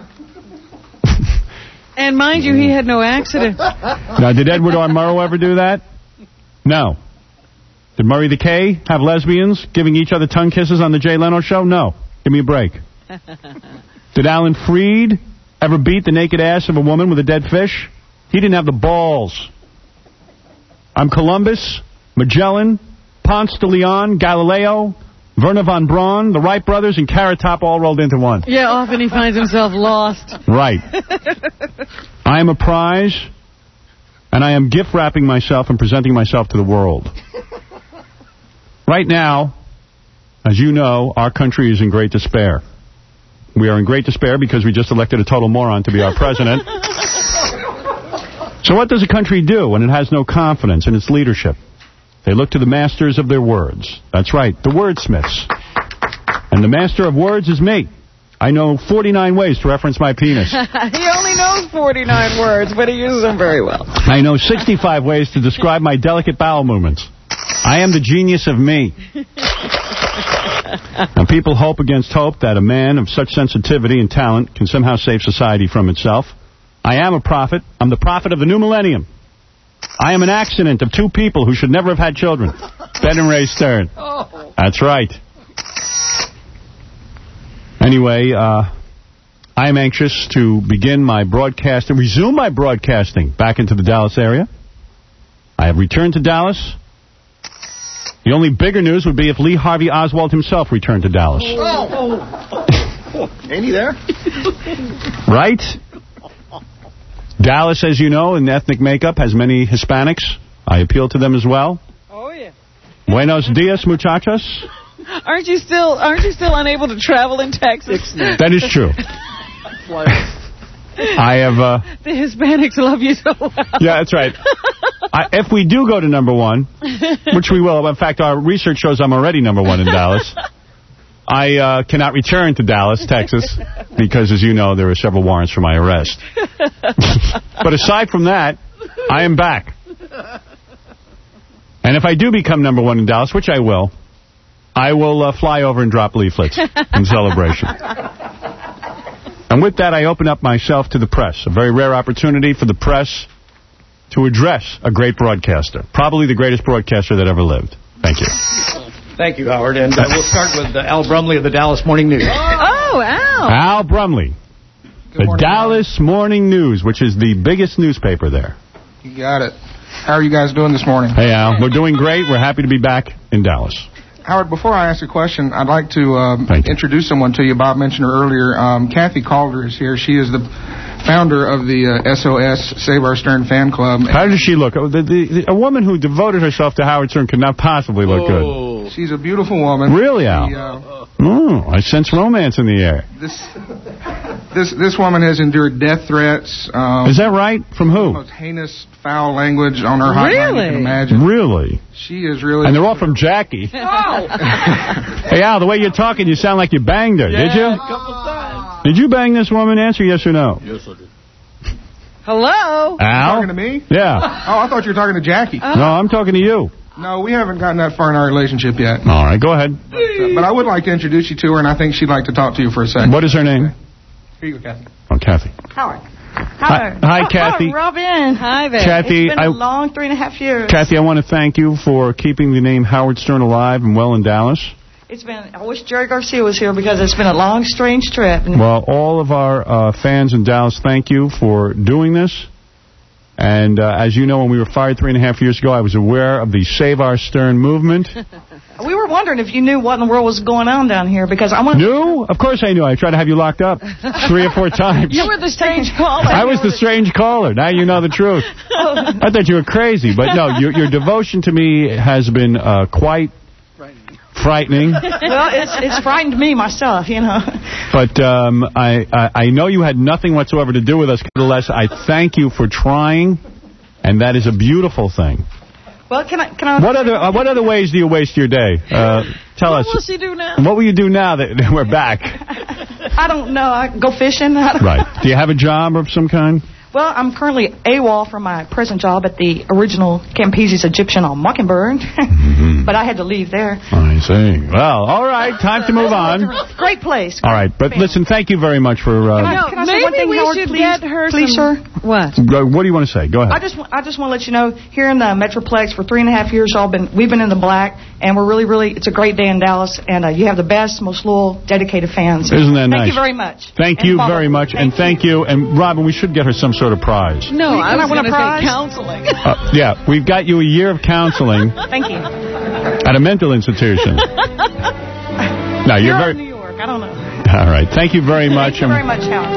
And mind you, he had no accident. Now, did Edward R. Murrow ever do that? No. Did Murray the K have lesbians giving each other tongue kisses on the Jay Leno show? No. Give me a break. Did Alan Freed ever beat the naked ass of a woman with a dead fish? He didn't have the balls. I'm Columbus, Magellan, Ponce de Leon, Galileo, Werner von Braun, the Wright brothers, and Carrot Top all rolled into one. Yeah, often he finds himself lost. Right. I am a prize, and I am gift wrapping myself and presenting myself to the world. Right now, as you know, our country is in great despair. We are in great despair because we just elected a total moron to be our president. So what does a country do when it has no confidence in its leadership? They look to the masters of their words. That's right, the wordsmiths. And the master of words is me. I know forty-nine ways to reference my penis. He only knows forty-nine words, but he uses them very well. I know sixty-five ways to describe my delicate bowel movements. I am the genius of me. And people hope against hope that a man of such sensitivity and talent can somehow save society from itself. I am a prophet. I'm the prophet of the new millennium. I am an accident of two people who should never have had children. Ben and Ray Stern. Oh. That's right. Anyway, uh, I am anxious to begin my broadcast and resume my broadcasting back into the Dallas area. I have returned to Dallas. The only bigger news would be if Lee Harvey Oswald himself returned to Dallas. Oh. Ain't he there? Right? Dallas, as you know, in ethnic makeup, has many Hispanics. I appeal to them as well. Oh, yeah. Buenos dias, muchachos. Aren't you still Aren't you still unable to travel in Texas? That is true. I have... Uh, the Hispanics love you so well. Yeah, that's right. I, if we do go to number one, which we will, in fact, our research shows I'm already number one in Dallas, I uh, cannot return to Dallas, Texas, because, as you know, there are several warrants for my arrest. But aside from that, I am back. And if I do become number one in Dallas, which I will, I will uh, fly over and drop leaflets in celebration. And with that, I open up myself to the press. A very rare opportunity for the press to address a great broadcaster. Probably the greatest broadcaster that ever lived. Thank you. Thank you, Howard. And uh, we'll start with uh, Al Brumley of the Dallas Morning News. Oh, Al. Al Brumley. The morning, Dallas Al. Morning News, which is the biggest newspaper there. You got it. How are you guys doing this morning? Hey, Al. We're doing great. We're happy to be back in Dallas. Howard, before I ask a question, I'd like to um, introduce someone to you. Bob mentioned her earlier. Um, Kathy Calder is here. She is the founder of the uh, S O S Save Our Stern fan club. How does she look? The, the, the, a woman who devoted herself to Howard Stern could not possibly look oh. good. She's a beautiful woman. Really, Al? She, uh, oh, I sense romance in the air. This this this woman has endured death threats. Um, is that right? From who? The most heinous, foul language on her hotline really? you can imagine. Really? She is really... And they're all from Jackie. Oh. Hey, Al, the way you're talking, you sound like you banged her. Yeah, did you? a couple times. Did you bang this woman? Answer yes or no. Yes, I did. Hello? Al? Talking to me? Yeah. Oh, I thought you were talking to Jackie. Uh, no, I'm talking to you. No, we haven't gotten that far in our relationship yet. All right, go ahead. But, uh, but I would like to introduce you to her, and I think she'd like to talk to you for a second. What is her name? Here you go, Kathy. Oh, Kathy. Howard. Hi, hi, Kathy. Oh, Robin. Hi there. Kathy, it's been I, a long three and a half years. Kathy, I want to thank you for keeping the name Howard Stern alive and well in Dallas. It's been. I wish Jerry Garcia was here because it's been a long, strange trip. Well, all of our uh, fans in Dallas, thank you for doing this. And uh, as you know, when we were fired three and a half years ago, I was aware of the Save Our Stern movement. We were wondering if you knew what in the world was going on down here because I wanted. Knew? Of course I knew. I tried to have you locked up three or four times. You were the strange caller. I was the strange caller. Now you know the truth. I thought you were crazy, but no, your, your devotion to me has been uh, quite frightening. Well, it's it's frightened me myself, you know. But um, I, I I know you had nothing whatsoever to do with us. Nevertheless, I thank you for trying, and that is a beautiful thing. Well, can I can I? What other uh, what other ways do you waste your day? Uh, tell what us. What will she do now? What will you do now that we're back? I don't know. I go fishing. I don't Right. Do you have a job of some kind? Well, I'm currently AWOL from my present job at the original Campese's Egyptian on Mockingbird, mm-hmm. but I had to leave there. I see. Well, all right, time to move on. Great place. All right, but listen, thank you very much for... Uh, can I, can I say one thing, we Howard, should please, get her please, some... sir? What? What do you want to say? Go ahead. I just, I just want to let you know, here in the Metroplex for three and a half years, all been, we've been in the black, and we're really, really, it's a great day in Dallas, and uh, you have the best, most loyal, dedicated fans. Isn't that thank nice? Thank you very much. Thank and you follow. very much, thank and thank you. you. And, Robin, we should get her some sort of prize. No, I was going to say counseling. uh, yeah, we've got you a year of counseling. Thank you. At a mental institution. No, you're, you're very... in New York. I don't know. All right. Thank you very much. Thank you very much, Howard.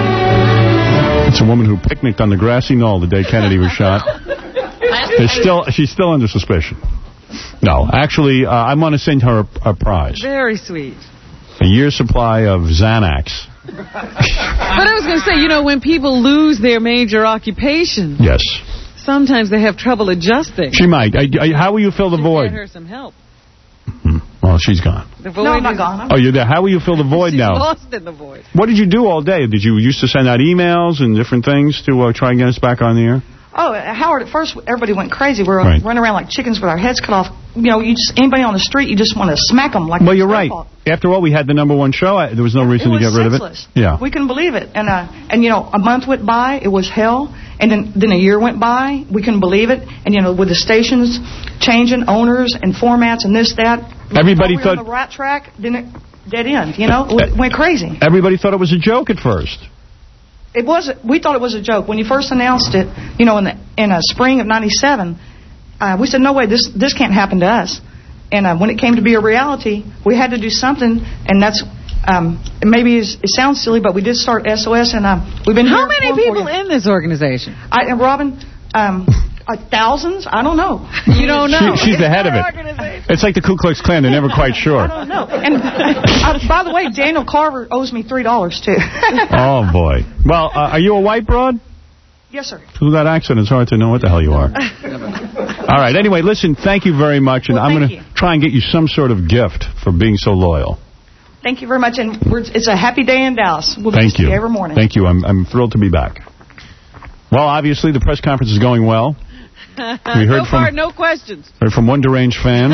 It's a woman who picnicked on the grassy knoll the day Kennedy was shot. There's still, she's still under suspicion. No, actually, uh, I want to send her a, a prize. Very sweet. A year's supply of Xanax. But I was going to say, you know, when people lose their major occupation, yes, sometimes they have trouble adjusting. She might. I, I, how will you fill the void? Get her some help. Mm-hmm. Well, Well, she's gone. The void No, I'm not is- gone. I'm Oh, you're there. How will you fill the void She's now? lost in the void. What did you do all day? Did you used to send out emails and different things to uh, try and get us back on the air? Oh, uh, Howard, at first everybody went crazy. We were Right. running around like chickens with our heads cut off. You know, you just anybody on the street, you just want to smack them like Well, it's you're their right. fault. After all, we had the number one show. I, there was no reason It to was get rid senseless. of it. Yeah. We couldn't believe it. And, uh, and you know, a month went by, it was hell. And then, then a year went by, we couldn't believe it. And, you know, with the stations changing owners and formats and this, that. Everybody we thought- on the right track, then it dead end, you know? It went crazy. Everybody thought it was a joke at first. It was. We thought it was a joke when you first announced it. You know, in the in a spring of ninety-seven, uh, we said, "No way, this this can't happen to us." And uh, when it came to be a reality, we had to do something, and that's um, maybe it's, it sounds silly, but we did start S O S, and uh, we've been. How here many for people you. in this organization? I and Robin, um, uh, thousands. I don't know. You don't know. She, she's the head of it. It's like the Ku Klux Klan. They're never quite sure. I don't know. And uh, by the way, Daniel Carver owes me three dollars too. Oh, boy. Well, uh, are you a white broad? Yes, sir. Through that accent, it's hard to know what the hell you are. All right. Anyway, listen, thank you very much, and Well, I'm thank going to try and get you some sort of gift for being so loyal. Thank you very much, and we're, it's a happy day in Dallas. We'll Thank see you. you every morning. Thank you. I'm, I'm thrilled to be back. Well, obviously, the press conference is going well. We heard so far, from- no questions. Heard from one deranged fan.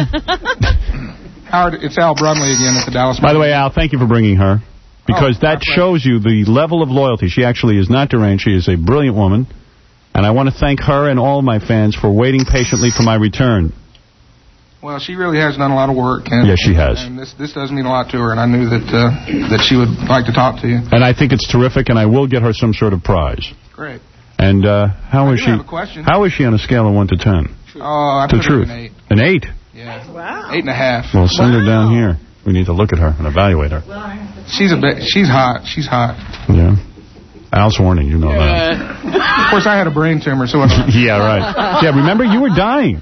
Howard, it's Al Brumley again at the Dallas. By the way, Al, thank you for bringing her. Because Oh, that my shows you the level of loyalty. She actually is not deranged. She is a brilliant woman. And I want to thank her and all of my fans for waiting patiently for my return. Well, she really has done a lot of work. And, Yes, she has. And this this does mean a lot to her, and I knew that uh, that she would like to talk to you. And I think it's terrific, and I will get her some sort of prize. Great. And uh, how I is do she? have a question. How is she on a scale of one to ten? Oh, I The put her truth. an eight. An eight? Yeah. Wow. Eight and a half. Well, send her down here. We need to look at her and evaluate her. She's a bit. She's hot. She's hot. Yeah. Al's warning, you know that. Of course, I had a brain tumor, so. Yeah, right. Yeah, remember you were dying.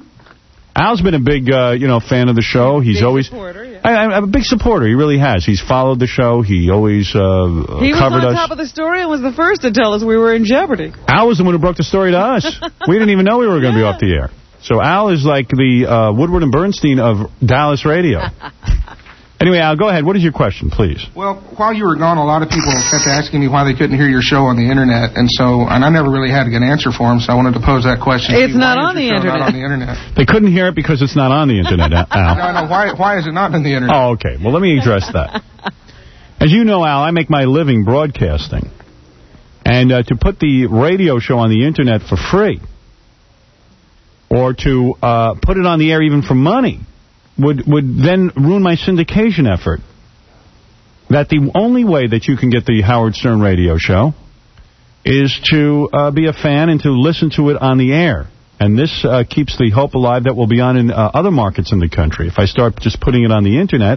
Al's been a big, uh, you know, fan of the show. He's Big always. supporter, yeah. I, I'm a big supporter. He really has. He's followed the show. He always uh, He was covered on us. top of the story and was the first to tell us we were in jeopardy. Al was the one who broke the story to us. We didn't even know we were going to be off the air. So Al is like the uh, Woodward and Bernstein of Dallas radio. Anyway, Al, go ahead. What is your question, please? Well, while you were gone, a lot of people kept asking me why they couldn't hear your show on the internet, and so and I never really had a good answer for them, so I wanted to pose that question. to It's you. not Why on is the your show internet. Not on the internet. They couldn't hear it because it's not on the internet, Al. No, no. Why? Why is it not on the internet? Oh, okay. Well, let me address that. As you know, Al, I make my living broadcasting. And uh, to put the radio show on the internet for free, or to uh, put it on the air even for money, would, would then ruin my syndication effort. That the only way that you can get the Howard Stern radio show is to uh, be a fan and to listen to it on the air. And this uh, keeps the hope alive that we'll be on in uh, other markets in the country. If I start just putting it on the internet,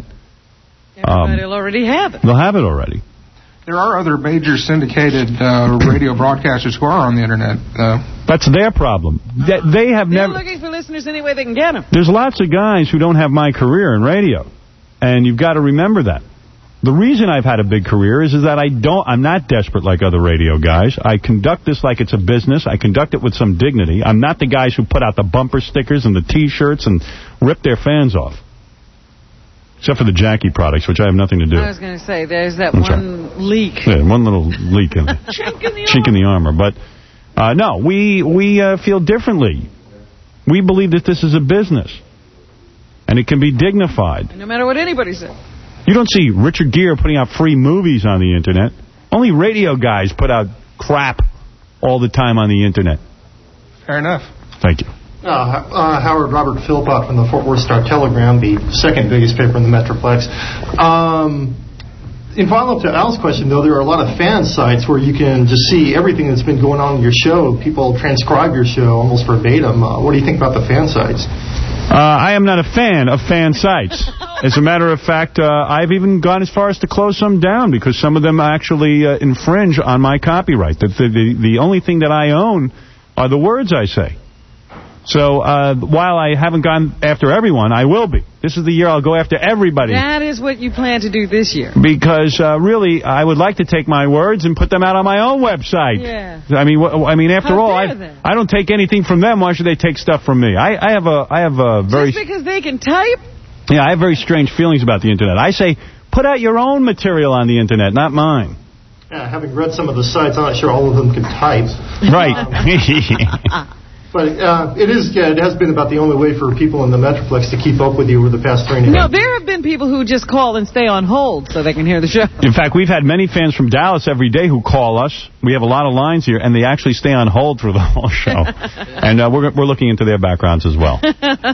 um, Everybody will already have it. they'll have it already. There are other major syndicated uh, radio broadcasters who are on the internet. Uh, That's their problem. They, they have They're never. looking for listeners any way they can get them. There's lots of guys who don't have my career in radio, and you've got to remember that. The reason I've had a big career is, is that I don't, I'm not desperate like other radio guys. I conduct this like it's a business. I conduct it with some dignity. I'm not the guys who put out the bumper stickers and the T-shirts and rip their fans off. Except for the Jackie products, which I have nothing to do. I was going to say, there's that I'm one sorry. leak. Yeah, one little leak in Chink in the chink in the armor. But, uh, no, we, we uh, feel differently. We believe that this is a business. And it can be dignified. No matter what anybody says. You don't see Richard Gere putting out free movies on the Internet. Only radio guys put out crap all the time on the Internet. fair enough. Thank you. Uh, uh, Howard Robert Philpott from the Fort Worth Star-Telegram, the second biggest paper in the Metroplex. Um, in follow-up to Al's question, though, there are a lot of fan sites where you can just see everything that's been going on in your show. People transcribe your show almost verbatim. Uh, what do you think about the fan sites? Uh, I am not a fan of fan sites. As a matter of fact, uh, I've even gone as far as to close some down because some of them actually uh, infringe on my copyright. The, the, the, the only thing that I own are the words I say. So uh, while I haven't gone after everyone, I will be. This is the year I'll go after everybody. That is what you plan to do this year. Because uh, really, I would like to take my words and put them out on my own website. Yeah. I mean, wh- I mean, after How all, dare they? I, I don't take anything from them. Why should they take stuff from me? I, I have a, I have a very. Just because they can type Yeah, I have very strange feelings about the Internet. I say, put out your own material on the Internet, not mine. Yeah, having read some of the sites, I'm not sure all of them can type. Right. Um, but uh, it is, yeah, it has been about the only way for people in the Metroplex to keep up with you over the past three and a No, half years. there have been people who just call and stay on hold so they can hear the show. In fact, we've had many fans from Dallas every day who call us. We have a lot of lines here, and they actually stay on hold through the whole show. And uh, we're we're looking into their backgrounds as well.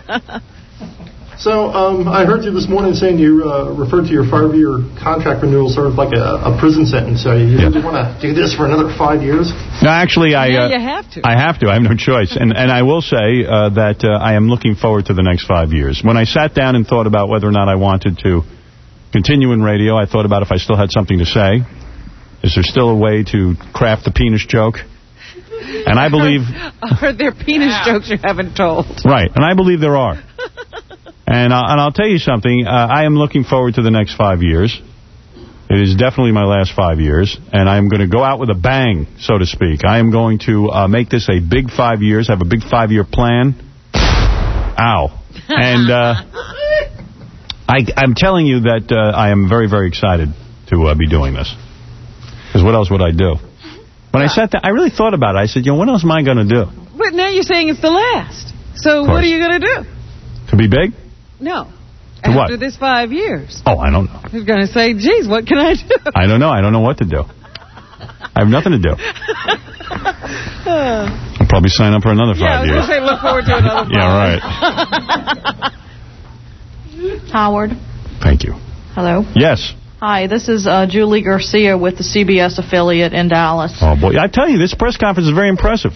So um, I heard you this morning saying you uh, referred to your five-year contract renewal sort of like a, a prison sentence. So you Yeah. really want to do this for another five years? No, actually, I Yeah, uh, you have to. I have to. I have no choice. And and I will say uh, that uh, I am looking forward to the next five years. When I sat down and thought about whether or not I wanted to continue in radio, I thought about if I still had something to say. Is there still a way to craft the penis joke? And I believe... Are there penis jokes you haven't told? Right, and I believe there are. And, uh, and I'll tell you something, uh, I am looking forward to the next five years. It is definitely my last five years, and I'm going to go out with a bang, so to speak. I am going to uh, make this a big five years, have a big five-year plan. Ow. And uh, I, I'm telling you that uh, I am very, very excited to uh, be doing this. Because what else would I do? When I sat down, I really thought about it. I said, you know, what else am I going to do? But now you're saying it's the last. So what are you going to do? To be big? No. To After what? this five years. Oh, I don't know. He's going to say, geez, what can I do? I don't know. I don't know what to do. I have nothing to do. I'll probably sign up for another Yeah, I five was years. going to say look forward to another five. Yeah, right. Howard. Thank you. Hello. Yes. Hi, this is uh, Julie Garcia with the C B S affiliate in Dallas. Oh, boy. I tell you, this press conference is very impressive.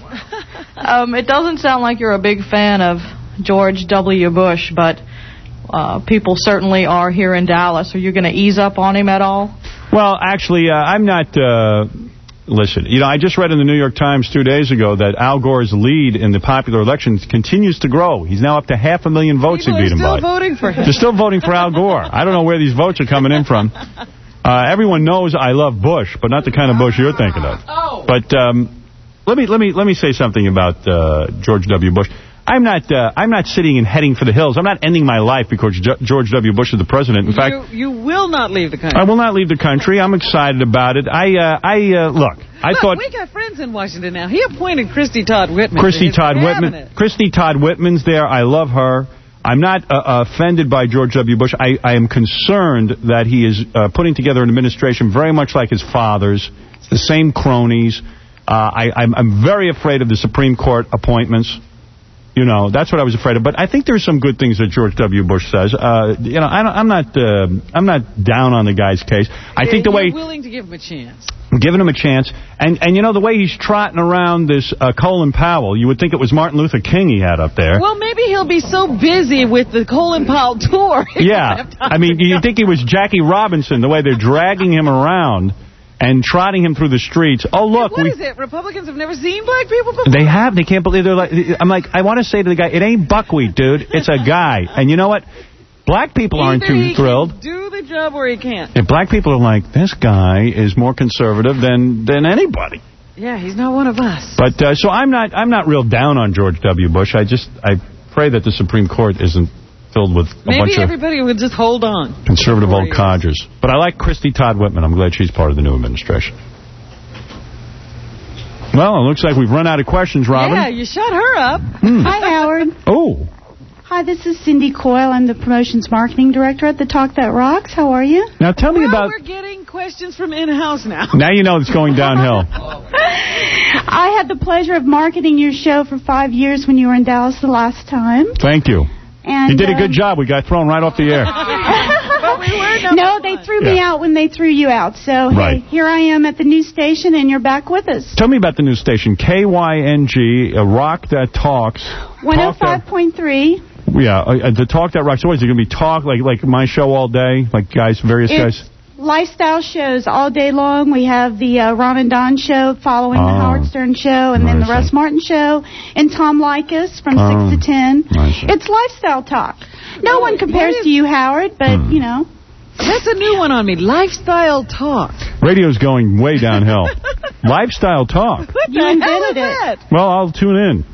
Um, it doesn't sound like you're a big fan of George W. Bush, but uh, people certainly are here in Dallas. Are you going to ease up on him at all? Well, actually, uh, I'm not... Uh, listen, you know, I just read in the New York Times two days ago that Al Gore's lead in the popular elections continues to grow. He's now up to half a million votes People he beat him are by. still voting for him. They're still voting for Al Gore. I don't know where these votes are coming in from. Uh, everyone knows I love Bush, but not the kind of Bush you're thinking of. Oh. But um, let me let me let me say something about uh, George W. Bush. I'm not uh, I'm not sitting and heading for the hills. I'm not ending my life because G- George W. Bush is the president. In you, fact, you will not leave the country. I will not leave the country. I'm excited about it. I uh, I uh, look. I Look, thought we got friends in Washington now. He appointed Christy Todd Whitman. Christy to his Todd cabinet. Whitman. Christy Todd Whitman's there. I love her. I'm not uh, offended by George W. Bush. I, I am concerned that he is uh, putting together an administration very much like his father's. It's the same cronies. Uh, I, I'm, I'm very afraid of the Supreme Court appointments. You know, that's what I was afraid of. But I think there's some good things that George W. Bush says. Uh, you know, I don't, I'm not uh, I'm not down on the guy's case. I think the You're way... willing to give him a chance. Giving him a chance. And, and you know, the way he's trotting around this uh, Colin Powell, you would think it was Martin Luther King he had up there. Well, maybe he'll be so busy with the Colin Powell tour. he won't Yeah. have time I mean, to you go. think he was Jackie Robinson, the way they're dragging him around and trotting him through the streets. Oh, look. What we, is it? Republicans have never seen black people before? They have. They can't believe they're like... I'm like, I want to say to the guy, it ain't buckwheat, dude. It's a guy. And you know what? Black people aren't Either too he thrilled. can do the job or he can't. If black people are like, this guy is more conservative than, than anybody. Yeah, he's not one of us. But uh, so I'm not I'm not real down on George W. Bush. I just I pray that the Supreme Court isn't filled with a Maybe bunch of everybody would just hold on. conservative old codgers. But I like Christy Todd Whitman. I'm glad she's part of the new administration. Well, it looks like we've run out of questions, Robin. Yeah, you shut her up. Hmm. Hi, Howard. Oh. Hi, this is Cindy Coyle. I'm the promotions marketing director at the Talk That Rocks. How are you? Now tell me well, about... we're getting questions from in-house now. Now you know it's going downhill. I had the pleasure of marketing your show for five years when you were in Dallas the last time. Thank you. And, you did a uh, good job. We got thrown right off the air. But we were number No, they threw me Yeah. out when they threw you out. So, Right. hey, here I am at the new station, and you're back with us. Tell me about the new station, K Y N G, a rock that talks. one oh Talk that- five point three. Yeah, uh, the Talk That Rocks. So what, is it going to be talk, like like my show all day? Like guys, various It's guys? lifestyle shows all day long. We have the uh, Ron and Don show following the Oh. Howard Stern show, and then the Nice. Russ Martin show, and Tom Likas from Oh. six to ten. Nice. It's lifestyle talk. No one compares to you, Howard, but, Hmm. you know. That's a new one on me. Lifestyle talk. Radio's going way downhill. Lifestyle talk. What You the hell invented is it. that? Well, I'll tune in.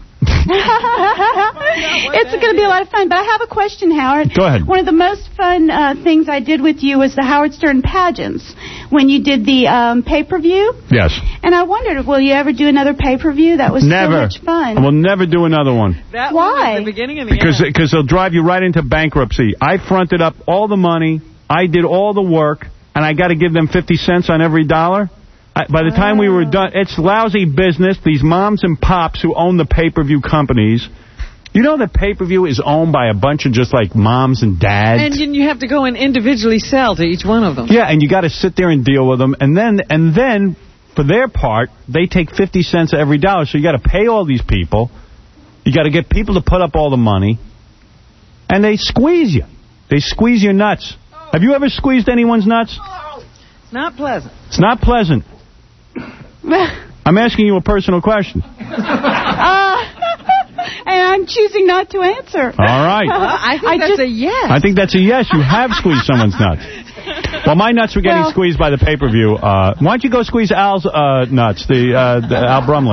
It's going to be a lot of fun. But I have a question, Howard. Go ahead. One of the most fun uh, things I did with you was the Howard Stern pageants when you did the um, pay-per-view. Yes. And I wondered, will you ever do another pay-per-view? That was Never. so much fun. We'll never do another one. That Why? one was the beginning and the Because end. because they'll drive you right into bankruptcy. I fronted up all the money. I did all the work. And I got to give them fifty cents on every dollar. I, by the time we were done, it's lousy business. These moms and pops who own the pay-per-view companies. You know that pay-per-view is owned by a bunch of just like moms and dads. And then you have to go and individually sell to each one of them. Yeah, and you got to sit there and deal with them. And then, and then, for their part, they take fifty cents every dollar. So you got to pay all these people. You got to get people to put up all the money. And they squeeze you. They squeeze your nuts. Have you ever squeezed anyone's nuts? It's not pleasant. It's not pleasant. I'm asking you a personal question. Uh, and I'm choosing not to answer. All right. Well, I think I that's just- a yes. I think that's a yes. You have squeezed someone's nuts. Well, my nuts were getting Well- squeezed by the pay-per-view. Uh, why don't you go squeeze Al's uh, nuts, the, uh, the Al Brumley?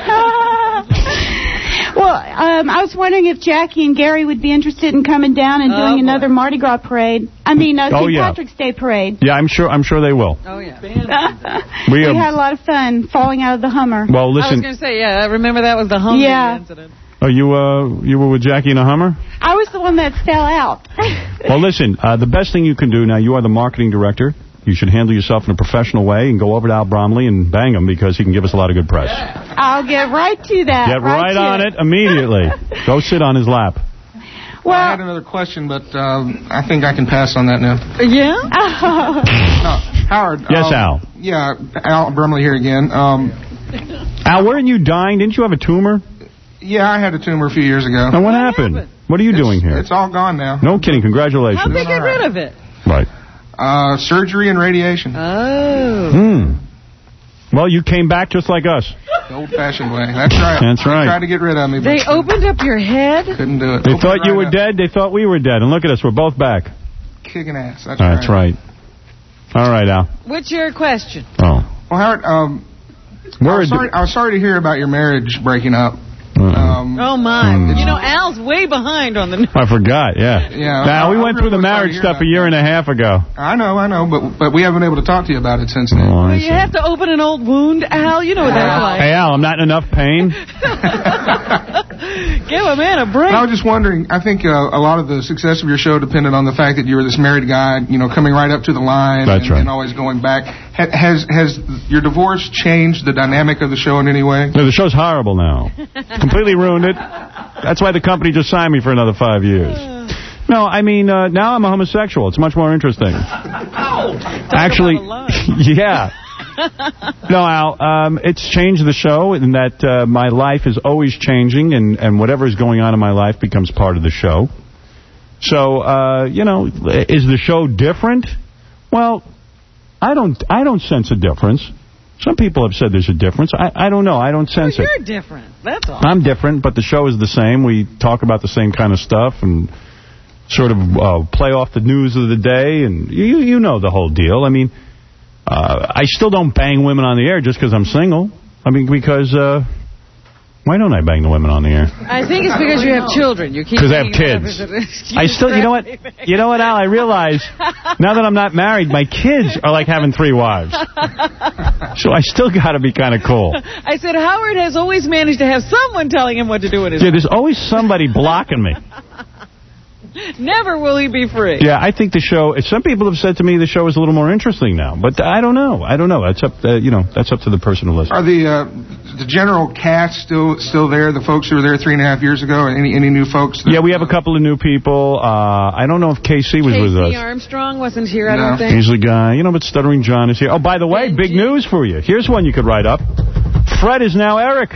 Well, um, I was wondering if Jackie and Gary would be interested in coming down and Oh, doing boy. another Mardi Gras parade. I mean, uh, Oh, Saint yeah. Patrick's Day parade. Yeah, I'm sure. I'm sure they will. Oh, yeah. We, We um, had a lot of fun falling out of the Hummer. Well, I was listen. going to say, yeah, remember that was the Humvee Yeah. incident. Oh, you uh, you were with Jackie in a Hummer? I was the one that fell out. Well, listen. Uh, the best thing you can do now. You are the marketing director. You should handle yourself in a professional way and go over to Al Bromley and bang him because he can give us a lot of good press. I'll get right to that. Get right, to on it immediately. Go sit on his lap. Well, I had another question, but um, I think I can pass on that now. Yeah? No, Howard. Yes, um, Al. Yeah, Al Brumley here again. Um, Al, weren't you dying? Didn't you have a tumor? yeah, I had a tumor a few years ago. And what happened? What are you doing here? It's all gone now. No kidding. Congratulations. How'd they get rid of it? Right. Uh, surgery and radiation. Oh. Hmm. Well, you came back just like us. The old-fashioned way. That's right. That's right. They tried to get rid of me, but They opened up your head? couldn't do it. They Opened thought you right were up. dead. They thought we were dead. And look at us. We're both back. Kicking ass. That's, That's right. right. All right, Al. What's your question? Oh. Well, Howard, um, I Word. was, sorry, I was sorry to hear about your marriage breaking up. Um, Oh, my. Hmm. You know, Al's way behind on the... I forgot, yeah. Yeah, Now, I- we I went really through the was sorry marriage to hear stuff a that. year and a half ago. I know, I know, but but we haven't been able to talk to you about it since then. Oh, I You see. have to open an old wound, Al. You know what that's like. Hey, Al, I'm not in enough pain. Give a man a break. I was just wondering, I think uh, a lot of the success of your show depended on the fact that you were this married guy, you know, coming right up to the line That's and, right. and always going back. Ha- has has your divorce changed the dynamic of the show in any way? No, the show's horrible now. Completely ruined it. That's why the company just signed me for another five years. No, I mean, uh, now I'm a homosexual. It's much more interesting. Actually, yeah. No, Al, um, it's changed the show in that uh, my life is always changing, and, and whatever is going on in my life becomes part of the show. So, uh, you know, is the show different? Well, I don't I don't sense a difference. Some people have said there's a difference. I, I don't know. I don't sense Well, it. you're different. That's all. I'm different, but the show is the same. We talk about the same kind of stuff and sort of uh, play off the news of the day, and you you know the whole deal. I mean, uh, I still don't bang women on the air just because I'm single. I mean, because uh, why don't I bang the women on the air? I think it's because you have children. You keep Because I have thinking kids. of it as- I still, you know what, you know what, Al? I realize now that I'm not married, my kids are like having three wives. So I still got to be kind of cool. I said Howard has always managed to have someone telling him what to do with his Yeah, life. there's always somebody blocking me. Never will he be free. Yeah, I think the show. Some people have said to me the show is a little more interesting now, but I don't know. I don't know. That's up. Uh, you know, that's up to the person who listens. Are the uh, the general cast still still there? The folks who were there three and a half years ago, and any any new folks? That, Yeah, we have a couple of new people. Uh, I don't know if K C was with Casey us. Armstrong wasn't here, I No. don't think. He's the guy. You know, but Stuttering John is here. Oh, by the way, big news for you. Here's one you could write up. Fred is now Eric.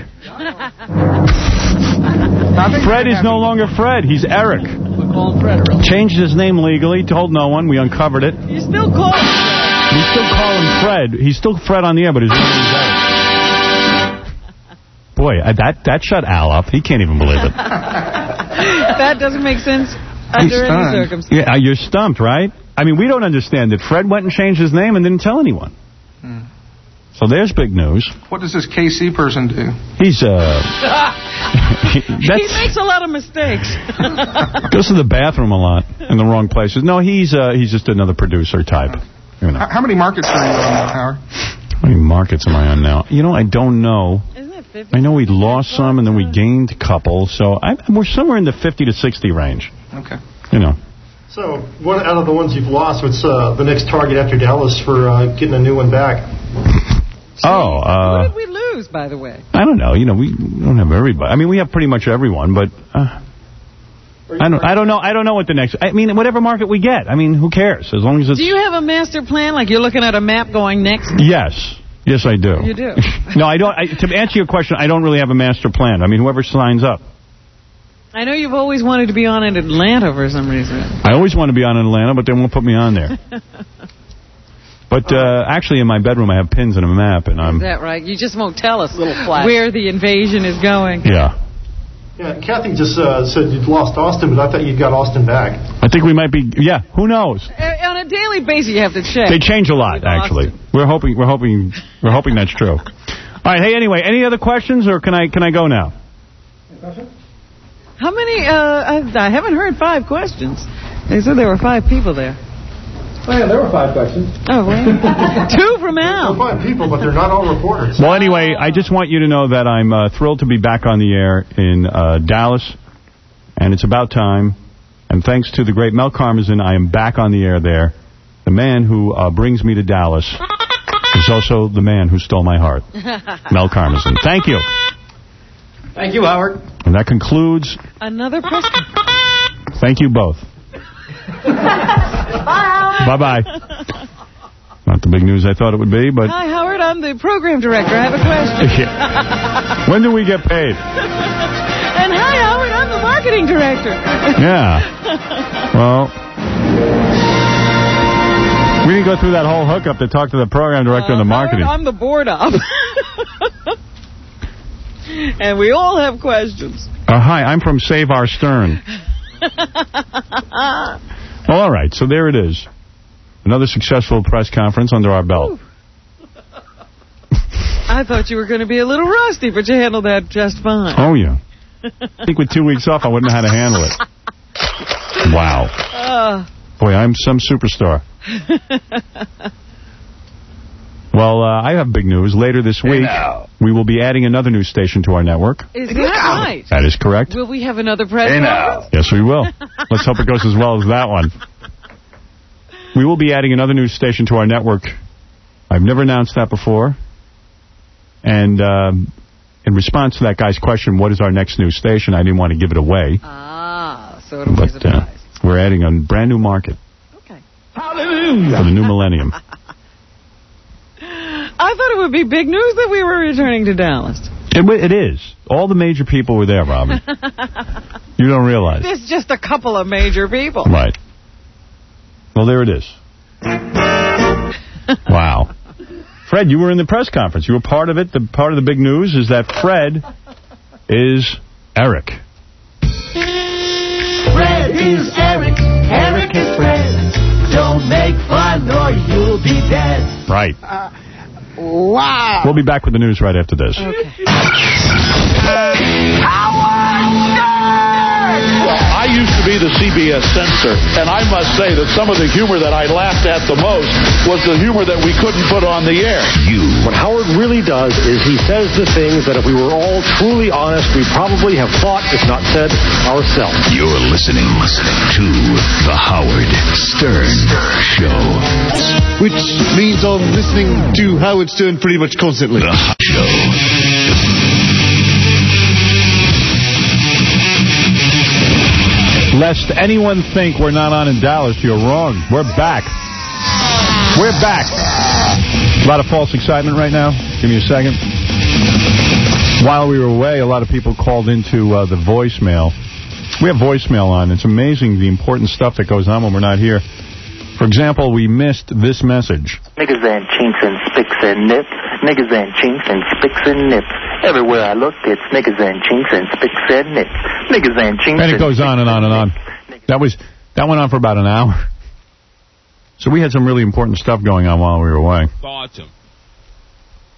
Fred is no longer Fred. He's Eric. We're calling Fred around. Changed his name legally. Told no one. We uncovered it. You still call him Fred. We still call him Fred. He's still Fred on the air, but his name is Eric. Boy, uh, that that shut Al up. He can't even believe it. That doesn't make sense under any stunned. circumstances. Yeah, uh, you're stumped, right? I mean, we don't understand that Fred went and changed his name and didn't tell anyone. So there's big news. What does this K C person do? He's, uh... he, he makes a lot of mistakes. goes to the bathroom a lot in the wrong places. No, he's uh, he's just another producer type. You know. How, how many markets are you on now, Howard? How many markets am I on now? You know, I don't know. Isn't it fifty? I know we lost some, and then we gained a couple. So I, we're somewhere in the fifty to sixty range. Okay. You know. So, what out of the ones you've lost, what's uh, the next target after Dallas for uh, getting a new one back? Oh, uh... Who did we lose, by the way? I don't know. You know, we don't have everybody. I mean, we have pretty much everyone, but... Uh, I don't I don't know. I don't know what the next... I mean, whatever market we get. I mean, who cares? As long as it's... Do you have a master plan? Like you're looking at a map going next? Yes. Yes, I do. You do? No, I don't. I, to answer your question, I don't really have a master plan. I mean, whoever signs up. I know you've always wanted to be on in Atlanta for some reason. I always want to be on in Atlanta, but they won't put me on there. But uh, actually, in my bedroom, I have pins and a map, and I'm... Is that right? You just won't tell us where the invasion is going. Yeah. Yeah, Kathy just uh, said you'd lost Austin, but I thought you'd got Austin back. I think we might be... Yeah, who knows? Uh, on a daily basis, you have to check. They change a lot, actually. We're hoping. We're hoping. We're hoping that's true. All right. Hey, anyway, any other questions, or can I can I go now? How many? Uh, I, I haven't heard five questions. They said there were five people there. Oh, yeah, there were five questions. Oh, well. Two from Al. There were five people, but they're not all reporters. Well, anyway, I just want you to know that I'm uh, thrilled to be back on the air in uh, Dallas, and it's about time. And thanks to the great Mel Karmazin, I am back on the air there. The man who uh, brings me to Dallas is also the man who stole my heart, Mel Karmazin. Thank you. Thank you, Howard. And that concludes... Another press conference. Thank you both. Bye-bye. Not the big news I thought it would be, but... Hi, Howard. I'm the program director. I have a question. Yeah. When do we get paid? And hi, Howard. I'm the marketing director. Yeah. Well... We didn't go through that whole hookup to talk to the program director uh, and the marketing. Howard, I'm the board op. And we all have questions. Uh, hi, I'm from Save Our Stern. Well, all right, so there it is. Another successful press conference under our belt. I thought you were going to be a little rusty, but you handled that just fine. Oh, yeah. I think with two weeks off, I wouldn't know how to handle it. Wow. Uh, Boy, I'm some superstar. Well, uh, I have big news. Later this week, hey we will be adding another news station to our network. Is that right? That is correct. Will we have another press hey conference? Yes, we will. Let's hope it goes as well as that one. We will be adding another news station to our network. I've never announced that before. And um, in response to that guy's question, what is our next news station, I didn't want to give it away. Ah, so it'll be a surprise. Uh, we're adding a brand new market. Okay. Hallelujah. For the new millennium. I thought it would be big news that we were returning to Dallas. It, it is. All the major people were there, Robin. You don't realize. There's just a couple of major people. Right. Well, there it is. Wow. Fred, you were in the press conference. You were part of it. The part of the big news is that Fred is Eric. Fred is Eric. Eric is Fred. Don't make fun or you'll be dead. Right. Uh, wow. We'll be back with the news right after this. Okay. I used to be the C B S censor, and I must say that some of the humor that I laughed at the most was the humor that we couldn't put on the air. You. What Howard really does is he says the things that if we were all truly honest, we probably have thought, if not said, ourselves. You're listening, listening to The Howard Stern Show. Which means I'm listening to Howard Stern pretty much constantly. The Show. Lest anyone think we're not on in Dallas, you're wrong. We're back. We're back. A lot of false excitement right now. Give me a second. While we were away, a lot of people called into uh, the voicemail. We have voicemail on. It's amazing the important stuff that goes on when we're not here. For example, we missed this message. Niggas and chinks and spicks and nips. Niggas and chinks and spicks and nips. Everywhere I look, it's niggas and chinks and spicks and nips. Niggas and chinks and it goes on and on and on. That was that went on for about an hour. So we had some really important stuff going on while we were away. Awesome.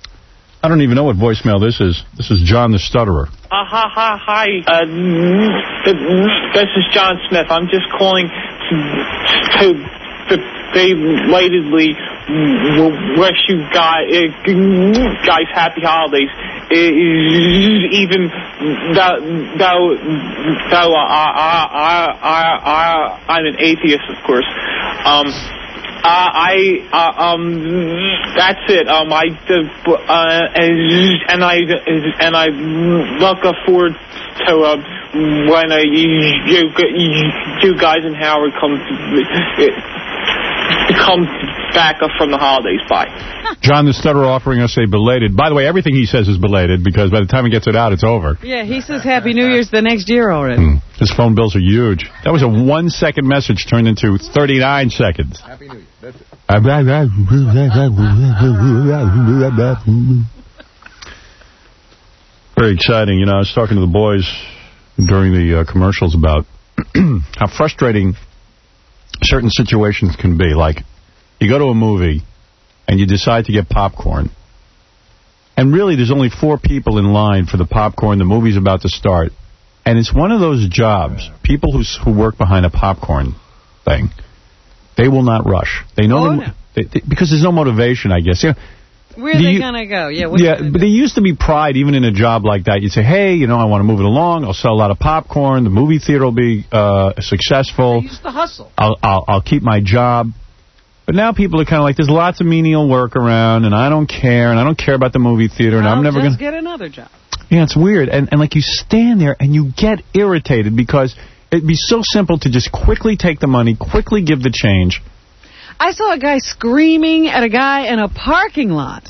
I don't even know what voicemail this is. This is John the Stutterer. Uh, hi, hi, hi. Uh, this is John Smith. I'm just calling to, to belatedly wish you guys, guys happy holidays. Even though, though, though I, I, I, I, I'm an atheist, of course. Um... Uh, I, uh, um, that's it. Um, I, uh, and, and I, and I look forward to, uh, when, uh, you, you guys and Howard come, come back from the holidays. Bye. John the Stutterer offering us a belated. By the way, everything he says is belated because by the time he gets it out, it's over. Yeah, he says Happy New Year's the next year already. Hmm. His phone bills are huge. That was a one-second message turned into thirty-nine seconds. Happy New Year. That's it. Very exciting. You know, I was talking to the boys during the uh, commercials about how frustrating certain situations can be. Like, you go to a movie and you decide to get popcorn. And really, there's only four people in line for the popcorn. The movie's about to start. And it's one of those jobs, people who, who work behind a popcorn thing, they will not rush. They know oh, the, no. they, they, because there's no motivation, I guess. You know, Where are they going to go? Yeah, what yeah but there used to be pride, even in a job like that. You'd say, hey, you know, I want to move it along. I'll sell a lot of popcorn. The movie theater will be uh, successful. They used to hustle. I'll, I'll, I'll keep my job. But now people are kind of like, there's lots of menial work around, and I don't care, and I don't care about the movie theater, and I'll I'm never going to get another job. Yeah, it's weird. And, and like you stand there and you get irritated because it'd be so simple to just quickly take the money, quickly give the change. I saw a guy screaming at a guy in a parking lot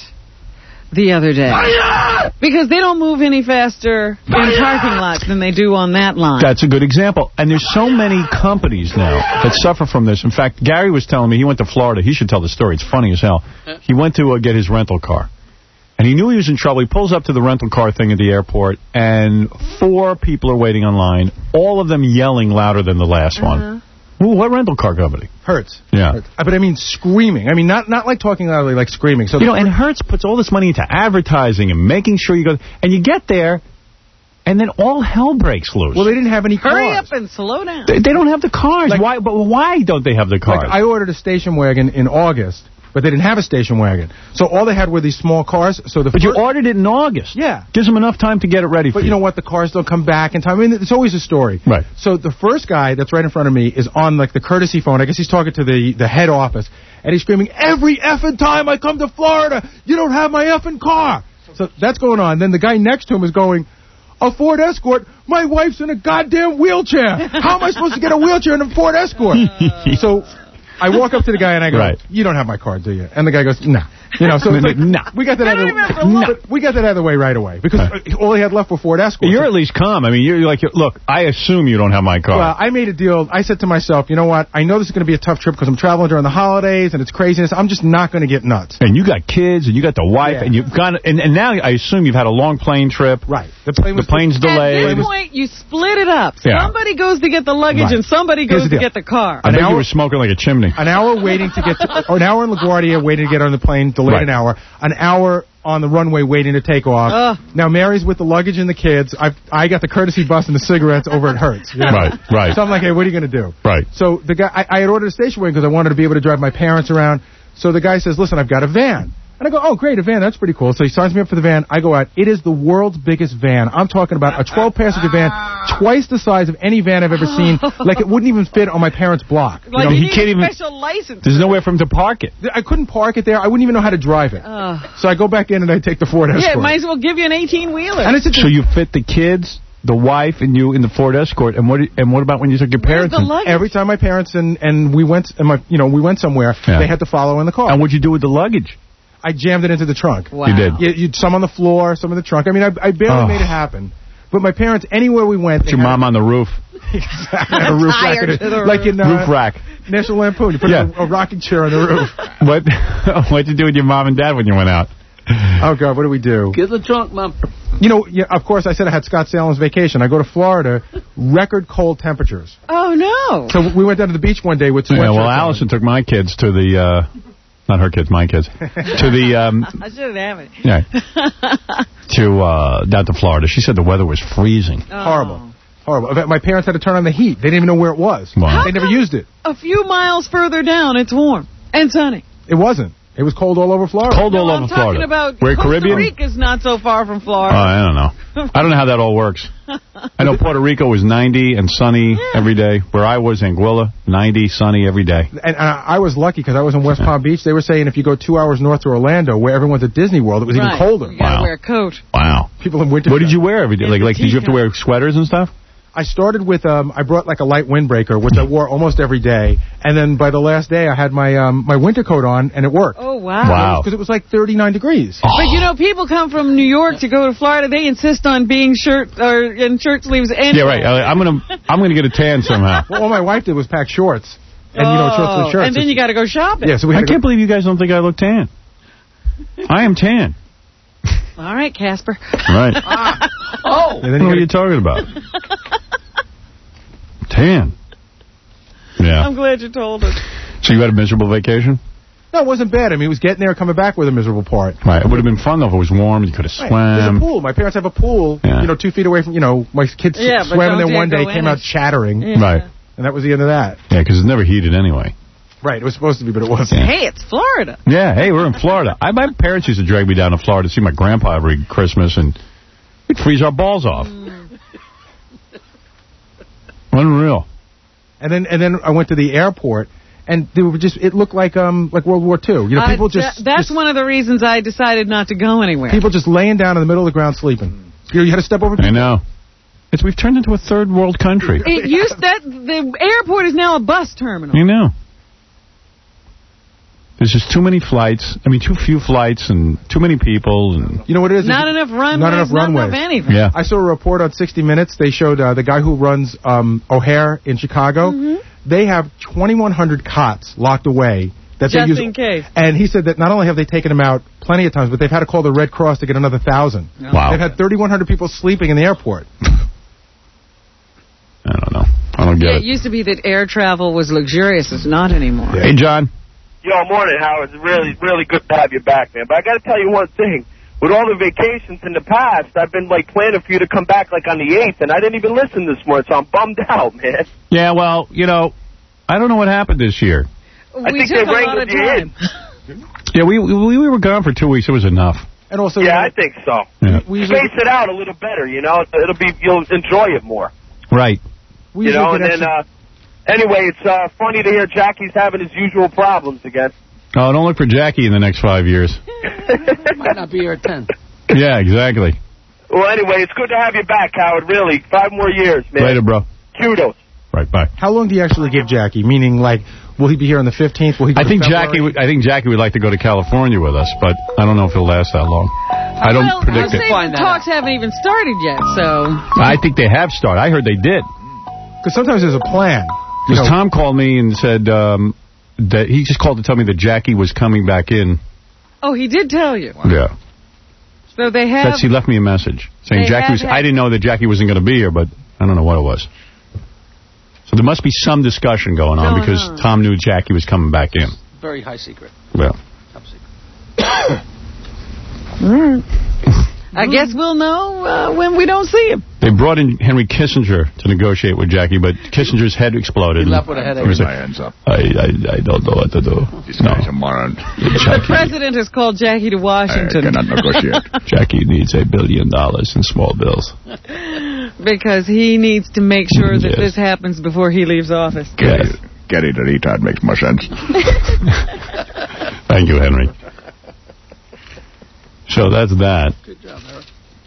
the other day. Because they don't move any faster in parking lots than they do on that line. That's a good example. And there's so many companies now that suffer from this. In fact, Gary was telling me he went to Florida. He should tell the story. It's funny as hell. He went to uh, get his rental car. And he knew he was in trouble. He pulls up to the rental car thing at the airport, and four people are waiting on line, all of them yelling louder than the last uh-huh. one. Ooh, what rental car company? Hertz. Yeah. Hertz. But I mean screaming. I mean, not not like talking loudly, like screaming. So you know, and Hertz puts all this money into advertising and making sure you go, and you get there, and then all hell breaks loose. Well, they didn't have any cars. Hurry up and slow down. They, they don't have the cars. Like, why? But why don't they have the cars? Like I ordered a station wagon in August. But they didn't have a station wagon. So all they had were these small cars. So the But you ordered it in August. Yeah. Gives them enough time to get it ready for But you know what? The cars don't come back in time. I mean, it's always a story. Right. So the first guy that's right in front of me is on, like, the courtesy phone. I guess he's talking to the, the head office. And he's screaming, every effing time I come to Florida, you don't have my effing car. So that's going on. Then the guy next to him is going, a Ford Escort? My wife's in a goddamn wheelchair. How am I supposed to get a wheelchair in a Ford Escort? So I walk up to the guy and I go, right. You don't have my card, do you? And the guy goes, no. Nah. You know, so it's like, nah. we got that out of the nah. we got that out of the way right away because right. all he had left were Ford Escorts. You're at least calm. I mean, you're like, look, I assume you don't have my car. Well, I made a deal. I said to myself, you know what? I know this is going to be a tough trip because I'm traveling during the holidays and it's craziness. I'm just not going to get nuts. And you got kids and you got the wife yeah. and you've got and, and now I assume you've had a long plane trip. Right. The plane was the plane's delayed. At this point, you split it up. Yeah. Somebody goes to get the luggage right. and somebody goes to get the car. I bet you were smoking like a chimney. An hour waiting to get to, or an hour in LaGuardia waiting to get on the plane, delayed right. an hour. An hour on the runway waiting to take off. Uh, now Mary's with the luggage and the kids. I've I got the courtesy bus and the cigarettes over at Hertz. You know? Right, right. So I'm like, hey, what are you going to do? Right. So the guy, I, I had ordered a station wagon because I wanted to be able to drive my parents around. So the guy says, listen, I've got a van. And I go, oh, great, a van. That's pretty cool. So he signs me up for the van. I go out. It is the world's biggest van. I'm talking about a twelve-passenger van, twice the size of any van I've ever seen. Like, it wouldn't even fit on my parents' block. Like, you know, you he need can't a even. Special license. There's nowhere for him to park it. I couldn't park it there. I wouldn't even know how to drive it. Uh, so I go back in and I take the Ford Escort. Yeah, might as well give you an eighteen-wheeler. And it's a, so you fit the kids, the wife, and you in the Ford Escort. And what? And what about when you took your parents? The luggage? Every time my parents and and we went, and my you know, we went somewhere, yeah. they had to follow in the car. And what'd you do with the luggage? I jammed it into the trunk. Wow. You did? You, you, some on the floor, some in the trunk. I mean, I, I barely oh. made it happen. But my parents, anywhere we went... Put your mom on the roof. Exactly. a roof rack. It, like in uh, roof rack. National Lampoon. You put yeah. a, a rocking chair on the roof. What What'd you do with your mom and dad when you went out? Oh, God, what do we do? Get the trunk, Mom. You know, yeah, of course, I said I had Scott Salem's vacation. I go to Florida, record cold temperatures. Oh, no. So we went down to the beach one day with sweatshirts Yeah, well, Allison on. took my kids to the... Uh, not her kids, my kids, to the... Um, I should have it. Yeah. to, uh, down to Florida. She said the weather was freezing. Oh. Horrible. Horrible. My parents had to turn on the heat. They didn't even know where it was. Wow. They never used it. A few miles further down, it's warm and sunny. It wasn't. It was cold all over Florida. Cold all no, over I'm Florida. talking about We're Costa Caribbean? Rica's not so far from Oh, Florida. I don't know. I don't know how that all works. I know Puerto Rico was ninety and sunny yeah. every day. Where I was, Anguilla, ninety, sunny every day. And uh, I was lucky because I was in West yeah. Palm Beach. They were saying if you go two hours north to Orlando, where everyone's at Disney World, it was right. even colder. You gotta wow. wear a coat. Wow. People in winter. What did you wear every day? Like, like did you have to wear sweaters and stuff? I started with, um, I brought like a light windbreaker, which I wore almost every day. And then by the last day, I had my um, my winter coat on, and it worked. Oh, wow. Wow. Because it was like thirty-nine degrees. Oh. But, you know, people come from New York to go to Florida. They insist on being shirt or in shirt sleeves and yeah, right. I'm going to I'm gonna get a tan somehow. Well, all my wife did was pack shorts. And, oh, you know, shorts with shirts. And then you got to go shopping. Yeah, so we I can't go. believe you guys don't think I look tan. I am tan. All right, Casper. Right. ah. Oh. What are you talking about? Tan. Yeah. I'm glad you told us. So you had a miserable vacation? No, it wasn't bad. I mean, it was getting there, coming back with a miserable part. Right. It would have been fun, though, if it was warm. You could have swam. Right. There's a pool. My parents have a pool, yeah. you know, two feet away from, you know, my kids yeah, swam in there one day, came out chattering. Yeah. Right. And that was the end of that. Yeah, because it's never heated anyway. Right. It was supposed to be, but it wasn't. Yeah. Hey, it's Florida. Yeah, hey, we're in Florida. I, my parents used to drag me down to Florida to see my grandpa every Christmas, and we'd freeze our balls off. Mm. Unreal. And then and then I went to the airport, and they were just it looked like um like World War Two. You know, people uh, just that's just, one of the reasons I decided not to go anywhere. People just laying down in the middle of the ground sleeping. You know, you had to step over people. I know. It's we've turned into a third world country. It used that the airport is now a bus terminal. You know. There's just too many flights. I mean, too few flights and too many people. And you know what it is? Not it's, enough runways. Not enough runways. Not enough anything. Yeah. I saw a report on sixty minutes. They showed uh, the guy who runs um, O'Hare in Chicago. Mm-hmm. They have twenty-one hundred cots locked away. That Just they use, in case. And he said that not only have they taken them out plenty of times, but they've had to call the Red Cross to get another thousand. Wow. They've had thirty-one hundred people sleeping in the airport. I don't know. I don't get yeah, it. It used to be that air travel was luxurious. It's not anymore. Hey, John. Yo, morning, Howard. It's really, really good to have you back, man. But I got to tell you one thing. With all the vacations in the past, I've been, like, planning for you to come back, like, on the eighth, and I didn't even listen this morning, so I'm bummed out, man. Yeah, well, you know, I don't know what happened this year. I we think took they a lot wrangled of you time. in. Yeah, we, we we were gone for two weeks. It was enough. And also, yeah, I think so. Yeah. We Space it out a little better, you know. It'll be you'll enjoy it more. Right. We you know, and then extra... uh, anyway, it's uh, funny to hear Jackie's having his usual problems again. Oh, don't look for Jackie in the next five years. Might not be here at ten. Yeah, exactly. Well, anyway, it's good to have you back, Howard. Really, five more years, man. Later, bro. Kudos. Right, bye. How long do you actually give Jackie? Meaning, like, will he be here on the fifteenth? Will he? I think Jackie. Would, I think Jackie would like to go to California with us, but I don't know if he'll last that long. I don't well, predict we'll it. The talks out. haven't even started yet, so. I think they have started. I heard they did. Because sometimes there's a plan. Because Tom called me and said um, that he just called to tell me that Jackie was coming back in. Oh, he did tell you. Wow. Yeah. So they have. That's, he left me a message saying They Jackie was. had- I didn't know that Jackie wasn't going to be here, but I don't know what it was. So there must be some discussion going on Going because on. Tom knew Jackie was coming back in. Very high secret. Well. Top secret. I guess we'll know uh, when we don't see him. They brought in Henry Kissinger to negotiate with Jackie, but Kissinger's head exploded. He left with a headache. He was Put like, my hands up. I, I, I don't know what to do. This no. guy's a moron. The president has called Jackie to Washington. I cannot negotiate. Jackie needs a billion dollars in small bills. Because he needs to make sure that Yes. this happens before he leaves office. Yes. Getting the retard makes more sense. Thank you, Henry. So that's that. Good job, Eric.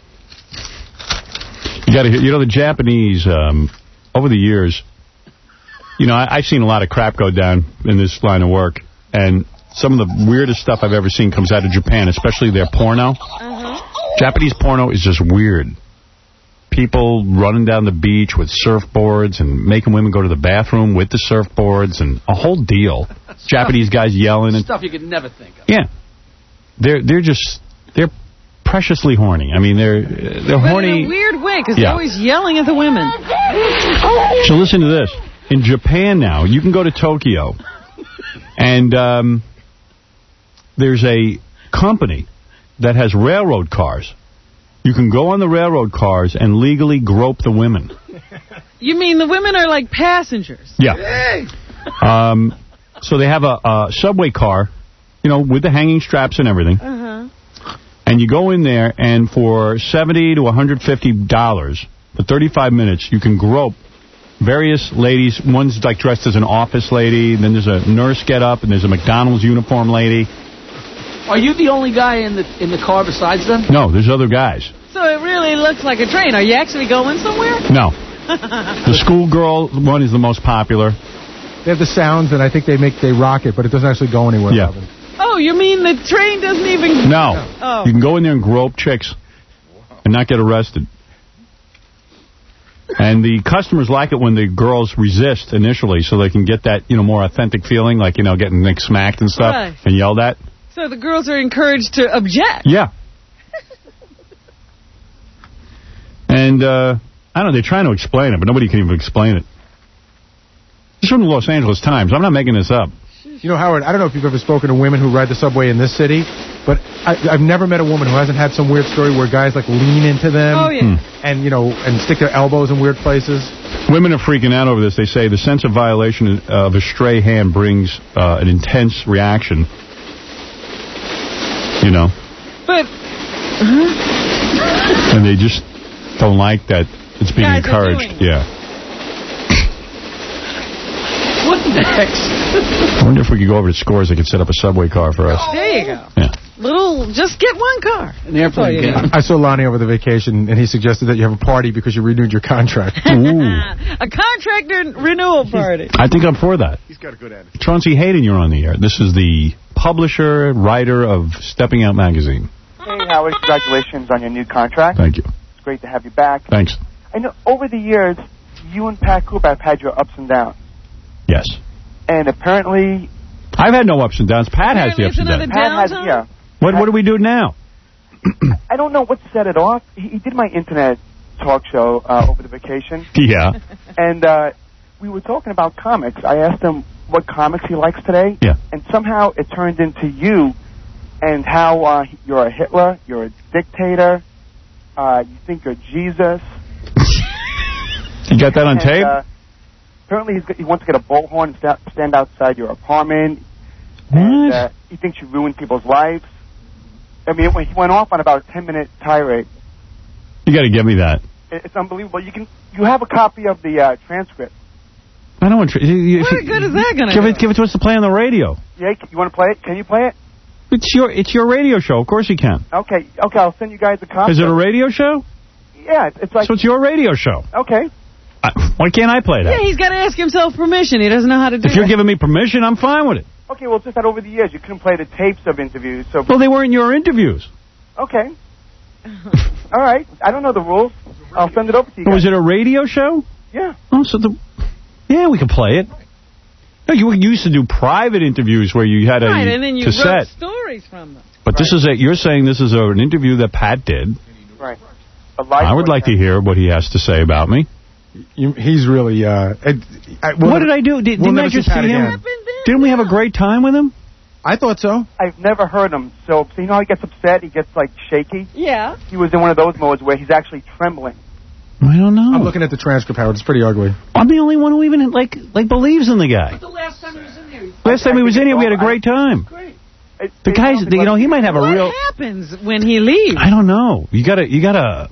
You got to, you know, the Japanese um, over the years. You know, I, I've seen a lot of crap go down in this line of work, and some of the weirdest stuff I've ever seen comes out of Japan, especially their porno. Uh-huh. Japanese porno is just weird. People running down the beach with surfboards and making women go to the bathroom with the surfboards and a whole deal. Japanese guys yelling and Stuff you could never think of. yeah, they're they're just they're preciously horny. I mean, they're they're But horny. in a weird way, because Yeah. they're always yelling at the women. So listen to this. In Japan now, you can go to Tokyo, and um, there's a company that has railroad cars. You can go on the railroad cars and legally grope the women. You mean the women are like passengers? Yeah. Um, so they have a, a subway car, you know, with the hanging straps and everything. Uh-huh. And you go in there, and for seventy to one hundred fifty dollars, for thirty-five minutes, you can grope various ladies. One's like dressed as an office lady, then there's a nurse get up, and there's a McDonald's uniform lady. Are you the only guy in the in the car besides them? No, there's other guys. So it really looks like a train. Are you actually going somewhere? No. The schoolgirl one is the most popular. They have the sounds, and I think they make they rock it, but it doesn't actually go anywhere. Yeah. Robin. Oh, you mean the train doesn't even... No. Oh. You can go in there and grope chicks and not get arrested. And the customers like it when the girls resist initially, so they can get that, you know, more authentic feeling, like, you know, getting like, smacked and stuff Right. and yelled at. So the girls are encouraged to object. Yeah. And, uh, I don't know, they're trying to explain it, but nobody can even explain it. This is from the Los Angeles Times. I'm not making this up. You know, Howard, I don't know if you've ever spoken to women who ride the subway in this city, but I, I've never met a woman who hasn't had some weird story where guys, like, lean into them. Oh, yeah. And, you know, and stick their elbows in weird places. Women are freaking out over this. They say the sense of violation of a stray hand brings uh, an intense reaction. You know? But... Uh-huh. And they just don't like that it's being Guys are encouraged. doing it. Yeah. What next? I wonder if we could go over to Scores. They could set up a subway car for us. There you go. Yeah. Little, just get one car. An airplane yeah. I saw Lonnie over the vacation, and he suggested that you have a party because you renewed your contract. Ooh. A contractor renewal party. I think I'm for that. He's got a good attitude. Chauncey Hayden, you're on the air. This is the publisher, writer of Stepping Out magazine. Hey, Howard, congratulations on your new contract. Thank you. It's great to have you back. Thanks. I know over the years, you and Pat Cooper have had your ups and downs. Yes. And apparently... I've had no ups and downs. Pat has the ups and downs. Pat has, yeah. What, what do we do now? I don't know what set it off. He, he did my internet talk show uh, over the vacation. Yeah. And uh, we were talking about comics. I asked him what comics he likes today. Yeah. And somehow it turned into you and how uh, you're a Hitler, you're a dictator, uh, you think you're Jesus. You got that on and, tape? Uh, apparently he's, he wants to get a bullhorn and sta- stand outside your apartment. What? And uh, he thinks you ruin people's lives. I mean, it, he went off on about a ten-minute tirade. You got to give me that. It, it's unbelievable. You can you have a copy of the uh, transcript. I don't want to. You, What good is that going to give do? it, give it to us to play on the radio. Yeah, you want to play it? Can you play it? It's your it's your radio show. Of course you can. Okay, okay, I'll send you guys a copy. Is it a radio show? Yeah, it's, it's like... So it's your radio show. Okay. I, why can't I play that? Yeah, he's got to ask himself permission. He doesn't know how to do If you're it. giving me permission, I'm fine with it. Okay, well, it's just that over the years you couldn't play the tapes of interviews, so... Well, they weren't your interviews. Okay. All right. I don't know the rules. I'll send it over to you guys. Was it a radio show? Yeah. Oh, so the... Yeah, we can play it. No, you used to do private interviews where you had a Right, and then you cassette. wrote stories from them. But this is a, you're saying this is a, an interview that Pat did. Right. A live I would like to hear what he has to say about me. You, he's really... Uh, I, I, What did I do? Did, we'll didn't I never see just see Pat him? again. Didn't we have a great time with him? I thought so. I've never heard him. So, so you know how he gets upset? He gets, like, shaky? Yeah. He was in one of those modes where he's actually trembling. I don't know. I'm looking at the transcript, Howard. It's pretty ugly. I'm the only one who even, like, like believes in the guy. The last time he was in here. Last time he was in here, we had a great time. Great. The guy's, you know, he might have a What real... happens when he leaves? I don't know. You gotta, you gotta...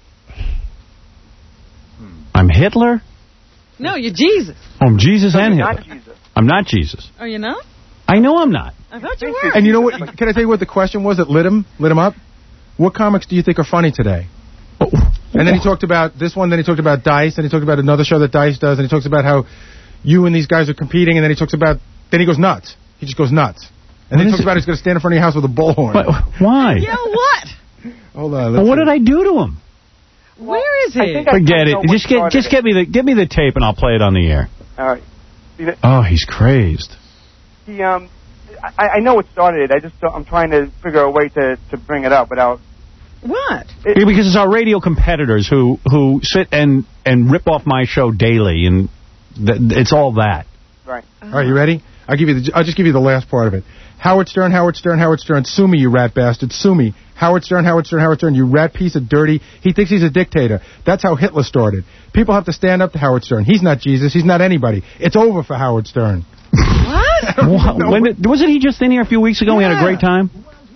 I'm Hitler? No, you're Jesus. Oh, I'm Jesus No, and you're Hitler. not Jesus. I'm not Jesus. Oh, you know? I know I'm not. I thought you were. And you know what? Can I tell you what the question was that lit him, lit him up? What comics do you think are funny today? And then he talked about this one, then he talked about Dice, and he talked about another show that Dice does, and he talks about how you and these guys are competing, and then he talks about, then he goes nuts. He just goes nuts. And then he talks about he's going to stand in front of your house with a bullhorn. What? Why? Yeah, what? Hold on. Well, what did I do to him? Where is he? I think I Forget know it. what Just get, started just it. get me the, give me the tape, and I'll play it on the air. All right. See that- Oh, he's crazed. He, um, I, I know what started it. I just don't, I'm trying to figure a way to, to bring it up without... What? It, Yeah, because it's our radio competitors who, who sit and, and rip off my show daily, and th it's all that. Right. All right, you ready? I'll give you the, I'll just give you the last part of it. Howard Stern, Howard Stern, Howard Stern, sue me, you rat bastard, sue me. Howard Stern, Howard Stern, Howard Stern, you rat piece of dirty. He thinks he's a dictator. That's how Hitler started. People have to stand up to Howard Stern. He's not Jesus. He's not anybody. It's over for Howard Stern. What? When did, wasn't he just in here a few weeks ago? Yeah. We had a great time.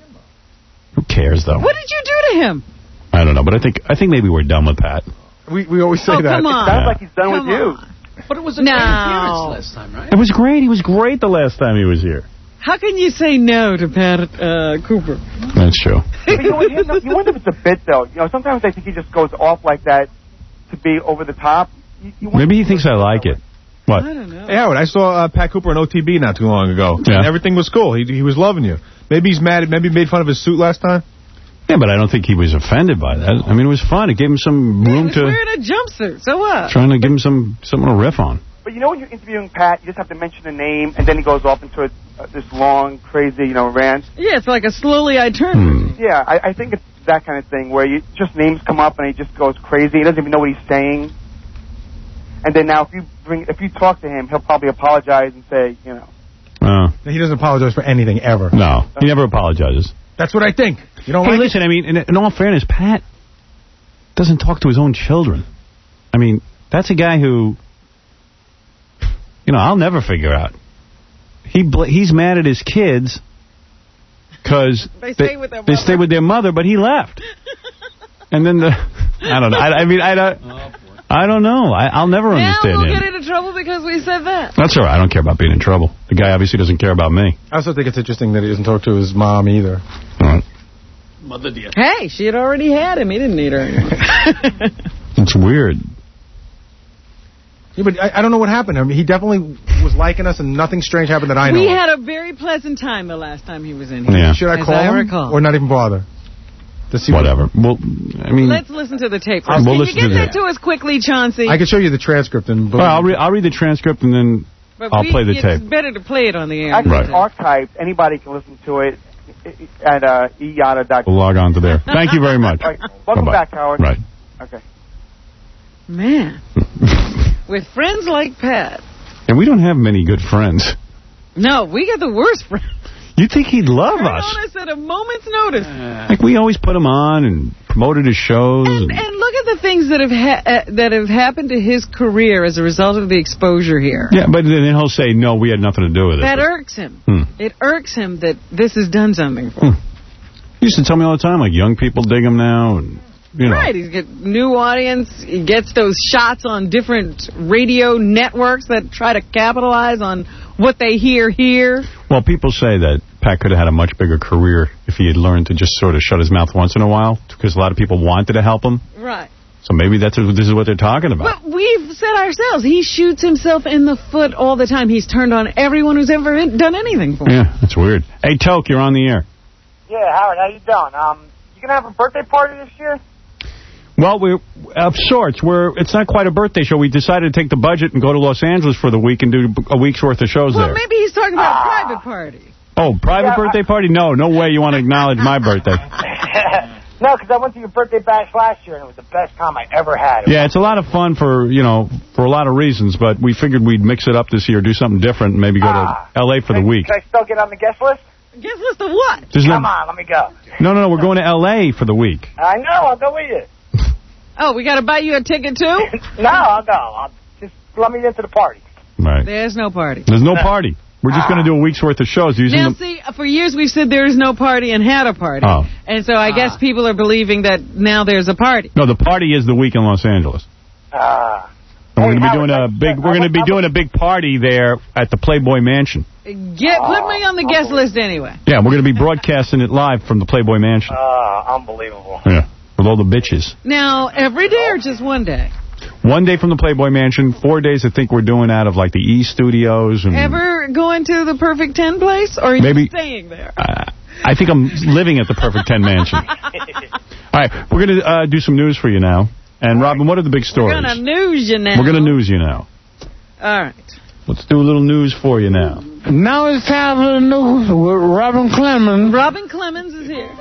Who cares, though? What did you do to him? I don't know, but I think I think maybe we're done with Pat. We we always say oh, that. Come on. It sounds Yeah. like he's done Come with you. on. But it was a No. great appearance last time, right? It was great. He was great the last time he was here. How can you say no to Pat uh, Cooper? That's true. But you, know, you, know, you wonder if it's a bit, though. You know, sometimes I think he just goes off like that to be over the top. You, you Maybe he thinks I like it. What? I don't know. Hey, Howard, I saw uh, Pat Cooper on O T B not too long ago. Yeah. And everything was cool. He he was loving you. Maybe he's mad. Maybe he made fun of his suit last time. Yeah, but I don't think he was offended by that. I mean, it was fun. It gave him some room He's to... wearing a jumpsuit, so what? Trying to give him some something to riff on. But you know when you're interviewing Pat, you just have to mention a name, and then he goes off into a, uh, this long, crazy, you know, rant. Yeah, it's like a slowly I turn. Hmm. Yeah, I, I think it's that kind of thing where you just names come up and he just goes crazy. He doesn't even know what he's saying. And then now, if you bring, if you talk to him, he'll probably apologize and say, you know. Uh, He doesn't apologize for anything ever. no, he never apologizes. That's what I think. You don't Hey, like listen, I mean, in, in all fairness, Pat doesn't talk to his own children. I mean, that's a guy who, you know, I'll never figure out. He bl- He's mad at his kids because They stay with their they mother. stay with their mother, but he left. And then the, I don't know. I, I mean, I don't, I don't know. I, I'll never Now understand we'll him. get into trouble because we said that. That's all right. I don't care about being in trouble. The guy obviously doesn't care about me. I also think it's interesting that he doesn't talk to his mom either. Mother dear. Hey, she had already had him. He didn't need her anymore. It's weird. Yeah, but I, I don't know what happened. I mean, he definitely was liking us, and nothing strange happened that I know We of. had a very pleasant time the last time he was in here. Yeah. Should I as call I him recall. or not even bother? To see Whatever. Well, I mean, Let's listen to the tape. We'll First. Can listen you get to that the- to us quickly, Chauncey? I can show you the transcript and. well, I'll, re- I'll read the transcript and then But I'll we, play the it's tape. better to play it on the air. Actually, Right. it's archived. Anybody can listen to it at uh, e yada dot com. We'll log on to there. Thank you very much. All right. Welcome Bye-bye. back, Howard. Right. Okay. Man. With friends like Pat. And we don't have many good friends. No, we got the worst friends. You'd think he'd love Turn us. on us at a moment's notice. Like, we always put him on and promoted his shows. And, And, and look at the things that have ha- uh, that have happened to his career as a result of the exposure here. yeah, but then he'll say, no, we had nothing to do with it. That irks him. Hmm. It irks him that this has done something for him. He used to tell me all the time, like, young people dig him now. And, you know. Right, he's got new audience. He gets those shots on different radio networks that try to capitalize on what they hear here. Well, people say that Pat could have had a much bigger career if he had learned to just sort of shut his mouth once in a while, because a lot of people wanted to help him. Right. So maybe that's this is what they're talking about. But we've said ourselves, he shoots himself in the foot all the time. He's turned on everyone who's ever in, done anything for him. Yeah, it's weird. Hey, Toke, you're on the air. Yeah, Howard, how you doing? Um, you gonna have a birthday party this year? Well, we're of sorts. We're it's not quite a birthday show. We decided to take the budget and go to Los Angeles for the week and do a week's worth of shows Well, there. maybe he's talking about a private party. Oh, private Yeah, birthday party? No, no way you want to acknowledge my birthday. No, because I went to your birthday bash last year, and it was the best time I ever had. Yeah, it's a lot of fun for, you know, for a lot of reasons, but we figured we'd mix it up this year, do something different, and maybe go Ah. to L A for the week. Can I still get on the guest list? Guest list of what? There's no- Come on, let me go. No, no, no, we're going to L A for the week. I know, I'll go with you. Oh, we got to buy you a ticket, too? No, I'll go. I'll just let me into the party. Right. There's no party. There's no party. We're just going to do a week's worth of shows using Now, the... see, for years we've said there is no party and had a party. Oh. And so I guess people are believing that now there's a party. No, the party is the week in Los Angeles. Ah. And we're going to be Howard, doing a that's- big. We're going to be doing a big party there at the Playboy Mansion. Get Put me on the guest list anyway. Yeah, we're going to be broadcasting it live from the Playboy Mansion. Ah, unbelievable. Yeah, with all the bitches. Now, every day or just one day? One day from the Playboy Mansion, four days I think we're doing out of like the E Studios. And Ever going to the Perfect Ten place? Or are you Maybe- staying there? Uh, I think I'm living at the Perfect Ten Mansion. All right, we're going to uh, do some news for you now. And Robin, what are the big stories? We're going to news you now. We're going to news you now. All right. Let's do a little news for you now. Now it's time for the news with Robin Clemens. Robin Clemens is here.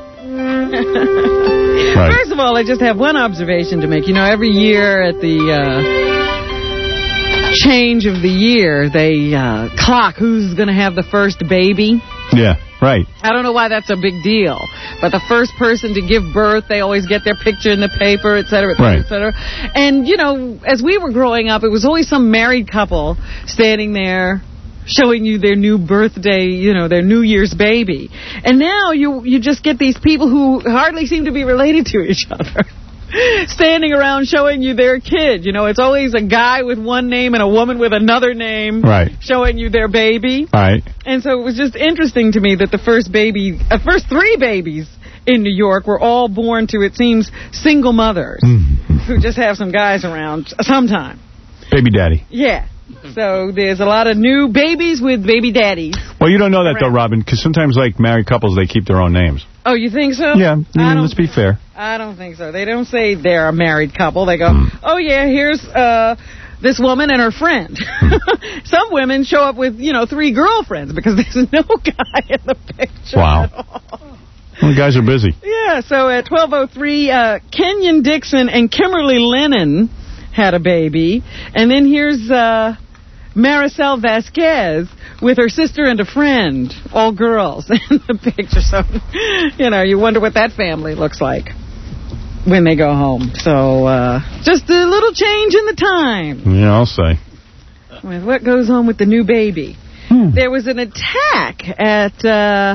Right. First of all, I just have one observation to make. You know, every year at the uh, change of the year, they uh, clock who's going to have the first baby. Yeah, right. I don't know why that's a big deal, but the first person to give birth, they always get their picture in the paper, et cetera, et cetera, Right. et cetera. And, you know, as we were growing up, it was always some married couple standing there showing you their new birthday, you know, their New Year's baby. And now you you just get these people who hardly seem to be related to each other standing around showing you their kid. You know, it's always a guy with one name and a woman with another name Right. showing you their baby. Right. And so it was just interesting to me that the first baby, uh, first three babies in New York were all born to, it seems, single mothers Mm-hmm. who just have some guys around sometime. Baby daddy. Yeah. So there's a lot of new babies with baby daddies. Well, you don't know that, though, Robin, because sometimes, like, married couples, they keep their own names. Oh, you think so? Yeah, I I mean, don't let's be fair. I don't think so. They don't say they're a married couple. They go, oh, yeah, here's uh, this woman and her friend. Some women show up with, you know, three girlfriends because there's no guy in the picture Wow. at all. Well, the guys are busy. Yeah, so at twelve oh three, uh, Kenyon Dixon and Kimberly Lennon had a baby. And then here's uh, Maricel Vasquez with her sister and a friend, all girls in the picture. So, you know, you wonder what that family looks like when they go home. So, uh, just a little change in the time Yeah, I'll say. with what goes on with the new baby. Hmm. There was an attack at uh,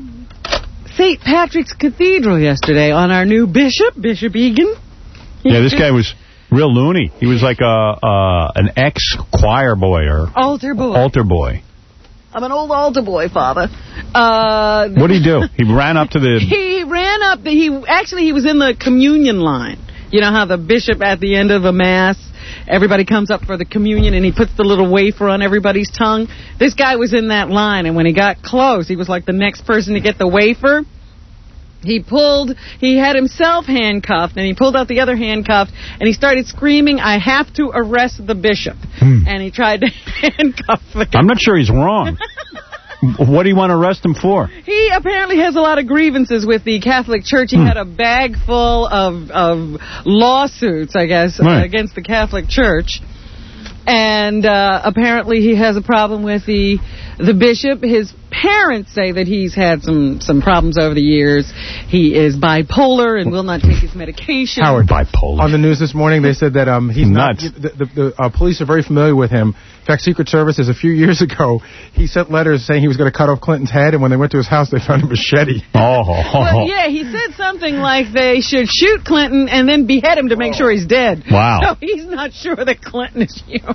Saint Patrick's Cathedral yesterday on our new bishop, Bishop Egan. Yeah, this guy was real loony. He was like a uh, an ex-choir boy or Altar boy. altar boy. I'm an old altar boy, Father. Uh, What did he do? He ran up to the... He ran up. The, he actually he was in the communion line. You know how the bishop at the end of a mass, everybody comes up for the communion and he puts the little wafer on everybody's tongue. This guy was in that line, and when he got close, he was like the next person to get the wafer. He pulled, he had himself handcuffed, and he pulled out the other handcuffed, and he started screaming, "I have to arrest the bishop." Hmm. And he tried to handcuff him. I'm not sure he's wrong. What do you want to arrest him for? He apparently has a lot of grievances with the Catholic Church. He hmm. had a bag full of, of lawsuits, I guess, right. uh, against the Catholic Church. And uh, apparently he has a problem with the the bishop. His parents say that he's had some, some problems over the years. He is bipolar and will not take his medication. Howard, bipolar. On the news this morning, they said that um, he's nuts. not. The, the, the uh, police are very familiar with him. In fact, Secret Services, a few years ago, he sent letters saying he was going to cut off Clinton's head, and when they went to his house, they found a machete. Oh. Well, yeah, he said something like they should shoot Clinton and then behead him to make sure he's dead. Wow. So he's not sure that Clinton is human.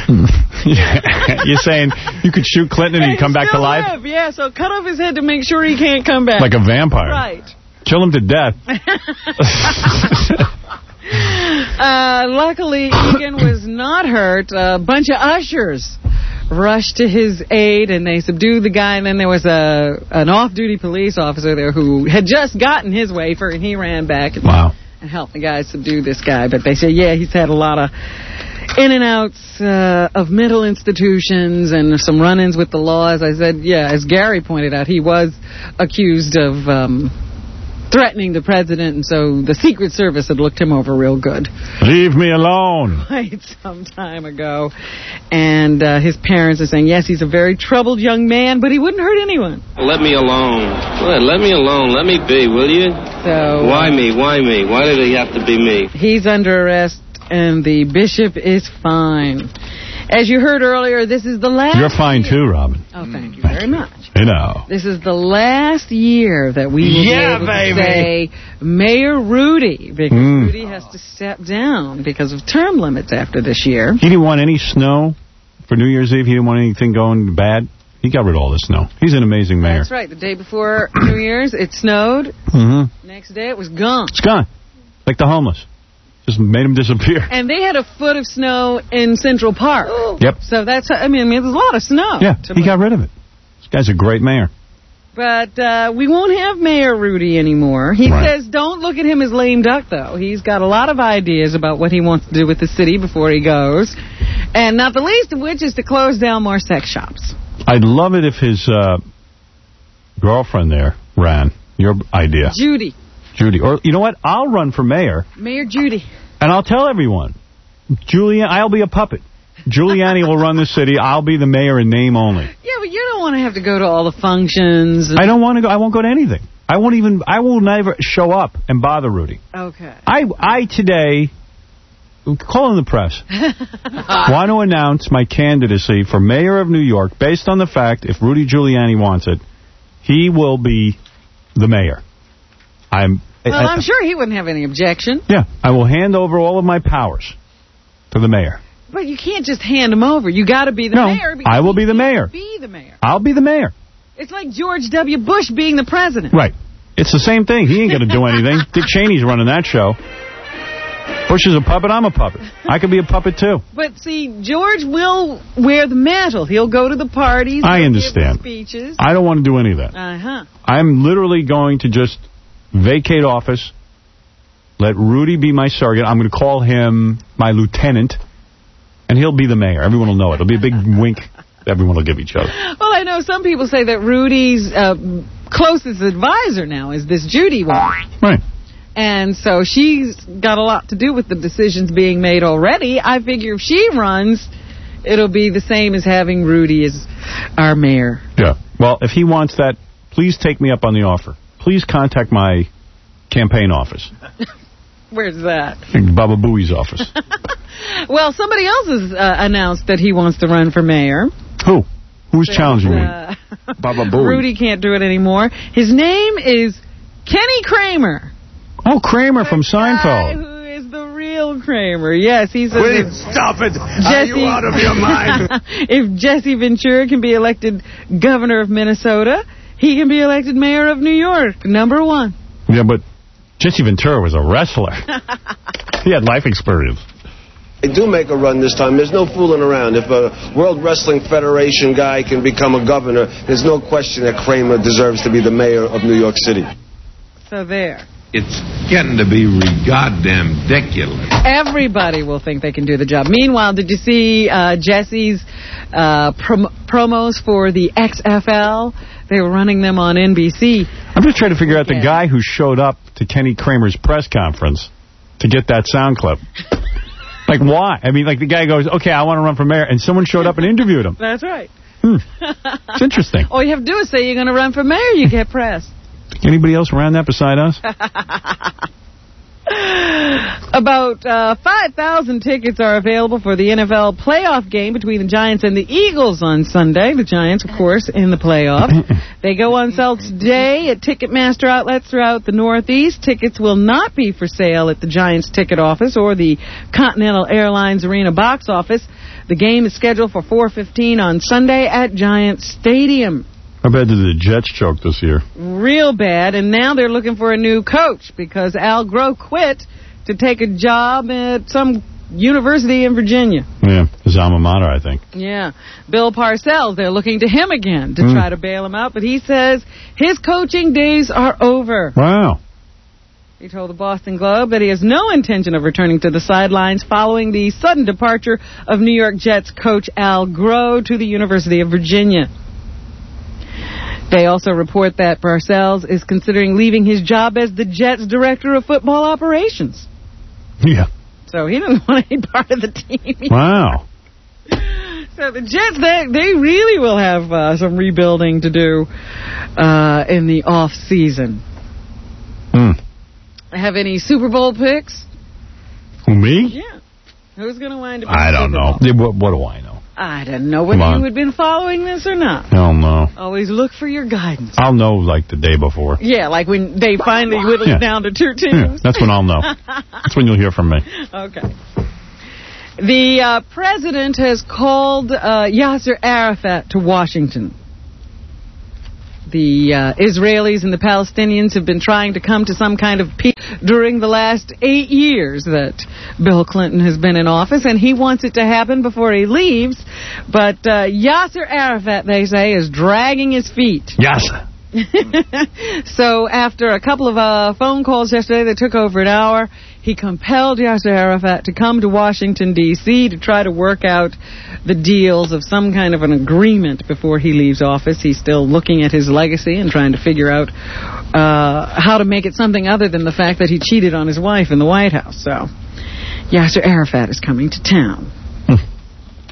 Yeah. You're saying you could shoot Clinton and he'd come back to life? Live. Yeah, so cut off his head to make sure he can't come back. Like a vampire. Right. Kill him to death. uh, luckily, Egan was not hurt. A bunch of ushers rushed to his aid, and they subdued the guy, and then there was a an off-duty police officer there who had just gotten his wafer, and he ran back and, wow. and helped the guy subdue this guy. But they say, yeah, he's had a lot of in and outs uh, of mental institutions and some run-ins with the law. As I said, yeah, as Gary pointed out, he was accused of um, threatening the president, and so the Secret Service had looked him over real good. Leave me alone. Quite some time ago. And uh, his parents are saying, yes, he's a very troubled young man, but he wouldn't hurt anyone. Let me alone. Let me alone. Let me be, will you? So Why me? Why me? Why did he have to be me? He's under arrest, and the bishop is fine. As you heard earlier, this is the last... You're fine, too, Robin. Oh, thank you very much. You know. This is the last year that we will yeah, be able baby. to say Mayor Rudy, because mm. Rudy has to step down because of term limits after this year. He didn't want any snow for New Year's Eve. He didn't want anything going bad. He got rid of all the snow. He's an amazing mayor. That's right. The day before New Year's, it snowed. Mm-hmm. Next day, it was gone. It's gone. Like the homeless. Just made him disappear. And they had a foot of snow in Central Park. Yep. So that's, I mean, I mean there's a lot of snow. Yeah, he got rid of it. This guy's a great mayor. But uh, we won't have Mayor Rudy anymore. He right. says don't look at him as lame duck, though. He's got a lot of ideas about what he wants to do with the city before he goes. And not the least of which is to close down more sex shops. I'd love it if his uh, girlfriend there ran. Your idea. Judy. Judy. Or, you know what? I'll run for mayor. Mayor Judy. And I'll tell everyone. Julia, I'll be a puppet. Giuliani will run the city. I'll be the mayor in name only. Yeah, but you don't want to have to go to all the functions. And... I don't want to go. I won't go to anything. I won't even. I will never show up and bother Rudy. Okay. I I today, calling the press, want to announce my candidacy for mayor of New York based on the fact if Rudy Giuliani wants it, he will be the mayor. I'm. Well, I, I'm sure he wouldn't have any objection. Yeah, I will hand over all of my powers to the mayor. But you can't just hand him over. You got to be the no, mayor. I will be the mayor. Be the mayor. I'll be the mayor. It's like George W. Bush being the president. Right. It's the same thing. He ain't going to do anything. Dick Cheney's running that show. Bush is a puppet. I'm a puppet. I could be a puppet, too. But, see, George will wear the mantle. He'll go to the parties. I understand. Speeches. I don't want to do any of that. Uh-huh. I'm literally going to just vacate office, let Rudy be my surrogate. I'm going to call him my lieutenant, and he'll be the mayor. Everyone will know it. It'll be a big wink. Everyone will give each other. Well, I know some people say that Rudy's uh, closest advisor now is this Judy woman. Right. And so she's got a lot to do with the decisions being made already. I figure if she runs, it'll be the same as having Rudy as our mayor. Yeah. Well, if he wants that, please take me up on the offer. Please contact my campaign office. Where's that? Baba Booey's office. Well, somebody else has uh, announced that he wants to run for mayor. Who? Who's There's, challenging uh, me? Baba Booey. Rudy can't do it anymore. His name is Kenny Kramer. Oh, Kramer from Seinfeld. Who is the real Kramer? Yes, he's a... Quit it. Stop it. Jesse, Are you out of your mind? If Jesse Ventura can be elected governor of Minnesota, he can be elected mayor of New York, number one. Yeah, but Jesse Ventura was a wrestler. He had life experience. They do make a run this time. There's no fooling around. If a World Wrestling Federation guy can become a governor, there's no question that Kramer deserves to be the mayor of New York City. So there. It's getting to be goddamn ridiculous. Everybody will think they can do the job. Meanwhile, did you see uh, Jesse's uh, prom promos for the X F L? They were running them on N B C. I'm just trying to figure out the guy who showed up to Kenny Kramer's press conference to get that sound clip. Like, why? I mean, like, the guy goes, okay, I want to run for mayor, and someone showed up and interviewed him. That's right. Hmm. It's interesting. All you have to do is say you're going to run for mayor, you get press. Anybody else around that beside us? About uh, five thousand tickets are available for the N F L playoff game between the Giants and the Eagles on Sunday. The Giants, of course, in the playoffs. They go on sale today at Ticketmaster outlets throughout the Northeast. Tickets will not be for sale at the Giants ticket office or the Continental Airlines Arena box office. The game is scheduled for four fifteen on Sunday at Giants Stadium. How bad did the Jets choke this year? Real bad, and now they're looking for a new coach because Al Groh quit to take a job at some university in Virginia. Yeah, his alma mater, I think. Yeah. Bill Parcells, they're looking to him again to mm. try to bail him out, but he says his coaching days are over. Wow. He told the Boston Globe that he has no intention of returning to the sidelines following the sudden departure of New York Jets coach Al Groh to the University of Virginia. They also report that Parcells is considering leaving his job as the Jets' director of football operations. Yeah. So he doesn't want to be part of the team. Wow. So the Jets, they, they really will have uh, some rebuilding to do uh, in the off season. Hmm. Have any Super Bowl picks? Who, me? Yeah. Who's going to wind up? I don't know. Yeah, what, what do I know? I don't know whether you had been following this or not. Hell no. Always look for your guidance. I'll know like the day before. Yeah, like when they finally whittle yeah. down to two teams. Yeah, that's when I'll know. That's when you'll hear from me. Okay. The uh, president has called uh, Yasser Arafat to Washington. The uh, Israelis and the Palestinians have been trying to come to some kind of peace during the last eight years that Bill Clinton has been in office, and he wants it to happen before he leaves. But uh, Yasser Arafat, they say, is dragging his feet. Yasser. So after a couple of uh, phone calls yesterday that took over an hour, he compelled Yasser Arafat to come to Washington, D C to try to work out the deals of some kind of an agreement before he leaves office. He's still looking at his legacy and trying to figure out uh, how to make it something other than the fact that he cheated on his wife in the White House. So Yasser Arafat is coming to town.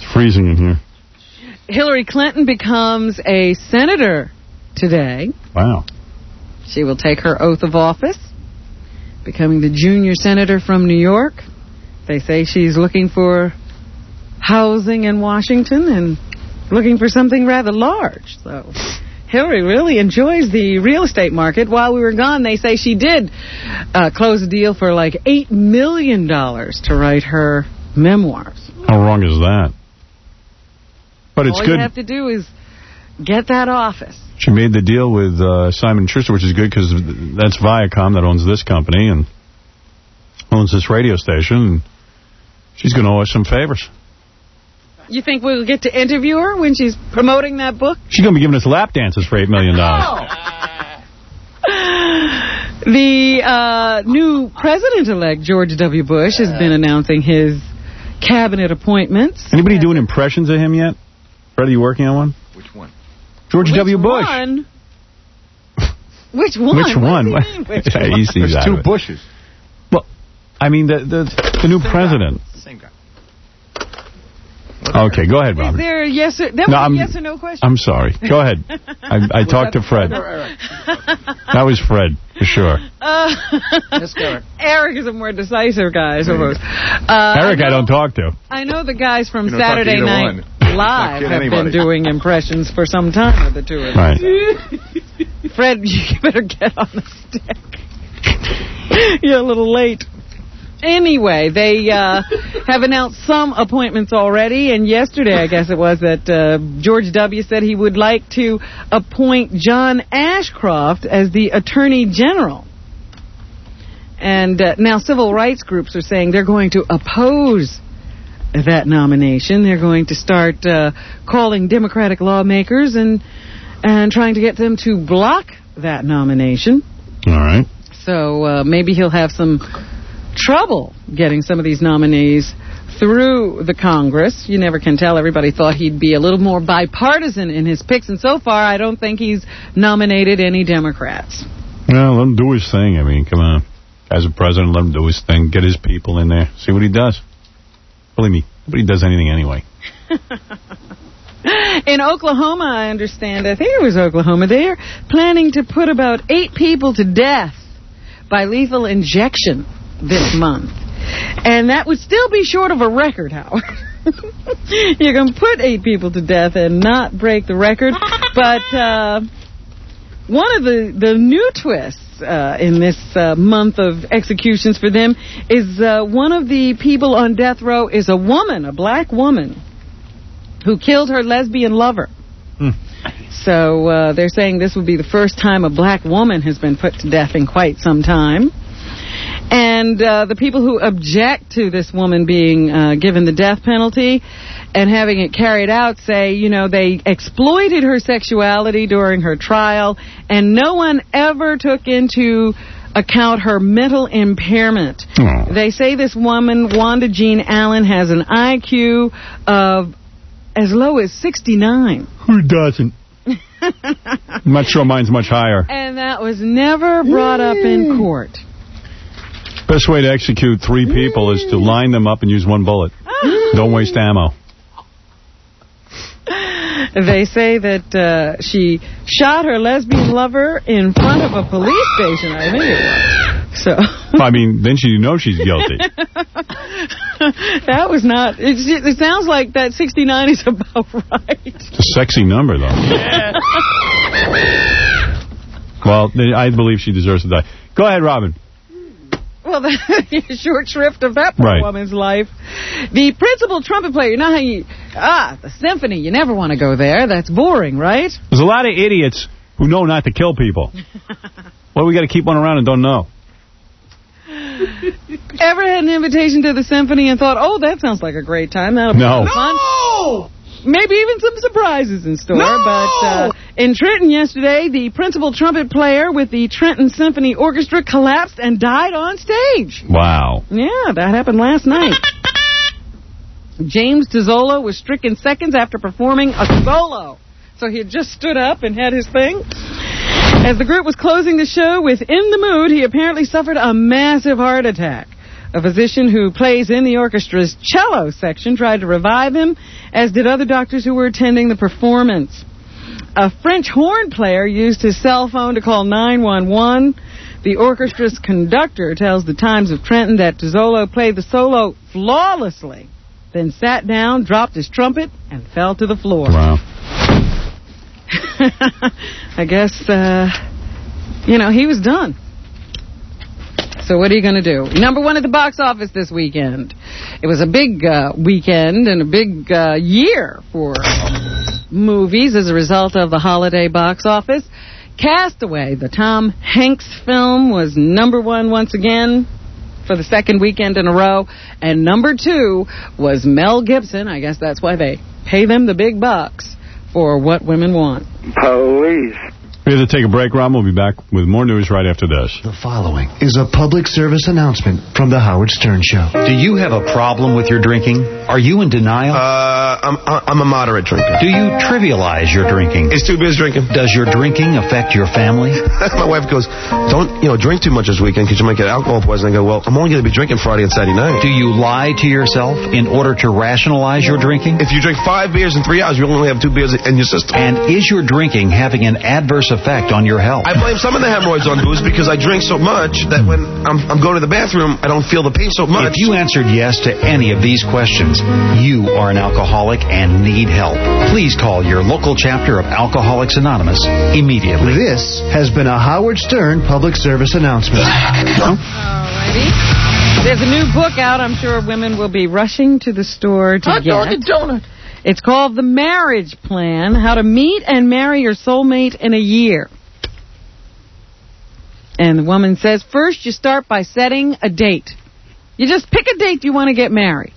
It's freezing in here. Hillary Clinton becomes a senator today. Wow. She will take her oath of office, becoming the junior senator from New York. They say she's looking for housing in Washington and looking for something rather large. So Hillary really enjoys the real estate market. While we were gone, they say she did uh, close a deal for like eight million dollars to write her memoirs. How wrong is that? But it's All good. All you have to do is get that office. She made the deal with uh, Simon Schuster, which is good because that's Viacom that owns this company and owns this radio station. And she's going to owe us some favors. You think we'll get to interview her when she's promoting that book? She's going to be giving us lap dances for eight million dollars. Oh. The uh, new president-elect, George W. Bush, has been announcing his cabinet appointments. Anybody doing impressions of him yet? Fred, are you working on one? Which one? George Which W. Bush. One? Which one? Which one? What do you mean, which Yeah, one? he sees There's out two of it. Bushes. Well, I mean, the the, the new Same president. Guy. Same guy. Okay, go ahead, Is Robert. there a yes or, that No, was I'm- a yes or no question? I'm sorry. Go ahead. I, I talked to Fred. That was Fred, for sure. Uh, Eric. Eric is a more decisive guy, I suppose. Uh, Eric, I, I know, don't talk to. I know the guys from You don't talk to Saturday either Night one. Live Not have kid been anybody. doing impressions for some time with the two of them. Right. Fred, you better get on the stick. You're a little late. Anyway, they uh, have announced some appointments already, and yesterday, I guess it was, that uh, George W. said he would like to appoint John Ashcroft as the Attorney General. And uh, now civil rights groups are saying they're going to oppose that nomination. They're going to start uh, calling Democratic lawmakers and and trying to get them to block that nomination. All right. So uh, maybe he'll have some trouble getting some of these nominees through the Congress. You never can tell. Everybody thought he'd be a little more bipartisan in his picks, and so far I don't think he's nominated any Democrats. Well, let him do his thing. I mean, come on. As a president, let him do his thing. Get his people in there. See what he does. Believe me, nobody does anything anyway. In Oklahoma, I understand, I think it was Oklahoma, they're planning to put about eight people to death by lethal injection this month. And that would still be short of a record, Howard. You can put eight people to death and not break the record. But uh, one of the, the new twists uh, in this uh, month of executions for them is uh, one of the people on death row is a woman, a black woman, who killed her lesbian lover. Hmm. So uh, they're saying this would be the first time a black woman has been put to death in quite some time. And uh, the people who object to this woman being uh, given the death penalty and having it carried out say, you know, they exploited her sexuality during her trial, and no one ever took into account her mental impairment. Oh. They say this woman, Wanda Jean Allen, has an I Q of as low as sixty-nine. Who doesn't? I'm not sure mine's much higher. And that was never brought up in court. Best way to execute three people is to line them up and use one bullet. Don't waste ammo. They say that uh, she shot her lesbian lover in front of a police station, I think it was. So. I mean, then she knows she's guilty. That was not... It, it sounds like that sixty-nine is about right. It's a sexy number, though. Well, I believe she deserves to die. Go ahead, Robin. Well, the short shrift of that poor Right. woman's life. The principal trumpet player, you know how you... Ah, the symphony, you never want to go there. That's boring, right? There's a lot of idiots who know not to kill people. Why do we got to keep one around and don't know? Ever had an invitation to the symphony and thought, oh, that sounds like a great time. That'll be No. fun. No! Maybe even some surprises in store. No! But uh, in Trenton yesterday, the principal trumpet player with the Trenton Symphony Orchestra collapsed and died on stage. Wow. Yeah, that happened last night. James Dizzola was stricken seconds after performing a solo. So he had just stood up and had his thing. As the group was closing the show with In the Mood, he apparently suffered a massive heart attack. A physician who plays in the orchestra's cello section tried to revive him, as did other doctors who were attending the performance. A French horn player used his cell phone to call nine one one. The orchestra's conductor tells the Times of Trenton that Tozzolo played the solo flawlessly, then sat down, dropped his trumpet, and fell to the floor. Wow. I guess, uh, you know, he was done. So what are you going to do? Number one at the box office this weekend. It was a big uh, weekend and a big uh, year for movies as a result of the holiday box office. Castaway, the Tom Hanks film, was number one once again for the second weekend in a row. And number two was Mel Gibson. I guess that's why they pay them the big bucks for What Women Want. Police. We have to take a break, Rob. We'll be back with more news right after this. The following is a public service announcement from The Howard Stern Show. Do you have a problem with your drinking? Are you in denial? Uh, I'm I'm a moderate drinker. Do you trivialize your drinking? It's two beers drinking. Does your drinking affect your family? My wife goes, don't, you know, drink too much this weekend because you might get alcohol poisoning. I go, well, I'm only going to be drinking Friday and Saturday night. Do you lie to yourself in order to rationalize your drinking? If you drink five beers in three hours, you only have two beers in your system. And is your drinking having an adverse effect on your health? I blame some of the hemorrhoids on booze because I drink so much that when I'm, I'm going to the bathroom, I don't feel the pain so much. If you answered yes to any of these questions, you are an alcoholic and need help. Please call your local chapter of Alcoholics Anonymous immediately. This has been a Howard Stern public service announcement. Alrighty. There's a new book out I'm sure women will be rushing to the store to Hot get. dog and donut. It's called The Marriage Plan, How to Meet and Marry Your Soulmate in a Year. And the woman says, first you start by setting a date. You just pick a date you want to get married.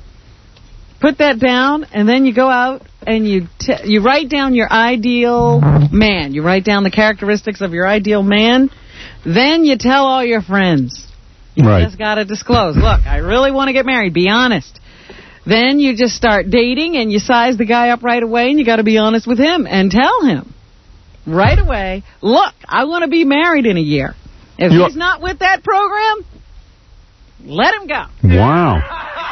Put that down, and then you go out and you t- you write down your ideal man. You write down the characteristics of your ideal man. Then you tell all your friends. You right. just got to disclose. Look, I really want to get married. Be honest. Then you just start dating, and you size the guy up right away, and you got to be honest with him and tell him right away, look, I want to be married in a year. If you he's not with that program, let him go. Wow.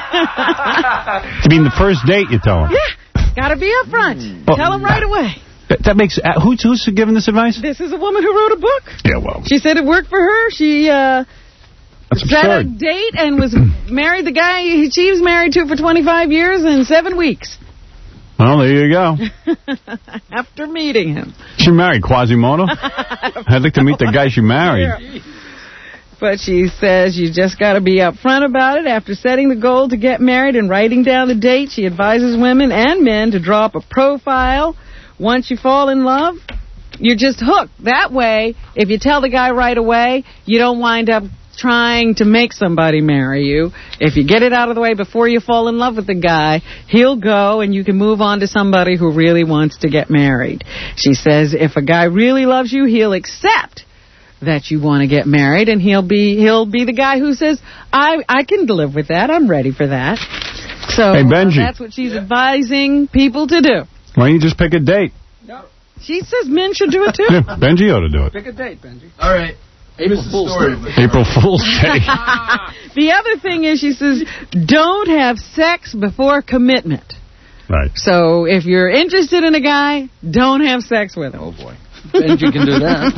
You mean the first date, you tell him? Yeah, got to be up front. Well, tell him right away. That, that makes... Uh, who's, who's giving this advice? This is a woman who wrote a book. Yeah, well... She said it worked for her. She uh, That's set absurd. a date and was married the guy she was married to for twenty-five years in seven weeks. Well, there you go. After meeting him. She married Quasimodo? I'd like to meet the guy she married. But she says you just got to be upfront about it. After setting the goal to get married and writing down the date, she advises women and men to draw up a profile. Once you fall in love, you're just hooked. That way, if you tell the guy right away, you don't wind up trying to make somebody marry you. If you get it out of the way before you fall in love with the guy, he'll go and you can move on to somebody who really wants to get married. She says if a guy really loves you, he'll accept that you want to get married, and he'll be he'll be the guy who says, I, I can live with that. I'm ready for that. So hey, Benji. uh, that's what she's yeah. advising people to do. Why don't you just pick a date? No. She says men should do it too. Yeah, Benji ought to do it. Pick a date, Benji. All right. April Fool's Day. April Fool's Day. The other thing is, she says, don't have sex before commitment. Right. So if you're interested in a guy, don't have sex with him. Oh, boy. Benji can do that.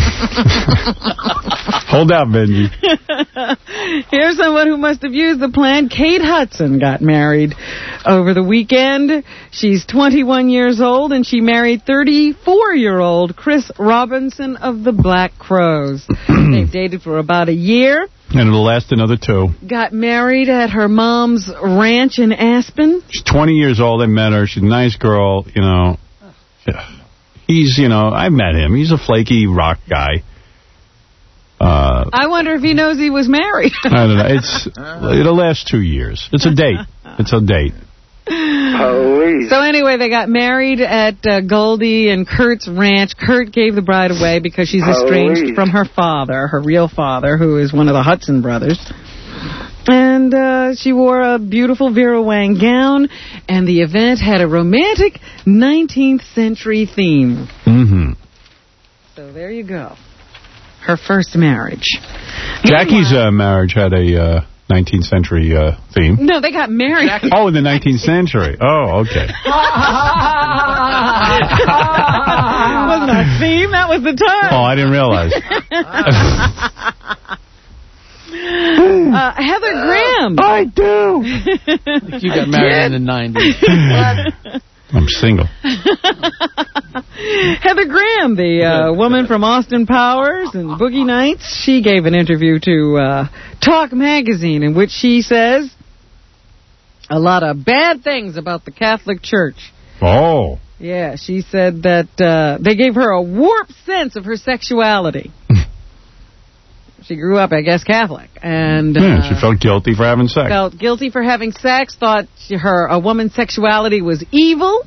Hold out, Benji. Here's someone who must have used the plan. Kate Hudson got married over the weekend. She's twenty-one years old, and she married thirty-four-year-old Chris Robinson of the Black Crowes. They've dated for about a year. And it'll last another two. Got married at her mom's ranch in Aspen. She's twenty years old. I met her. She's a nice girl, you know. He's, you know, I met him. He's a flaky rock guy. Uh, I wonder if he knows he was married. I don't know. It's it'll last two years. It's a date. It's a date. Police. So anyway, they got married at uh, Goldie and Kurt's ranch. Kurt gave the bride away because she's estranged Police. from her father, her real father, who is one of the Hudson brothers. And uh, she wore a beautiful Vera Wang gown, and the event had a romantic nineteenth century theme. Mm-hmm. So there you go. Her first marriage. Jackie's uh, marriage had a uh, nineteenth century uh, theme. No, they got married. Oh, in the nineteenth century. Oh, okay. It wasn't a theme, that was the time. Oh, I didn't realize. uh, Heather Graham. I do. You got married in the nineties. I'm single. Heather Graham, the uh, woman from Austin Powers and Boogie Nights, she gave an interview to uh, Talk Magazine in which she says a lot of bad things about the Catholic Church. Oh. Yeah, she said that uh, they gave her a warped sense of her sexuality. She grew up, I guess, Catholic, and uh, yeah, she felt guilty for having sex. Felt guilty for having sex. Thought she, her a woman's sexuality was evil,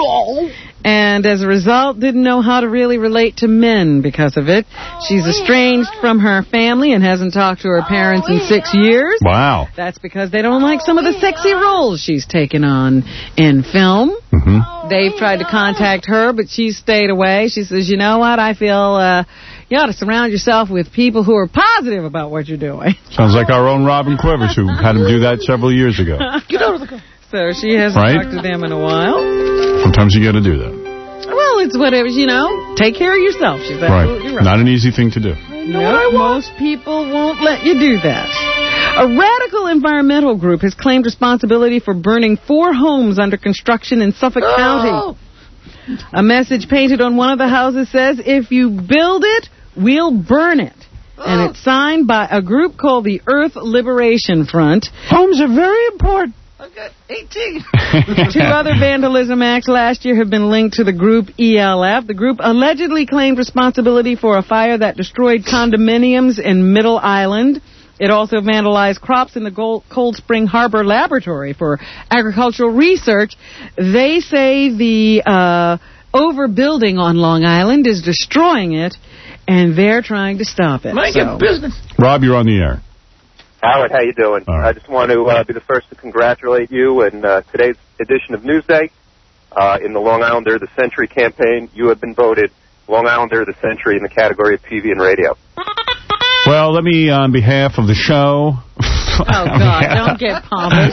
and as a result, didn't know how to really relate to men because of it. She's estranged from her family and hasn't talked to her parents in six years. Wow. That's because they don't like some of the sexy roles she's taken on in film. Mm-hmm. They've tried to contact her, but she's stayed away. She says, "You know what? I feel." Uh, You ought to surround yourself with people who are positive about what you're doing. Sounds like our own Robin Quivers, who had him do that several years ago. Get out of the car. So she hasn't right? talked to them in a while. Sometimes you got to do that. Well, it's whatever, you know. Take care of yourself. She's absolutely right. right. Not an easy thing to do. No, most people won't let you do that. A radical environmental group has claimed responsibility for burning four homes under construction in Suffolk oh. County. A message painted on one of the houses says, "If you build it, we'll burn it." Oh. And it's signed by a group called the Earth Liberation Front. Homes are very important. I got eighteen. Two other vandalism acts last year have been linked to the group E L F. The group allegedly claimed responsibility for a fire that destroyed condominiums in Middle Island. It also vandalized crops in the Cold Spring Harbor Laboratory for agricultural research. They say the uh, overbuilding on Long Island is destroying it, and they're trying to stop it. Make so. it business. Rob, you're on the air. Howard, how you doing? Right. I just want to uh, be the first to congratulate you in uh, today's edition of Newsday. Uh, in the Long Islander the Century campaign, you have been voted Long Islander of the Century in the category of T V and radio. Well, let me, on behalf of the show... Oh, God, don't get pompous.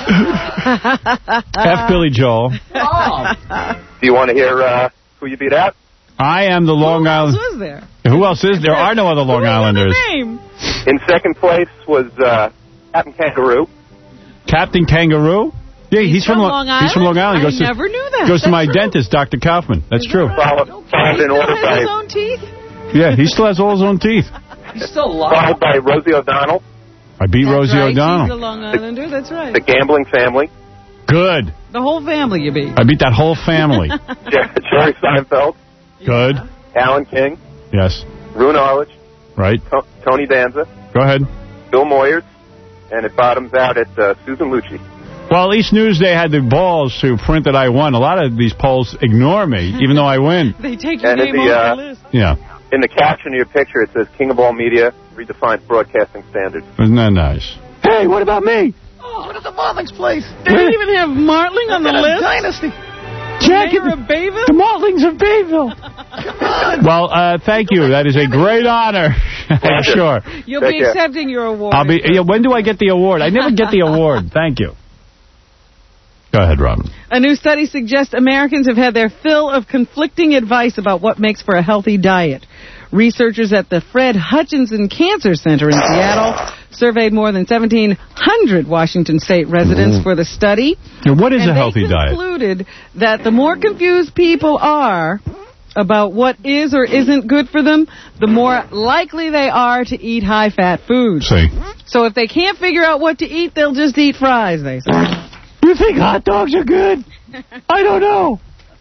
F. Billy Joel. Oh. Do you want to hear uh, who you beat out? I am the Long Island... Who else is there? Who else is there? There are no other Long Islanders. Name? In second place was uh, Captain Kangaroo. Captain Kangaroo? Yeah, he's, he's from, from Long Island. He's from Long Island. I goes never to, knew that. Goes That's to my true. dentist, Doctor Kaufman. That's true. Followed, followed he in still order has by, his own teeth? Yeah, he still has all his own teeth. He's still alive. Followed by Rosie O'Donnell. I beat That's Rosie right. O'Donnell. She's a Long Islander. That's right. The Gambling Family. Good. The whole family you beat. I beat that whole family. Jerry Seinfeld. Good. Alan King. Yes. Rune Arledge. Right. To- Tony Danza. Go ahead. Bill Moyers. And it bottoms out at uh, Susan Lucci. Well, at least Newsday had the balls to print that I won. A lot of these polls ignore me, even though I win. They take your and name the, off uh, the list. Yeah. In the caption of your picture, it says, King of all media, redefines broadcasting standards. Isn't that nice? Hey, what about me? Oh, look at the Martling's place. They didn't even have Martling on the list? Dynasty. Jack of Bayville? The Martlings of Bayville. Well, uh, thank you. That is a great honor. I'm sure. You'll Take be care. accepting your award. I'll be. Yeah, when do I get the award? I never get the award. Thank you. Go ahead, Robin. A new study suggests Americans have had their fill of conflicting advice about what makes for a healthy diet. Researchers at the Fred Hutchinson Cancer Center in Seattle surveyed more than seventeen hundred Washington State residents Ooh. for the study. Now, what is and a healthy they diet? concluded that the more confused people are about what is or isn't good for them, the more likely they are to eat high-fat foods. See. So if they can't figure out what to eat, they'll just eat fries, they say. You think hot dogs are good? I don't know.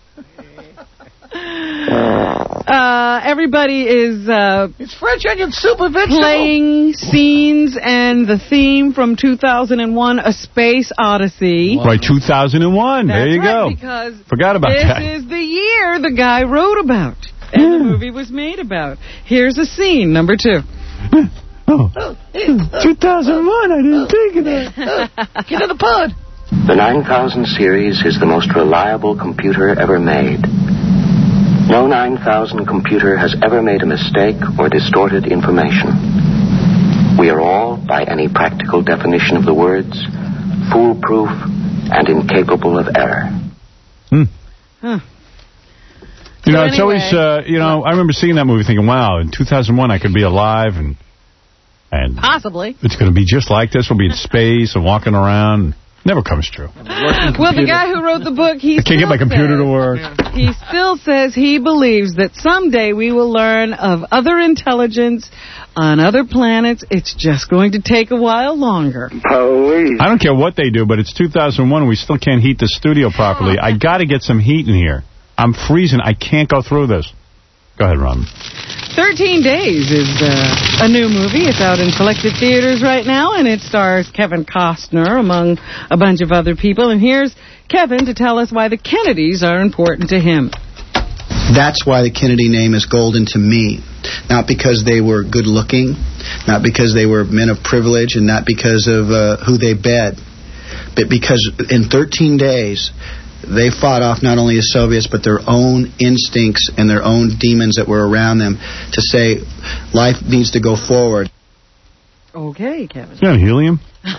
Uh, everybody is uh, It's French onion soup and vegetable. playing scenes and the theme from two thousand one, A Space Odyssey. Right, two thousand one. That's There you right, go. Because Forgot about this that. is the year the guy wrote about and the movie was made about. Here's a scene, number two. Oh, two thousand one, I didn't think of that. Get in the pod. The nine thousand series is the most reliable computer ever made. No nine thousand computer has ever made a mistake or distorted information. We are all, by any practical definition of the words, foolproof and incapable of error. Hmm. Huh. You know, So it's anyway, always, uh, you know, I remember seeing that movie thinking, wow, in two thousand one I could be alive and and possibly. it's going to be just like this. We'll be in space and walking around. Never comes true. Well, the guy who wrote the book, he I can't get my computer says, to work. he still says he believes that someday we will learn of other intelligence on other planets. It's just going to take a while longer. Police. I don't care what they do, but it's two thousand one and we still can't heat the studio properly. I got to get some heat in here. I'm freezing. I can't go through this. Go ahead, Robin. thirteen days is uh, a new movie. It's out in selected theaters right now, and it stars Kevin Costner, among a bunch of other people. And here's Kevin to tell us why the Kennedys are important to him. That's why the Kennedy name is golden to me. Not because they were good-looking, not because they were men of privilege, and not because of uh, who they bed, but because in thirteen days... they fought off not only the Soviets, but their own instincts and their own demons that were around them to say life needs to go forward. Okay, Kevin. Is that helium?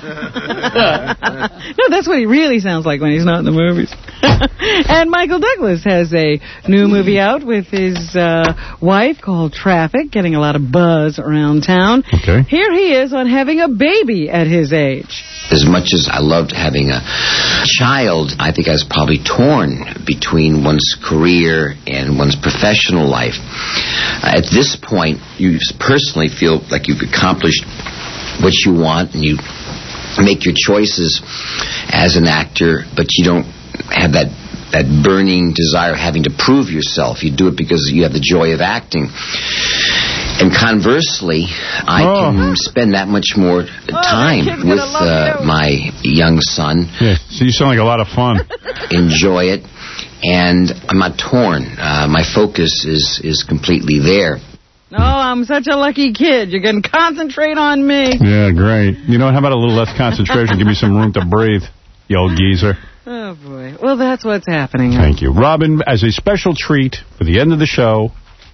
No, that's what he really sounds like when he's not in the movies. And Michael Douglas has a new movie out with his uh, wife called Traffic, getting a lot of buzz around town. Okay. Here he is on having a baby at his age. As much as I loved having a child, I think I was probably torn between one's career and one's professional life. Uh, at this point, you personally feel like you've accomplished what you want and you make your choices as an actor, but you don't have that that burning desire of having to prove yourself. You do it because you have the joy of acting. And conversely, I oh. can spend that much more time oh, with uh, my young son. Yeah, so you sound like a lot of fun. Enjoy it. And I'm not torn. Uh, my focus is, is completely there. Oh, I'm such a lucky kid. You can concentrate on me. Yeah, great. You know, how about a little less concentration? Give me some room to breathe, you old geezer. Oh, boy. Well, that's what's happening. Thank you. Robin, as a special treat for the end of the show,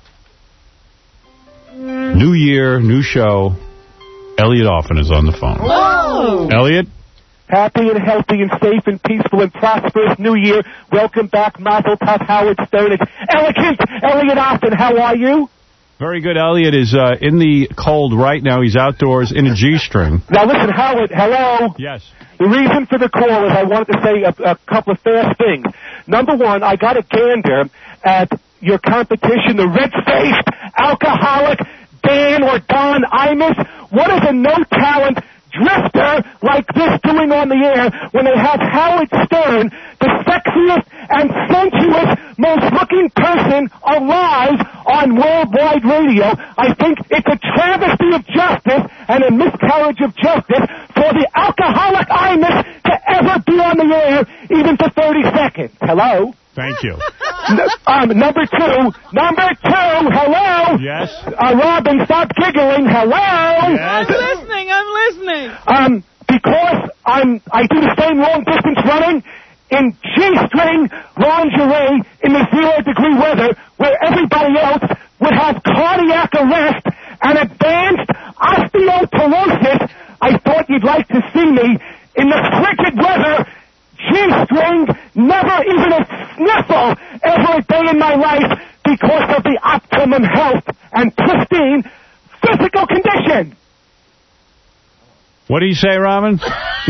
new year, new show, Elliot Offen is on the phone. Whoa! Elliot? Happy and healthy and safe and peaceful and prosperous New Year. Welcome back, Mazel Tov, Howard Stern. It's elegant Elliot Offen. How are you? Very good. Elliot is uh, in the cold right now. He's outdoors in a G-string. Now, listen, Howard, hello? Yes. The reason for the call is I wanted to say a, a couple of fast things. Number one, I got a gander at your competition, the red-faced alcoholic Dan or Don Imus. What is a no-talent drifter like this doing on the air when they have Howard Stern, the sexiest and sensuous, most-looking person alive on worldwide radio? I think it's a travesty of justice and a miscarriage of justice for the alcoholic Imus to ever be on the air, even for thirty seconds. Hello? Thank you. No, um, number two, number two, hello? Yes? Uh, Robin, stop giggling, hello? Yes? I'm listening, I'm listening. Um, because I'm, I do the same long-distance running in G-string lingerie in the zero-degree weather where everybody else would have cardiac arrest and advanced osteoporosis, I thought you'd like to see me in the frigid weather, G-string, never even a sniffle ever a day in my life because of the optimum health and pristine physical condition. What do you say, Robin?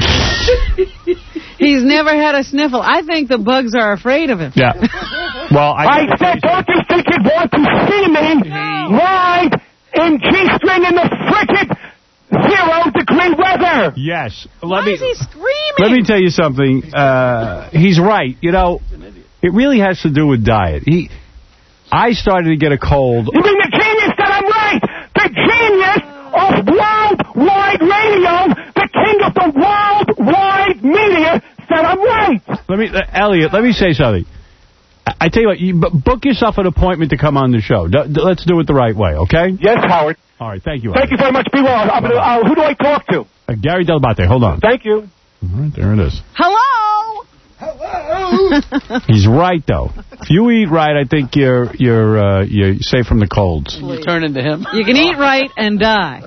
He's never had a sniffle. I think the bugs are afraid of him. Yeah. Well, I, I said, don't you think you'd want to see me live in G-string in the frigid zero-degree weather? Yes. Let Why me, is he screaming? Let me tell you something. Uh, he's right. You know, it really has to do with diet. He, I started to get a cold. You mean the genius that I'm right? The genius of worldwide radio, the king of the worldwide media, said I'm right. Let me, uh, Elliot, let me say something. I, I tell you what, you b- book yourself an appointment to come on the show. D- d- let's do it the right way, okay? Yes, Howard. All right, thank you, Thank Elliot. you very much. Be well. I'm gonna, uh, who do I talk to? Uh, Gary Delabate, hold on. Thank you. All right, there it is. Hello? He's right, though. If you eat right, I think you're you're uh, you're safe from the colds. You turn into him. You can eat right and die.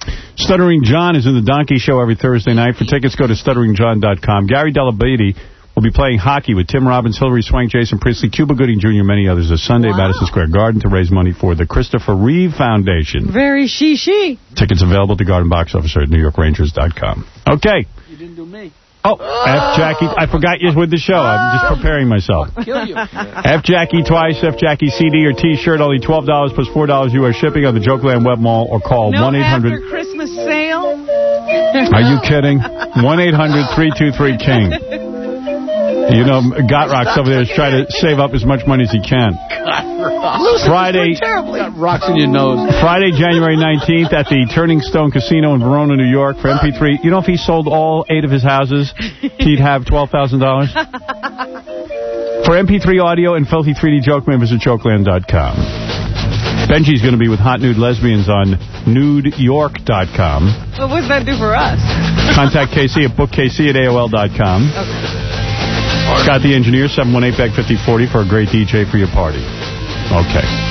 Stuttering John is in the Donkey Show every Thursday night. For tickets, go to stuttering john dot com. Gary Dell'Abate will be playing hockey with Tim Robbins, Hillary Swank, Jason Priestley, Cuba Gooding Junior, many others this Sunday wow. at Madison Square Garden to raise money for the Christopher Reeve Foundation. Very she-she. Tickets available at the Garden Box Office or at new york rangers dot com. Okay. You didn't do me. Oh, F. Jackie. I forgot you with the show. I'm just preparing myself. I'll kill you. F. Jackie twice, F. Jackie C D or T-shirt, only twelve dollars plus four dollars U S shipping on the Jokeland Web Mall, or call no one eight hundred... after Christmas sale? Are you kidding? one eight hundred three two three King. You know, Gotrocks over there is trying to save up as much money as he can. Friday, got rocks in your nose. Friday, January nineteenth at the Turning Stone Casino in Verona, New York for M P three. You know, if he sold all eight of his houses, he'd have twelve thousand dollars. For M P three audio and Filthy three D Jokeman, visit jokeland dot com. Benji's going to be with Hot Nude Lesbians on nude york dot com. Well, what does that do for us? Contact K C at book K C at A O L dot com. Okay. Scott the Engineer, seven one eight, B E G, fifty forty for a great D J for your party. Okay.